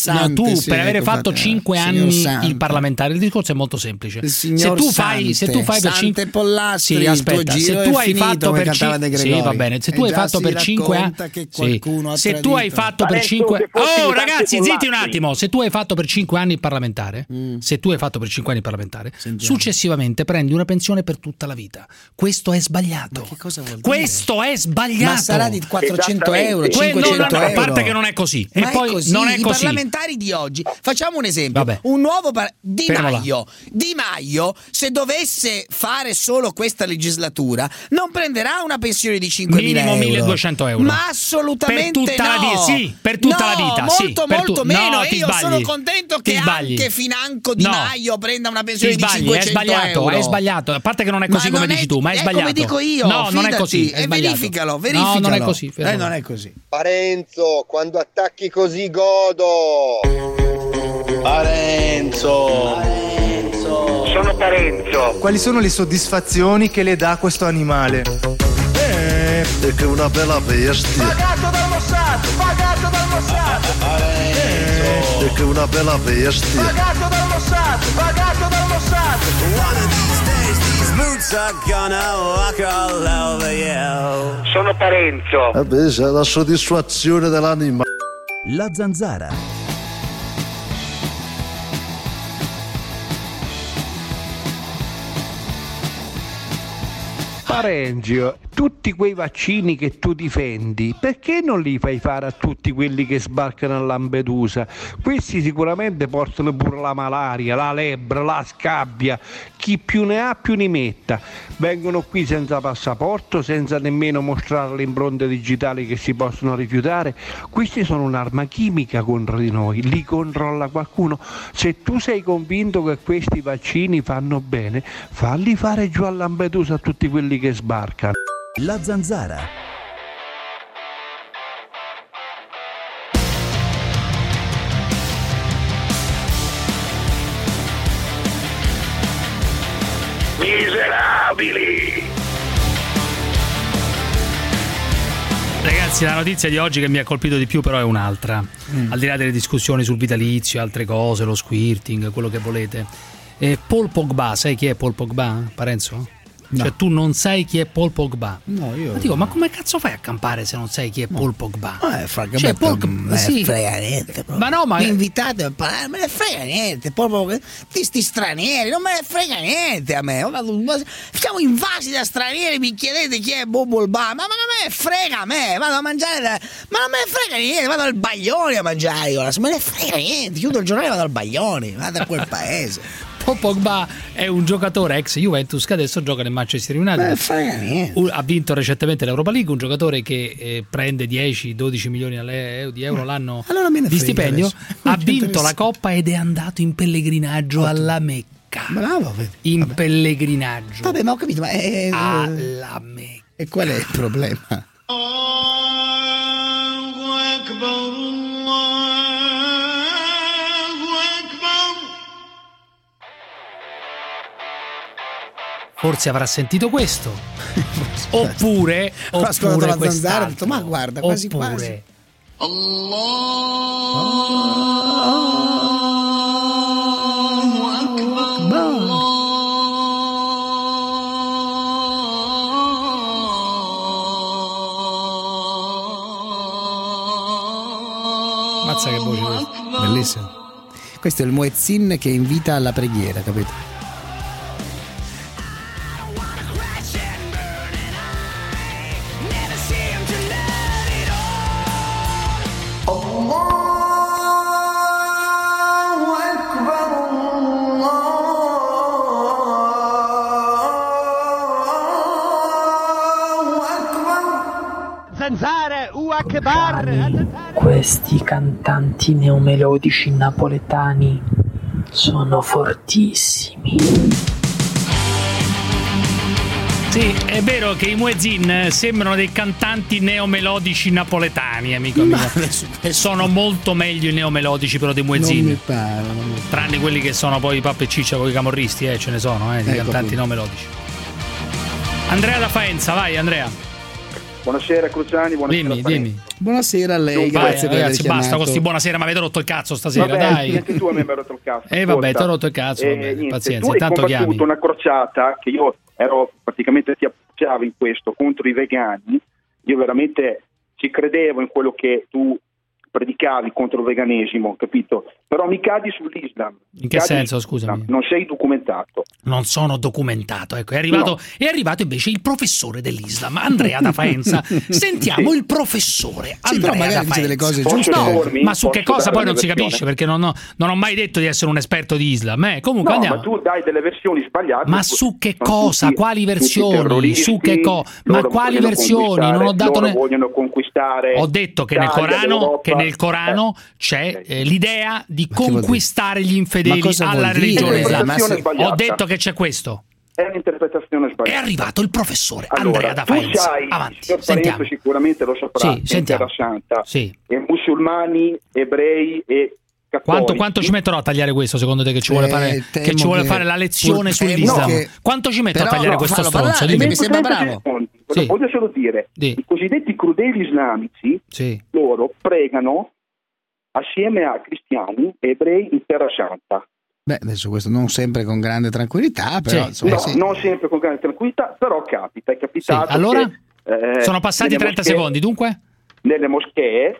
I: Tu per avere fatto 5 anni il parlamentare, il discorso è molto semplice. Se tu fai per 5
C: Pollastri,
I: sì, aspetta, se tu hai fatto per 5 sì, va bene, se tu hai fatto per 5 anni se tu hai fatto per 5 ragazzi, zitti un attimo, se tu hai fatto per 5 anni il parlamentare, successivamente prendi una pensione per tutta la vita. Questo è sbagliato.
C: Ma che cosa vuol dire?
I: Questo è sbagliato.
C: Ma sarà di 400 euro, 500 euro.
I: A parte che non è così. E poi
C: così.
I: Non è
C: I
I: così.
C: parlamentari di oggi, facciamo un esempio. Un nuovo Di Maio, se dovesse fare solo questa legislatura, non prenderà una pensione di 5.000
I: minimo
C: euro.
I: 1.200 euro.
C: Ma assolutamente
I: per tutta
C: no.
I: La vita, sì, per tutta la vita.
C: Molto meno.
I: No,
C: io sono contento che anche Financo Di Maio prenda una pensione di 500 euro.
I: È sbagliato. A parte che non è così come dici tu, ma è sbagliato.
C: Come dico io.
I: No, non è così. È
C: verificalo.
I: No, non è così.
C: Non è così.
P: Parenzo, quando attacchi così godo. Parenzo.
A: Sono Parenzo.
V: Quali sono le soddisfazioni che le dà questo animale?
P: Perché è una bella bestia.
E: Pagato dal Mossad.
P: Perché è una bella bestia.
E: Pagato dal Mossad. One of these days these boots are gonna walk all over you.
A: Sono Parenzo.
P: Vabbè, c'è la soddisfazione dell'animale.
D: La Zanzara.
W: Parenzo, tutti quei vaccini che tu difendi, perché non li fai fare a tutti quelli che sbarcano a Lampedusa? Questi sicuramente portano pure la malaria, la lebbra, la scabbia, chi più ne ha più ne metta. Vengono qui senza passaporto, senza nemmeno mostrare le impronte digitali che si possono rifiutare. Questi sono un'arma chimica contro di noi, li controlla qualcuno. Se tu sei convinto che questi vaccini fanno bene, falli fare giù a Lampedusa a tutti quelli che sbarcano.
D: La Zanzara.
A: Miserabili.
I: Ragazzi, la notizia di oggi che mi ha colpito di più però è un'altra. Al di là delle discussioni sul vitalizio, altre cose, lo squirting, quello che volete. Paul Pogba, sai chi è Paul Pogba, Parenzo? No. Cioè tu non sai chi è Paul Pogba?
C: No, io.
I: Ma dico, ma come cazzo fai a campare se non sai chi è Paul Pogba?
C: Cioè, sì. Frega niente.
I: Ma no, ma
C: mi invitate a parlare, me ne frega niente. Sti stranieri, non me ne frega niente a me. Siamo invasi da stranieri, mi chiedete chi è Paul Pogba? Ma non me ne frega a me. Vado a mangiare, ma non me ne frega niente. Vado al Baglioni a mangiare. Non me ne frega niente. Chiudo il giornale e vado al Baglioni. Vado a quel paese.
I: Pogba è un giocatore ex Juventus che adesso gioca nel Manchester United. Ha vinto recentemente l'Europa League, un giocatore che prende 10-12 milioni di euro l'anno di stipendio. Ha vinto la Coppa ed è andato in pellegrinaggio alla Mecca.
C: Bravo,
I: in pellegrinaggio.
C: Vabbè, ma ho capito, ma
I: alla Mecca.
C: E qual è il problema?
I: Forse avrà sentito questo. Oppure
C: la zanzara, ha detto, ma guarda, quasi quasi.
I: Mazza che voce questa.
C: Bellissimo. Questo è il muezzin che invita alla preghiera, capito?
F: Questi cantanti neomelodici napoletani sono fortissimi.
I: Sì, è vero che i muezzin sembrano dei cantanti neomelodici napoletani, amico mio. Sono molto meglio i neomelodici però dei muezzin.
C: Non mi pare.
I: Tranne quelli che sono poi Pappa e Ciccia con i camorristi, ce ne sono, di cantanti neomelodici. Andrea da Faenza, vai Andrea.
L: Buonasera Cruciani, buonasera.
I: Dimmi.
C: Buonasera a lei, grazie per
I: ragazzi, basta con sti buonasera, ma avete rotto il cazzo stasera,
L: vabbè,
I: dai.
L: Anche tu a me mi hai rotto il cazzo.
I: Vabbè, ti ho rotto il cazzo, vabbè, pazienza,
L: tu
I: tanto
L: hai combattuto una crociata che io ero praticamente ti appoggiavo in questo contro i vegani. Io veramente ci credevo in quello che tu predicavi contro il veganesimo, capito? Però mi cadi sull'Islam.
I: In che senso, scusami?
L: Non sei documentato.
I: Non sono documentato, ecco, è arrivato invece il professore dell'Islam, Andrea da Faenza. Sentiamo il professore Andrea da Faenza.
C: Dice delle cose giuste.
I: No, ma su che cosa poi non si capisce, perché non ho mai detto di essere un esperto di Islam, Comunque andiamo.
L: Ma tu dai delle versioni sbagliate.
I: Ma su che cosa? Quali versioni? Su che ma quali versioni? Non ho dato
L: vogliono conquistare.
I: Ho detto che nel Corano c'è l'idea di conquistare gli infedeli alla religione islamica. Ho detto che c'è questo.
L: È un'interpretazione sbagliata.
I: È arrivato il professore Andrea da Faenza. Avanti,
L: sentiamo. Sicuramente lo saprà.
I: Sì, in
L: Terra Santa. Sì. E musulmani, ebrei e cattolici.
I: Quanto ci metterò a tagliare questo, secondo te, che ci vuole fare la lezione sull'Islam? Quanto ci metto a tagliare questo stronzo?
C: Mi sembra bravo.
L: Voglio solo dire, i cosiddetti crudeli islamici, loro pregano assieme a cristiani e ebrei in Terra Santa.
C: Beh, adesso questo non sempre con grande tranquillità, però
L: non sempre con grande tranquillità, però capita, è capitato.
I: Allora? Sono passati 30 secondi, dunque?
L: Nelle moschee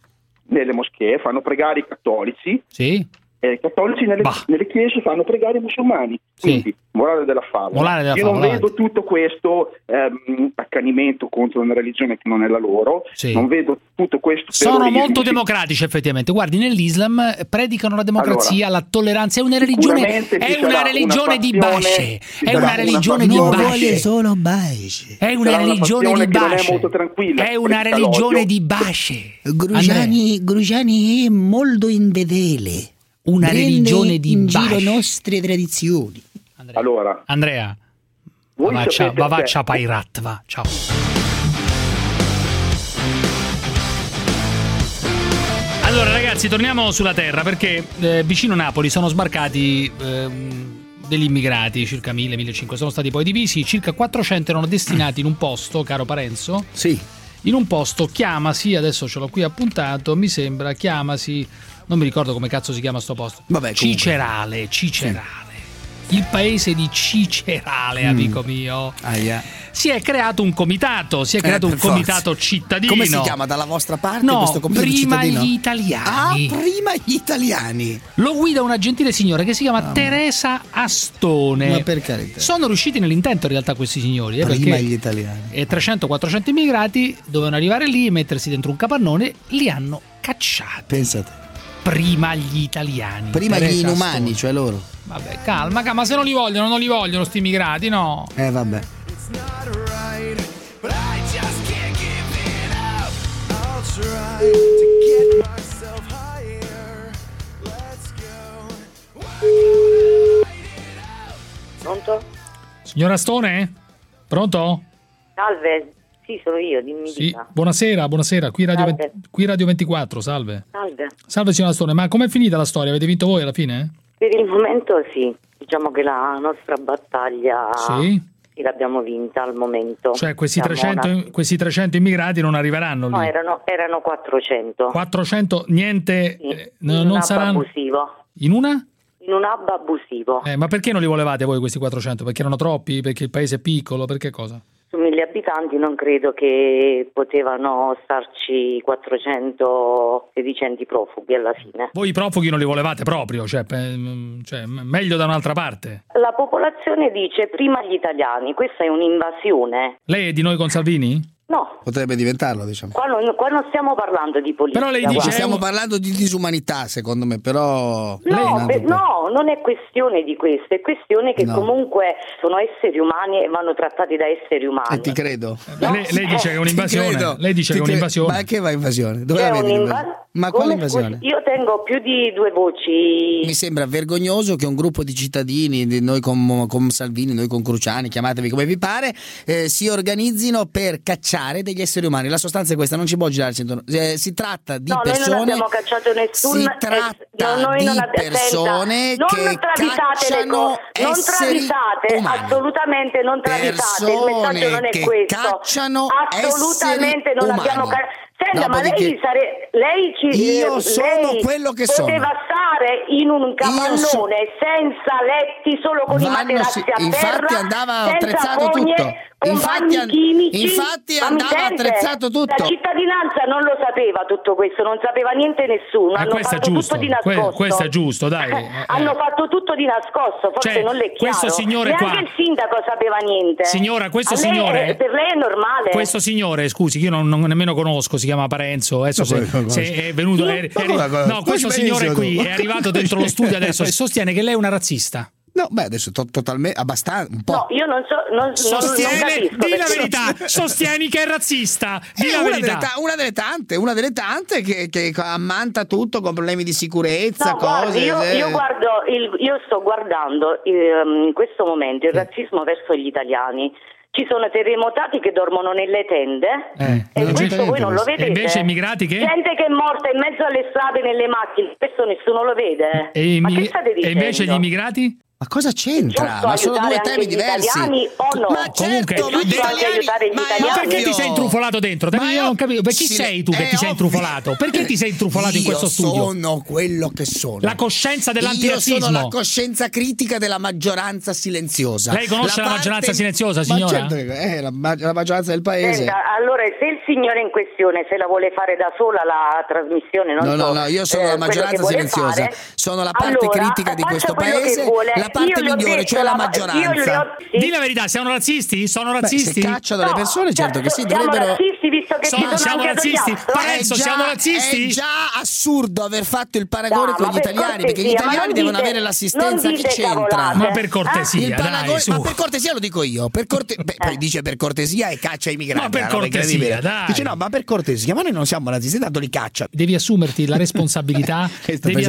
L: fanno pregare i cattolici.
I: Sì.
L: I cattolici nelle chiese fanno pregare i musulmani. Quindi, morale della favola. Io non vedo tutto questo accanimento contro una religione che non è la loro. Non vedo tutto questo.
I: Sono molto democratici, effettivamente. Guardi, nell'Islam predicano la democrazia, la tolleranza. È una religione di Bashe. È una religione di Bashe. È una religione di Bashe. È una religione di Bashe.
C: Grugiani è molto infedele.
I: Una religione di
C: in giro nostre tradizioni.
I: Andrea, va Pairat, va, ciao. Allora ragazzi, torniamo sulla terra, perché vicino Napoli sono sbarcati degli immigrati, circa 1.000-1.500, sono stati poi divisi, circa 400 erano destinati in un posto, caro Parenzo.
C: Sì.
I: In un posto, chiamasi, adesso ce l'ho qui appuntato, mi sembra, chiamasi, non mi ricordo come cazzo si chiama sto posto.
C: Vabbè,
I: Cicerale.
C: Sì.
I: il paese di Cicerale, amico mio. Si è creato un comitato, comitato cittadino.
C: Come si chiama dalla vostra parte questo comitato cittadino?
I: Gli italiani.
C: Prima gli italiani.
I: Lo guida una gentile signora che si chiama Teresa Astone.
C: Ma per carità.
I: Sono riusciti nell'intento in realtà questi signori.
C: Prima gli italiani.
I: E 300-400 immigrati dovevano arrivare lì e mettersi dentro un capannone, li hanno cacciati.
C: Pensate.
I: Prima gli italiani.
C: Prima gli inumani, cioè loro.
I: Vabbè, calma, se non li vogliono sti immigrati, no?
C: Vabbè.
G: Pronto?
I: Signora Stone? Pronto?
G: Salve, sì, sono io, dimmi.
I: Sì, buonasera, qui Radio 24, salve. Salve signora Stone, ma com'è finita la storia? Avete vinto voi alla fine?
G: Per il momento sì, diciamo che la nostra battaglia sì, l'abbiamo vinta al momento.
I: Cioè questi 300 immigrati non arriveranno lì?
G: No, erano 400.
I: 400, niente, non saranno...
G: abusivo.
I: In una?
G: In un hub abusivo.
I: Ma perché non li volevate voi questi 400? Perché erano troppi? Perché il paese è piccolo? Perché cosa?
G: Su 1000 abitanti non credo che potevano starci 400 sedicenti profughi alla fine.
I: Voi i profughi non li volevate proprio? Cioè meglio da un'altra parte?
G: La popolazione dice prima gli italiani, questa è un'invasione.
I: Lei è di Noi con Salvini?
G: No.
C: Potrebbe diventarlo, diciamo.
G: Qua non stiamo parlando di politica.
I: Però lei dice
C: stiamo parlando di disumanità, secondo me, però...
G: No, non è questione di questo, è questione che comunque sono esseri umani e vanno trattati da esseri umani.
C: Ti credo.
I: Lei dice che è un'invasione. Lei dice che è un'invasione.
C: Ma che va invasione? Dove la vedi? Ma quale invasione?
G: Io tengo più di 2 voci.
C: Mi sembra vergognoso che un gruppo di cittadini, di Noi con Salvini, Noi con Cruciani, chiamatevi come vi pare, si organizzino per cacciare degli esseri umani. La sostanza è questa, non ci può girare intorno. Si tratta di persone.
G: Noi non abbiamo cacciato nessuno.
C: Si tratta di persone che cacciano esseri umani.
G: Assolutamente non travisate. Il messaggio non è questo.
C: Cacciano
G: assolutamente non
C: umani.
G: Abbiamo Senta, ma
C: io sono quello che sono.
G: Poteva stare in un capannone senza letti, solo con i materassi a terra.
C: Infatti andava attrezzato tutto. Infatti andava attrezzato tutto.
G: La cittadinanza non lo sapeva tutto questo, non sapeva niente nessuno. Hanno fatto tutto di nascosto.
I: Questo è giusto, dai.
G: Hanno fatto tutto di nascosto, forse non le è chiaro.
I: Questo signore
G: neanche il sindaco sapeva niente.
I: Signora, questo signore
G: per lei è normale.
I: Questo signore, scusi, io non nemmeno conosco, si chiama Parenzo. Adesso se è venuto no, questo signore qui è arrivato dentro lo studio adesso e sostiene che lei è una razzista.
C: No, beh, adesso totalmente, abbastanza, un po'.
G: No, io non capisco.
I: Di la verità, sostieni che è razzista. Di la verità.
C: Una delle tante che ammanta tutto con problemi di sicurezza,
G: cose. Io sto guardando in questo momento il razzismo verso gli italiani. Ci sono terremotati che dormono nelle tende e questo voi non lo vedete.
I: E invece immigrati che?
G: Gente che è morta in mezzo alle strade, nelle macchine, questo nessuno lo vede. Ma che state dicendo?
I: E invece gli immigrati?
C: Ma cosa c'entra? Ma sono due temi diversi.
G: No?
C: Ma certo, ma
I: perché ti sei intrufolato dentro? Io non capisco. Per chi sei tu che ti sei intrufolato? Perché ti sei intrufolato in questo studio?
C: Io sono quello che sono.
I: La coscienza dell'antirazzismo.
C: Io sono la coscienza critica della maggioranza silenziosa.
I: Lei conosce la maggioranza silenziosa, signora?
C: Ma certo, la maggioranza del paese.
G: Senta, allora, se il signore in questione se la vuole fare da sola la trasmissione,
C: No, io sono la maggioranza silenziosa. Sono la parte critica di questo paese. La parte migliore, cioè la maggioranza.
I: Di la verità, siamo razzisti? Sono razzisti?
C: Se cacciano le persone, certo che sì, dovrebbero.
G: Razzisti, visto che
I: siamo razzisti? Parenzo, siamo razzisti?
C: È già assurdo aver fatto il paragone con gli italiani, perché gli italiani devono avere l'assistenza. Che c'entra?
I: Ma per cortesia, dai, su.
C: Ma per cortesia lo dico io. Poi dice per cortesia e caccia i migranti.
I: Ma per cortesia, dai.
C: Dice no, ma per cortesia, ma noi non siamo razzisti, tanto li caccia.
I: Devi assumerti la responsabilità. Devi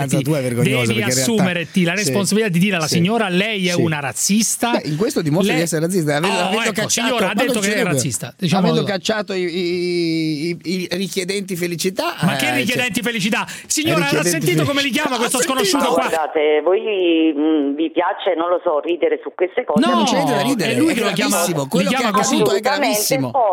I: assumerti la responsabilità di dire alla signora lei è una razzista.
C: In questo dimostra di essere razzista. Avendo cacciato,
I: signora ha detto che è razzista.
C: Avendo cacciato i richiedenti felicità.
I: Ma che richiedenti felicità? Signora, ha sentito come li chiama questo sconosciuto qua?
G: Guardate, voi vi piace, non lo so, ridere su queste cose?
C: No, non c'è niente da ridere.
I: È lui che lo chiama.
C: Quello che è accaduto è gravissimo.
G: Poi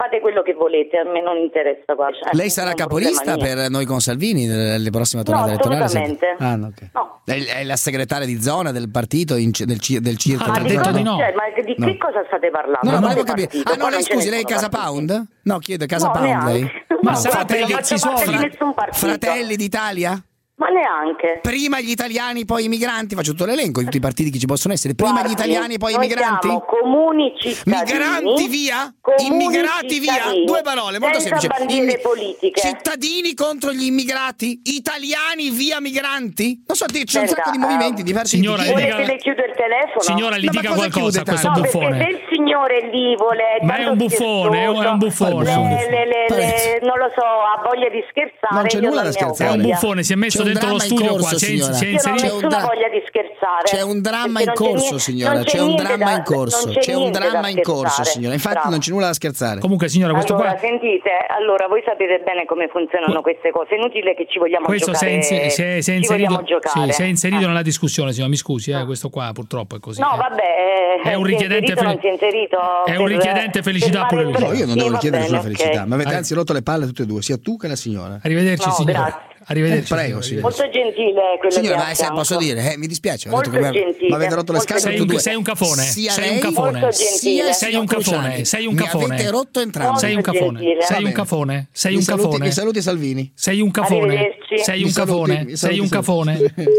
G: fate quello che volete, a me non interessa qua.
C: Lei sarà capolista per Noi con Salvini nelle prossime tornate elettorali?
G: Assolutamente.
C: Okay. No. È la segretaria di zona del partito del circo?
G: Ma di che cosa state parlando?
C: No, volevo capire. Lei scusi, lei è Casa Pound? No, chiedo, Casa Pound lei?
I: Ma sarà per i cazzi suoi?
C: Fratelli d'Italia?
G: Ma neanche.
C: Prima gli italiani, poi i migranti. Faccio tutto l'elenco di tutti i partiti che ci possono essere. Prima gli italiani, poi i migranti.
G: Siamo comuni cittadini.
C: Migranti via? Immigrati via? Due parole, molto semplice.
G: Bandiere politiche.
C: Cittadini contro gli immigrati? Italiani via migranti? Non so, c'è un sacco di movimenti diversi.
I: Signora,
G: volete le chiudo il telefono?
I: Signora, gli dica qualcosa a questo buffone.
G: Se il signore lì vuole.
I: Ma è un buffone, è un buffone.
G: Non lo so, ha voglia di scherzare.
C: Non c'è nulla da scherzare.
I: È un buffone, si è messo dentro lo studio qua.
G: Io non ho nessuna voglia di scherzare.
C: C'è un dramma in corso, signora. C'è un dramma in corso. C'è un dramma in corso, signora. Infatti non c'è nulla da scherzare.
I: Comunque, signora, questo qua.
G: Sentite, allora voi sapete bene come funzionano queste cose. È inutile che ci vogliamo
I: questo
G: giocare.
I: Questo si è inserito nella discussione, signora. Mi scusi, questo qua purtroppo è così.
G: No, vabbè.
I: È un richiedente felicità pure lui.
C: No, io non devo richiedere nessuna felicità. Ma avete anzi rotto le palle tutte e due, sia tu che la signora.
I: Arrivederci, signora.
G: Grazie.
I: Arrivederci.
C: Prego, signora.
G: Molto gentile quello
C: signora,
G: che
C: se posso dire, mi dispiace,
G: molto gentile.
C: Ma avete rotto le scatole tutti e due.
I: Sei un cafone.
C: Sei un cafone.
I: Sei un cafone. Sei un cafone.
C: Mi avete rotto entrambi.
I: Sei un cafone. Sei un cafone. Sei un cafone.
C: Mi saluti Salvini.
I: Sei un cafone. Sei un cafone. Sei un cafone.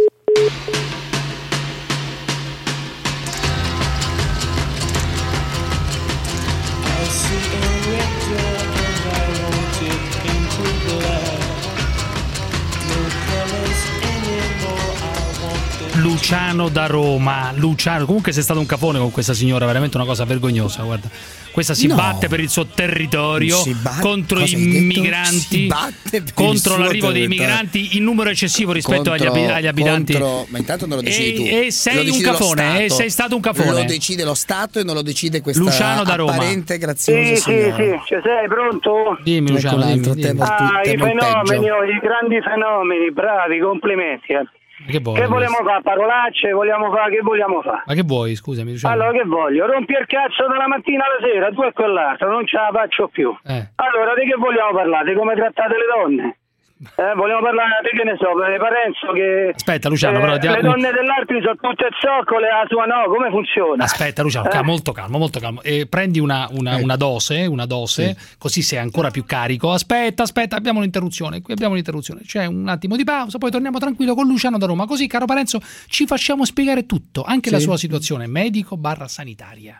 I: Luciano da Roma. Luciano, comunque sei stato un cafone con questa signora, veramente una cosa vergognosa, guarda. Questa si batte per il suo territorio contro i migranti, contro l'arrivo dei migranti in numero eccessivo rispetto agli abitanti.
C: Ma intanto non lo decidi tu.
I: E sei un cafone, sei stato un cafone.
C: Lo decide lo Stato e non lo decide questa
I: Luciano da Roma.
C: apparente graziosa signora.
K: Sì, ci sei pronto?
I: Dimmi Luciano,
C: dimmi.
K: I fenomeni, i grandi fenomeni, bravi, complimenti.
I: Che
K: vogliamo fare? Parolacce? Vogliamo fare? Che vogliamo fare?
I: Ma che vuoi, scusami? Luciano.
K: Allora, che voglio? Rompi il cazzo dalla mattina alla sera, tu e quell'altro, non ce la faccio più. Allora, di che vogliamo parlare? Di come trattate le donne? Vogliamo parlare di che ne so, per Parenzo che
I: aspetta Luciano, però
K: le donne dell'Arti sono tutte zoccole, la sua no, come funziona?
I: Aspetta Luciano, molto calmo. Prendi una dose, sì. Così sei ancora più carico. Aspetta, abbiamo un'interruzione. C'è un attimo di pausa, poi torniamo tranquillo con Luciano da Roma. Così, caro Parenzo, ci facciamo spiegare tutto, anche la sua situazione medico/sanitaria.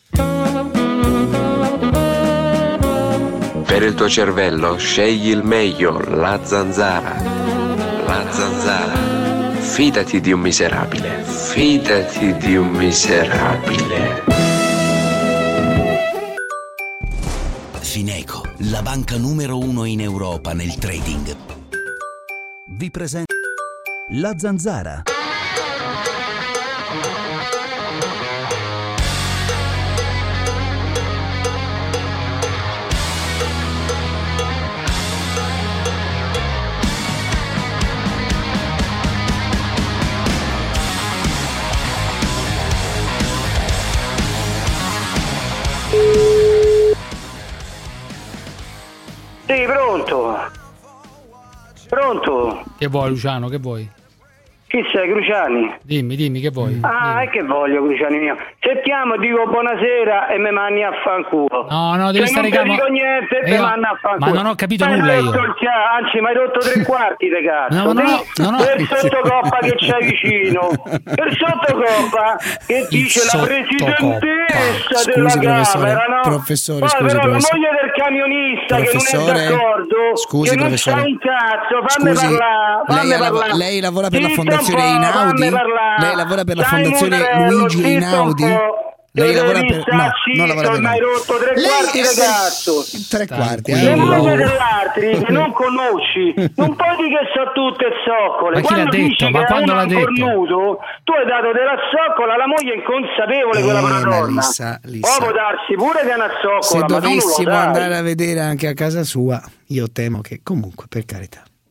H: Per il tuo cervello scegli il meglio, la zanzara. La zanzara. Fidati di un miserabile. Fidati di un miserabile.
D: Fineco, la banca numero 1 in Europa nel trading, vi presenta La Zanzara.
K: Sì, pronto?
I: Che vuoi Luciano, che vuoi?
K: Chi sei, Cruciani?
I: Dimmi, che vuoi?
K: E che voglio, Cruciani mio? Se chiamo dico buonasera e me mandi a fanculo.
I: No, devi stare calmo.
K: Se non ti dico niente te mandi a fanculo.
I: Ma non ho capito nulla io.
K: Anzi, mi hai rotto 3 quarti di cazzo.
I: No.
K: Per sottocoppa che c'è vicino. Per sottocoppa che dice la presidentessa della Camera, no?
C: Professore,
K: poi
C: scusi,
K: però
C: professore.
K: la moglie del camionista che non è d'accordo,
C: scusi,
K: che non
C: professore.
K: sa un cazzo, fammi parlare.
C: Lei lavora per la fondazione Einaudi? Lei lavora per la fondazione Luigi Einaudi? Lei lavora per... No, non lavora per...
K: hai rotto 3 quarti di cazzo.
C: 3 quarti.
K: Le moglie dell'altri che non conosci, non puoi dire che sono tutte zoccole.
I: Ma chi l'ha detto? Ma quando l'ha detto?
K: Cornuto, tu hai dato della zoccola alla moglie inconsapevole quella donna.
C: Lisa.
K: Può darsi pure che è una zoccola.
C: Se dovessimo andare a vedere anche a casa sua, io temo che comunque, per carità.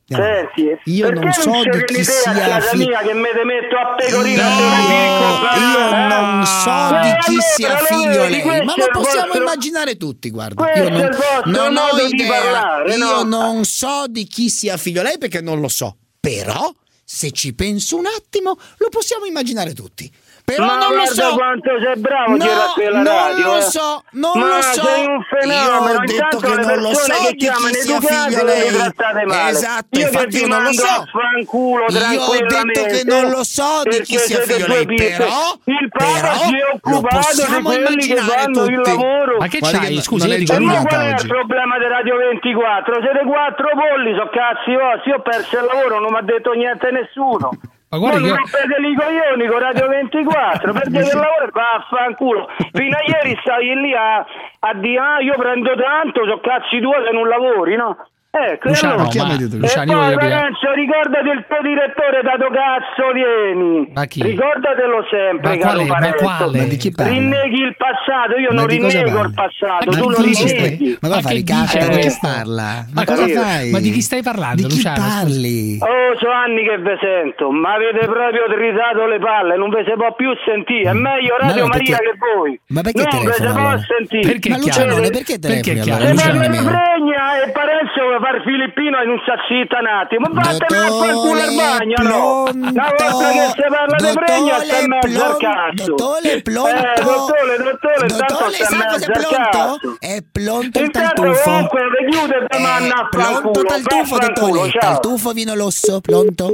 G: Senti,
C: io non so di chi sia
G: casa mia che me te metto a pecorino
C: io non so di chi sia figlio lei, ma lo possiamo immaginare tutti, guarda. Io non ho idea, io non so di chi sia figlio lei perché non lo so, però se ci penso un attimo lo possiamo immaginare tutti. Però
G: ma
C: non lo so
G: quanto sei bravo
C: non lo so, non lo so.
G: Sei un fenomeno.
C: Io ho detto che non lo so di chi sia figlio lei. Esatto, infatti io non lo so. Io ho detto che non lo so di chi sia figlio lei, però lo possiamo immaginare tutti.
I: Ma che c'hai? Scusi,
G: qual è il problema di Radio 24? Siete 4 polli, so cazzi vostri. Io ho perso il lavoro, non mi ha detto niente nessuno.
I: Ma guarda,
G: non rompete i coglioni con Radio 24, perdete il lavoro e vaffanculo. Fino a ieri stavi lì a dire io prendo tanto, so cazzi tuoi se non lavori, no?
I: Luciano,
G: Luciano, Lorenzo, ricordati il tuo direttore, dato cazzo vieni.
I: Ma chi?
G: Ricordatelo sempre, caro Parenzo.
I: Ma quale?
C: Ma di chi parla?
G: Rinneghi il passato, io non rinnego il passato, tu lo rinneghi.
C: Ma cosa fai? Di chi parla? Ma cosa fai?
I: Ma di chi stai parlando,
C: di chi
I: Luciano?
C: Parli?
G: Oh, so anni che ve sento, ma avete proprio trisato le palle, non ve si può più sentire. È meglio Radio Maria che voi.
C: Ma perché
G: non ve si può sentire.
C: Perché ma Luciano, perché telefoni allora?
G: Luciano Fregna e Parenzo far Filippino e non sta zitta un attimo. Ma vattene a far culo il bagno, no? Una volta che si parla di Fregna stai in mezzo al cazzo.
C: Dottore,
G: intanto stai in mezzo al cazzo.
C: È pronto il tartufo.
G: Comunque vi chiude e manna a far
C: pronto tartufo, dottore. Tartufo vino rosso, pronto?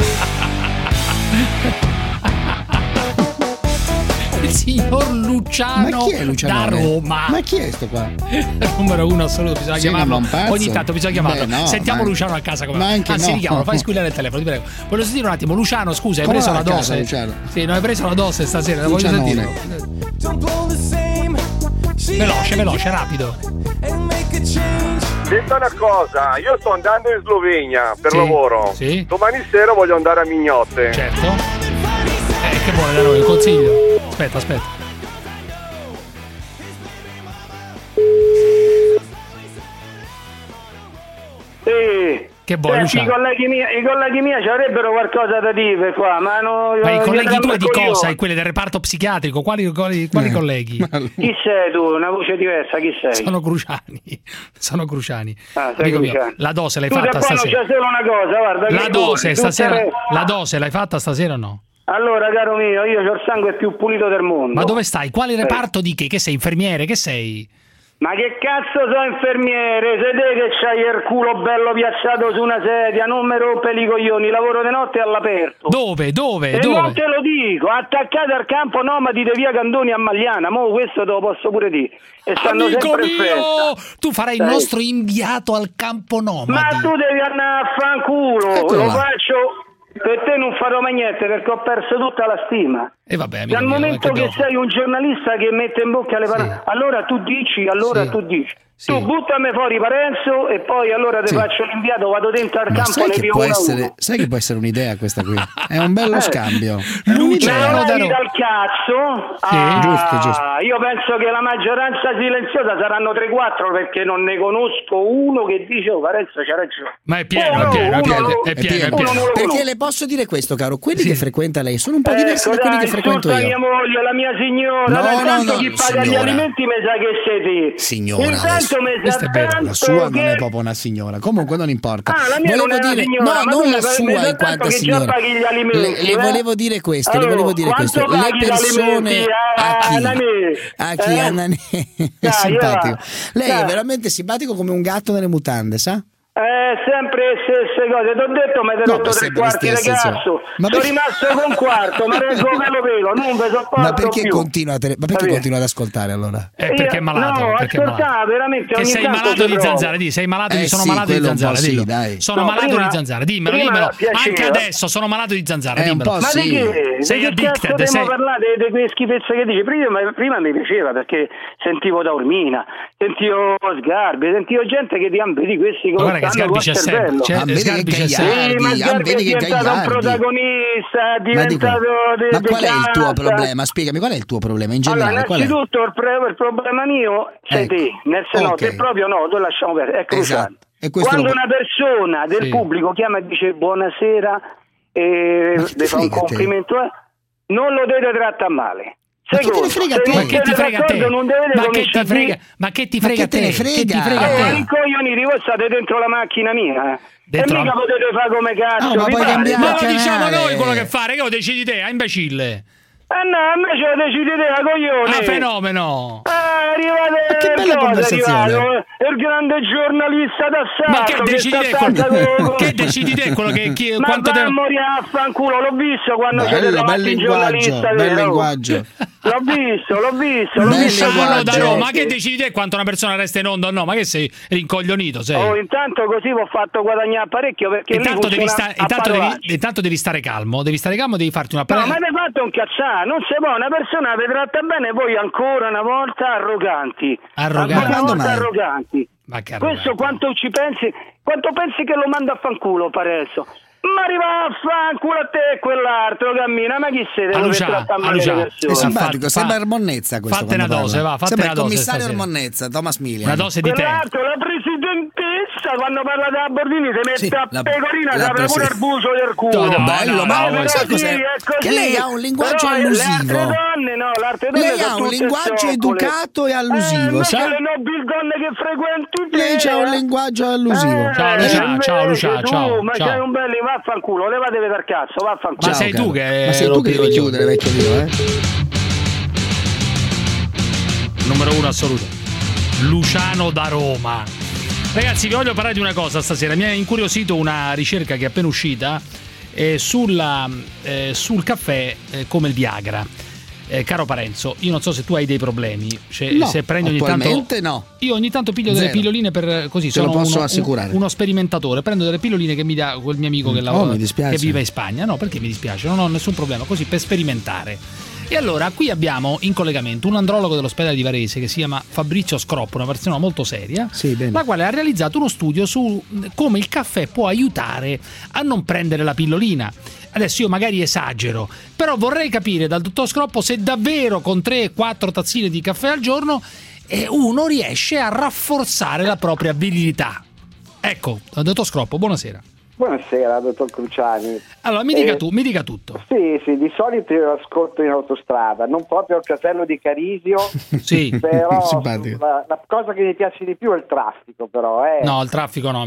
I: Il signor Luciano,
C: ma chi è Luciano
I: da Roma.
C: Ma chi è sto qua?
I: Numero uno assoluto, bisogna chiamarlo. Ogni tanto bisogna chiamarlo.
C: No,
I: sentiamo Luciano a casa come
C: ma anche
I: anzi, richiamalo, fai squillare il telefono, ti prego. Voglio sentire un attimo, Luciano, scusa, hai preso la dose?
C: Luciano?
I: Sì, non hai preso la dose stasera, voglio sentire. Veloce, rapido.
J: Senta una cosa, io sto andando in Slovenia per lavoro.
I: Sì.
J: Domani sera voglio andare a Mignotte.
I: Certo. Che vuole da noi? Un consiglio? Aspetta.
G: Sì.
I: Che vuoi, Luciano?
G: I colleghi miei ci avrebbero qualcosa da dire qua, ma
I: i colleghi tuoi di cosa? E quelli del reparto psichiatrico? Quali colleghi?
G: Chi sei tu? Una voce diversa, chi sei?
I: Sono Cruciani.
G: Amico mio,
I: la dose l'hai fatta stasera?
G: Non c'è solo una cosa, guarda.
I: La dose l'hai fatta stasera o no?
G: Allora, caro mio, io ho il sangue più pulito del mondo.
I: Ma dove stai? Quale reparto di che? Che sei infermiere? Che sei?
G: Ma che cazzo sono infermiere? Se te che c'hai il culo bello piazzato su una sedia, non mi rompe i coglioni, lavoro di notte all'aperto.
I: Dove?
G: E non te lo dico, attaccate al campo nomadi di via Candoni a Magliana, mo questo te lo posso pure dire. E stanno
I: amico
G: sempre in
I: mio,
G: festa.
I: tu farai il nostro inviato al campo nomadi.
G: Ma tu devi andare a fanculo, lo faccio. Per te non farò mai niente perché ho perso tutta la stima.
I: E vabbè,
G: dal momento che sei un giornalista che mette in bocca le parole, allora tu dici. Sì. Tu buttami fuori Parenzo e poi allora ti faccio l'inviato, vado dentro al campo e le più uno.
C: Sai che può essere un'idea questa qui? È un bello scambio.
G: Luciano dal cazzo.
C: Sì, giusto.
G: Io penso che la maggioranza silenziosa saranno 3-4 perché non ne conosco uno che dice Parenzo c'ha ragione.
I: Ma è pieno.
C: Perché le posso dire questo, caro? Quelli che frequenta lei sono un po' diversi da quelli che frequento io.
G: Mia moglie, la mia signora, chi paga gli alimenti mi sa che sei te.
C: Signora, questa è vera, la sua non è proprio una signora. Comunque non importa.
G: La mia
C: volevo dire,
G: signora,
C: non la sua in quanto signora. Le volevo dire questo, Le persone a chi è simpatico. Lei è veramente simpatico come un gatto nelle mutande, sa?
G: Sempre le stesse cose, ti ho detto, mi hai rotto 3 quarti di cazzo. Sono rimasto con un quarto, ma reggo pelo, non ve sopporto.
C: Ma perché continua ad ascoltare allora?
I: Perché è malato.
G: No, ascoltare veramente ogni
I: sei malato di zanzara, sei malato di sono malato di zanzara, dillo. Sono malato di zanzara, dimmelo. Anche adesso sono malato di zanzara, dimmelo.
G: Ma di che?
I: Sei addicted,
G: sei parlare di quelle schifezze che dici. Prima mi piaceva perché sentivo Taormina, sentivo Sgarbi, sentivo gente che di questi
I: cose. Sgarbi c'è sempre.
C: Sgarbi c'è sempre.
G: Ma Sgarbi è diventato un protagonista,
C: Ma qual è il tuo problema? Spiegami, qual è il tuo problema in generale?
G: Allora, innanzitutto il problema mio sei te, nel senso te proprio no, tu lasciamo perdere, è Cruciani.
M: Quando una persona del pubblico chiama e dice buonasera e le fa un complimento, non lo deve trattare male.
C: Ma che te ne frega a te?
I: Ma che ti frega a te? Ma che ti frega a te? Che ti frega a te?
M: I coglioni, voi state dentro la macchina mia.
I: Dentro
M: e mica potete fare come cazzo.
I: Ma lo diciamo noi quello che fare, che lo decidi te, imbecille.
M: No, invece lo decidi te, coglione.
I: Fenomeno.
M: Arrivate,
C: che bella conversazione.
M: Il grande giornalista d'assalto.
I: Ma che decidi te quello che
M: ma
I: quanto
M: va a morire a fanculo, l'ho visto quando siete davanti il giornalista.
C: Bel linguaggio.
M: L'ho visto.
I: Da Roma. Ma che decidi te quanto una persona resta in onda o no? Ma che sei rincoglionito? Sei?
M: Intanto così vi ho fatto guadagnare parecchio perché
I: intanto devi stare calmo. Devi farti una
M: No, ma ne fate un cazzare. Non si può, una persona vi tratta bene e voi ancora una volta arroganti. Arroganti.
I: Ma che
M: questo quanto ci pensi? Quanto pensi che lo manda a fanculo, Parenzo? Ma arriva a fanculo a te e quell'altro cammina, ma chi siete?
C: È simpatico, sembra Ermonnezza questo.
I: Fatte una dose, va, fatte
C: sembra
I: una dose.
C: Il commissario Ermonnezza, Thomas Millian.
I: Una dose di te.
M: Quell'altro, la presidentessa, quando parla della Bordini si mette a pecorina, si apre pure il buso del culo.
C: Bello, ma sai cos'è? Che lei ha un linguaggio allusivo. Lei ha un linguaggio educato e allusivo, sa?
M: Le nobili donne che frequenti te.
C: Lei c'ha un linguaggio allusivo.
I: Ciao Lucia, ciao.
M: Ma c'hai un bel vaffanculo, levatevi dal cazzo, vaffanculo.
I: Ma sei tu che
C: devi chiudere, vecchio mio,
I: Numero 1 assoluto. Luciano da Roma. Ragazzi, vi voglio parlare di una cosa stasera. Mi ha incuriosito una ricerca che è appena uscita sul caffè come il Viagra. Caro Parenzo, io non so se tu hai dei problemi,
C: no,
I: se prendi ogni
C: tanto no.
I: Io ogni tanto piglio delle pilloline per così,
C: te
I: sono
C: lo posso assicurare.
I: Uno sperimentatore, prendo delle pilloline che mi dà quel mio amico che lavora, che vive in Spagna. No, perché mi dispiace, non ho nessun problema, così per sperimentare. E allora qui abbiamo in collegamento un andrologo dell'ospedale di Varese che si chiama Fabrizio Scroppo, una persona molto seria, la quale ha realizzato uno studio su come il caffè può aiutare a non prendere la pillolina. Adesso io magari esagero, però vorrei capire dal dottor Scroppo se davvero con 3-4 tazzine di caffè al giorno uno riesce a rafforzare la propria virilità. Ecco, dottor Scroppo, buonasera.
N: Buonasera, dottor Cruciani.
I: Allora, mi dica tutto.
N: Sì, di solito io ascolto in autostrada, non proprio il casello di Carisio,
I: sì,
N: però la cosa che mi piace di più è il traffico, però.
I: No, il traffico no,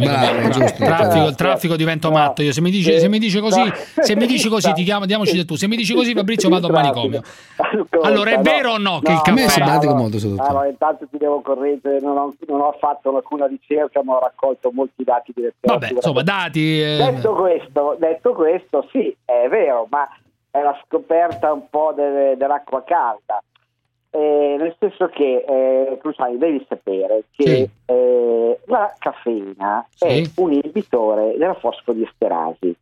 I: il traffico divento matto. Io se mi dici così ti chiamo, diamoci del tu. Se mi dici così, Fabrizio, vado al manicomio. Allora, è vero o no che il caffè?
C: A me è simpatico molto,
N: allora, intanto ti devo correggere, non ho fatto alcuna ricerca, ma ho raccolto molti dati di letteratura.
I: Vabbè, insomma, dati.
N: Detto questo, sì, è vero, ma è la scoperta un po' dell'acqua calda, nel senso che Cruciani, devi sapere che la caffeina è un inibitore della fosfodiesterasi.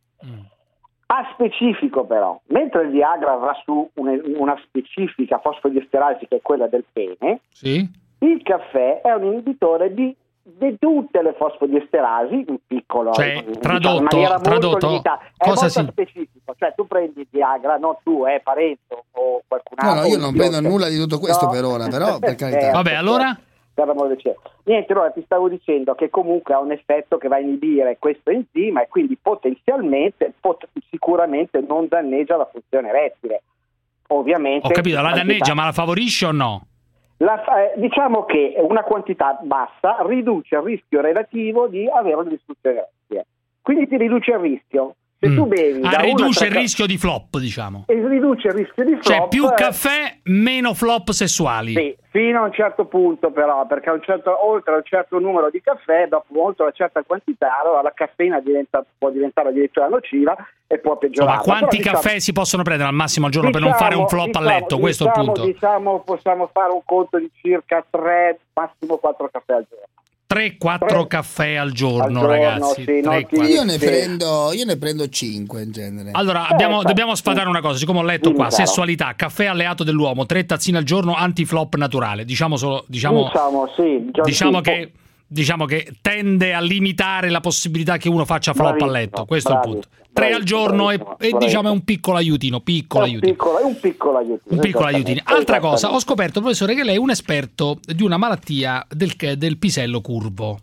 N: A specifico però, mentre il Viagra avrà su una specifica fosfodiesterasi che è quella del pene, il caffè è un inibitore di tutte le fosfodiesterasi, in piccolo,
I: tradotto,
N: è molto specifico, cioè tu prendi il Viagra, non tu, Parenzo o qualcun altro.
C: No, io non prendo nulla di tutto questo per ora, però per carità.
I: Vabbè, allora?
N: Per amore del cielo. Niente, allora ti stavo dicendo che comunque ha un effetto che va a inibire questo enzima e quindi potenzialmente, sicuramente non danneggia la funzione erettile. Ovviamente.
I: Ho capito, la danneggia, ma la favorisce o no?
N: Diciamo che una quantità bassa riduce il rischio relativo di avere una disfunzione erettile, quindi ti riduce il rischio. Se tu bevi
I: riduce il rischio di flop, diciamo.
N: E riduce il rischio di flop.
I: Cioè più caffè, meno flop sessuali.
N: Sì, fino a un certo punto però, perché oltre a un certo numero di caffè, dopo oltre una certa quantità, allora la caffeina può diventare addirittura nociva e può peggiorare.
I: Ma quanti caffè si possono prendere al massimo al giorno per non fare un flop a letto? Questo è il punto.
N: Diciamo possiamo fare un conto di circa 3, massimo 4 caffè al giorno.
I: 3-4 caffè al giorno, ragazzi.
C: Io ne prendo 5 in genere.
I: Allora, dobbiamo sfatare una cosa, siccome ho letto qua, sessualità, caffè alleato dell'uomo, 3 tazzine al giorno, anti-flop naturale. Diciamo che tende a limitare la possibilità che uno faccia flop a letto. Questo è il punto. 3 al giorno e diciamo è un piccolo aiutino.
N: Un piccolo aiutino.
I: Altra cosa, ho scoperto, professore, che lei è un esperto di una malattia del pisello curvo.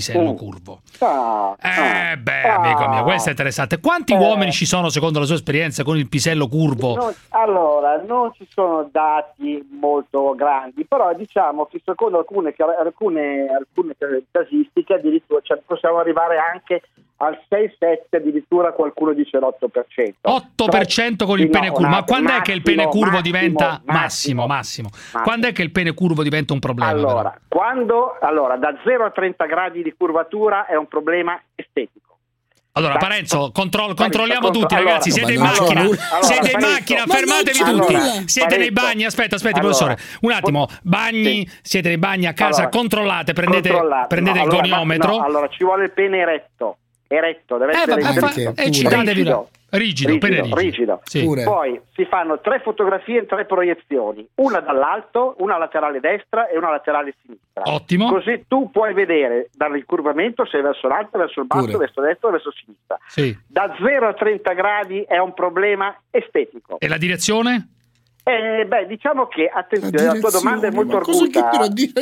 I: Amico mio, questo è interessante. Quanti uomini ci sono, secondo la sua esperienza, con il pisello curvo?
N: Allora, non ci sono dati molto grandi, però diciamo che secondo alcune casistiche addirittura possiamo arrivare anche al 6-7, addirittura qualcuno dice l'8%.
I: 8% con il pene curvo. Ma quando è che il pene curvo diventa massimo? Quando è che il pene curvo diventa un problema?
N: Allora, da 0 a 30 gradi di curvatura è un problema estetico.
I: Allora, Parenzo, controlliamo tutti, ragazzi. Siete in macchina, fermatevi tutti. Siete nei bagni, aspetta, professore. Un attimo, bagni, siete nei bagni a casa, controllate, prendete il goniometro.
N: Allora, ci vuole il pene eretto, deve essere rigido.
I: Sì.
N: Poi si fanno 3 fotografie e 3 proiezioni, una dall'alto, una laterale destra e una laterale sinistra.
I: Ottimo.
N: Così tu puoi vedere dall'incurvamento se è verso l'alto, verso il basso, verso destra o verso sinistra.
I: Sì.
N: Da 0 a 30 gradi è un problema estetico.
I: E la direzione?
N: Diciamo che, attenzione, la tua domanda è molto arguta.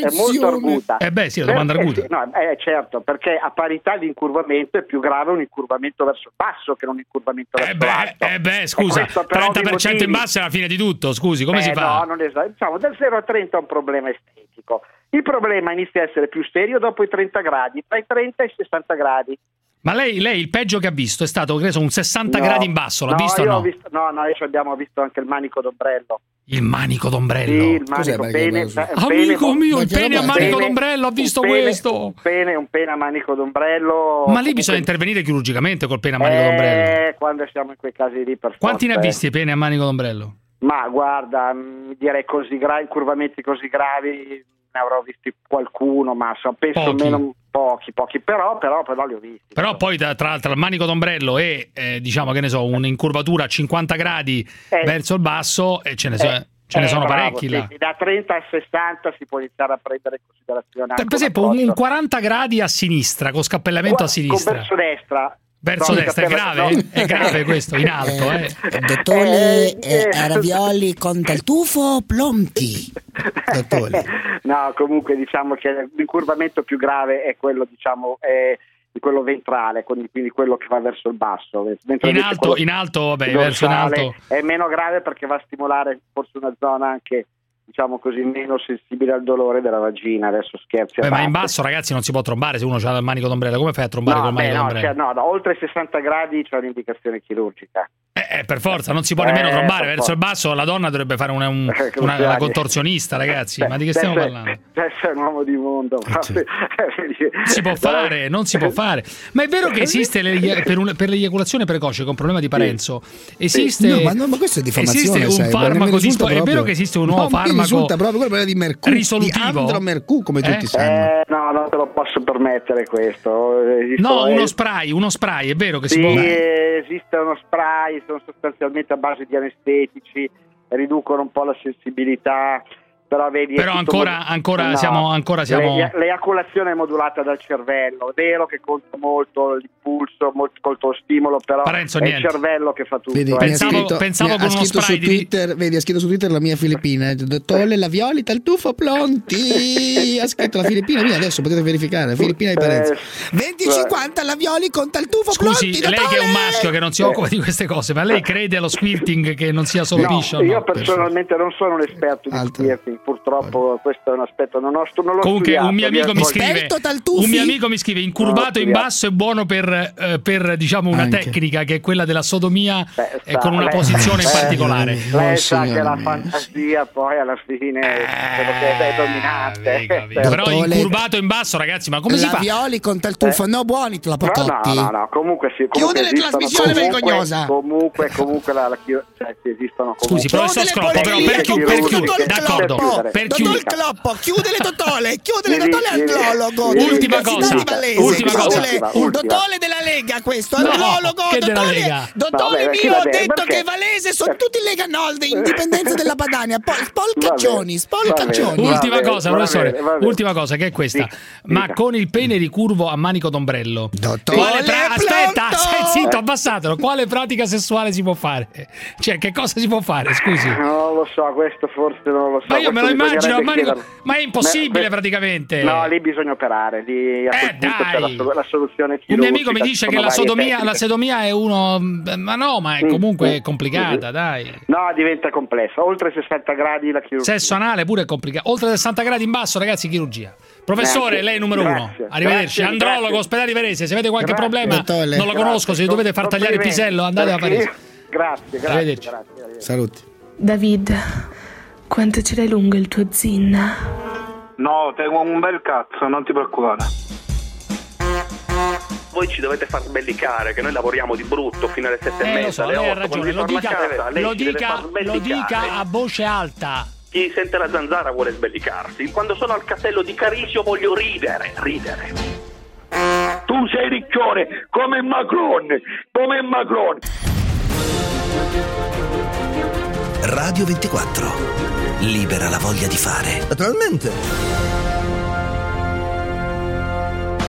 I: Sì, la domanda arguta.
N: Certo, perché a parità di incurvamento è più grave un incurvamento verso il basso che un incurvamento verso l'alto.
I: Scusa, 30% in basso è la fine di tutto, scusi, come si fa?
N: No, non esatto. Diciamo, dal 0 a 30 è un problema estetico. Il problema inizia a essere più serio dopo i 30 gradi, tra i 30 e i 60 gradi.
I: Ma lei il peggio che ha visto è stato, credo, un 60 gradi in basso, l'ha visto o no?
N: Abbiamo visto anche il manico d'ombrello.
I: Il manico d'ombrello?
N: Sì, il manico pene.
I: Amico mio, il pene a manico d'ombrello, ho visto questo.
N: Un pene a manico d'ombrello.
I: Ma lì bisogna intervenire chirurgicamente col pene a manico d'ombrello.
N: Quando siamo in quei casi lì, per
I: quanti ne ha visti i pene a manico d'ombrello?
N: Ma guarda, direi così gravi, incurvamenti così gravi ne avrò visti qualcuno, ma penso meno pochi, però li ho visti.
I: Però poi tra il manico d'ombrello e diciamo che ne so, un'incurvatura a 50 gradi verso il basso e ce ne sono parecchi là.
N: Da 30 a 60 si può iniziare a prendere in considerazione.
I: Per esempio un 40 gradi a sinistra, con scappellamento a sinistra.
N: Verso destra.
I: Verso destra è grave? È grave questo, in alto.
C: Dottore, ravioli con tartufo pronti. Dottore.
N: No, comunque diciamo che l'incurvamento più grave è quello, diciamo, di quello ventrale, quindi quello che va verso il basso.
I: In alto, verso in alto.
N: È meno grave perché va a stimolare forse una zona anche, diciamo così, meno sensibile al dolore della vagina. Adesso scherzi.
I: Ma in basso, ragazzi, non si può trombare se uno ha il manico d'ombrello. Come fai a trombare col manico d'ombrello?
N: Oltre i 60 gradi c'è un'indicazione chirurgica.
I: Per forza, non si può nemmeno trombare verso il basso. La donna dovrebbe fare una contorsionista, ragazzi. Ma di che stiamo parlando?
N: Sei un uomo di mondo.
I: Non si può fare. Ma è vero che esiste per l'eiaculazione precoce con problema di Parenzo? Esiste
C: ma questo è diffamazione,
I: esiste un farmaco è vero che esiste un nuovo farmaco
C: risulta proprio quello di Mercù,
I: risolutivo?
C: Di Andro Mercù, come tutti sanno.
N: No, non te lo posso permettere questo.
I: Uno spray, è vero che si può.
N: Esiste uno spray, sono sostanzialmente a base di anestetici, riducono un po' la sensibilità. Però siamo l'eiaculazione è modulata dal cervello. È vero che conta molto l'impulso, molto lo stimolo, però
I: Parenzo,
N: è il cervello che fa tutto.
C: Vedi,
I: pensavo con uno spray
C: ha scritto su Twitter la mia filippina, dottore Lavioli tartufo pronti. Ha scritto la filippina mia, adesso potete verificare, la filippina di Parenzo. 20-50 Lavioli con tartufo pronti.
I: Scusi, lei che è un maschio che non si occupa di queste cose, ma lei crede allo squirting che non sia solo piscio?
N: Io personalmente non sono un esperto di squirting. Purtroppo questo è un aspetto non l'ho
I: comunque
N: studiato.
I: un mio amico mi scrive incurvato in basso è buono per diciamo una tecnica che è quella della sodomia con una posizione in particolare.
N: Lei sa che la fantasia poi alla fine quello che è dominante.
I: Però incurvato in basso, ragazzi, ma come si fa?
C: Lavioli con tartufo, buoni te la prototti.
N: No, comunque sì.
C: Chiude la trasmissione vergognosa.
N: Comunque esistono.
I: Scusi, professor Scroppo, però per chiudere, d'accordo.
C: Dottor Cloppo, chiude le totole all'ologo.
I: Ultima cosa.
C: Dottore della Lega, questo all'ologo. Dottore mio ha detto che Valese sono tutti Lega Nord, indipendenza della Padania. Spolcaccioni.
I: Ultima cosa, professore. Ultima cosa, che è questa. Ma con il pene ricurvo a manico d'ombrello.
C: Dottore,
I: aspetta, zitto, abbassatelo. Quale pratica sessuale si può fare? Cioè, che cosa si può fare? Scusi.
N: Non lo so, questo forse non lo so.
I: Ma io me lo immagino, ma è impossibile praticamente.
N: No, lì bisogna operare. Lì a quel punto c'è la soluzione chirurgica.
I: Un mio amico mi dice che la sodomia è uno. Ma no, ma è comunque complicata, dai.
N: No, diventa complessa. Oltre 60 gradi la chirurgia.
I: Sesso anale pure è complicato. Oltre 60 gradi in basso, ragazzi, chirurgia. Professore, lei è numero uno. Arrivederci. Andrologo, ospedale Varese. Se avete qualche problema, non lo conosco. Se dovete far tagliare il pisello, andate a Varese.
N: Grazie.
I: Arrivederci.
C: Saluti.
F: David, quanto ce l'hai lungo il tuo zin?
K: No, tengo un bel cazzo, non ti preoccupare.
O: Voi ci dovete far sbellicare, che noi lavoriamo di brutto fino alle 7:30,
I: lo so,
O: alle 8.
I: lei ha ragione, lo dica a voce alta.
O: Chi sente la zanzara vuole sbellicarsi. Quando sono al castello di Carisio voglio ridere.
K: Tu sei riccione, come Macron.
D: Radio 24. Libera la voglia di fare.
S: Naturalmente.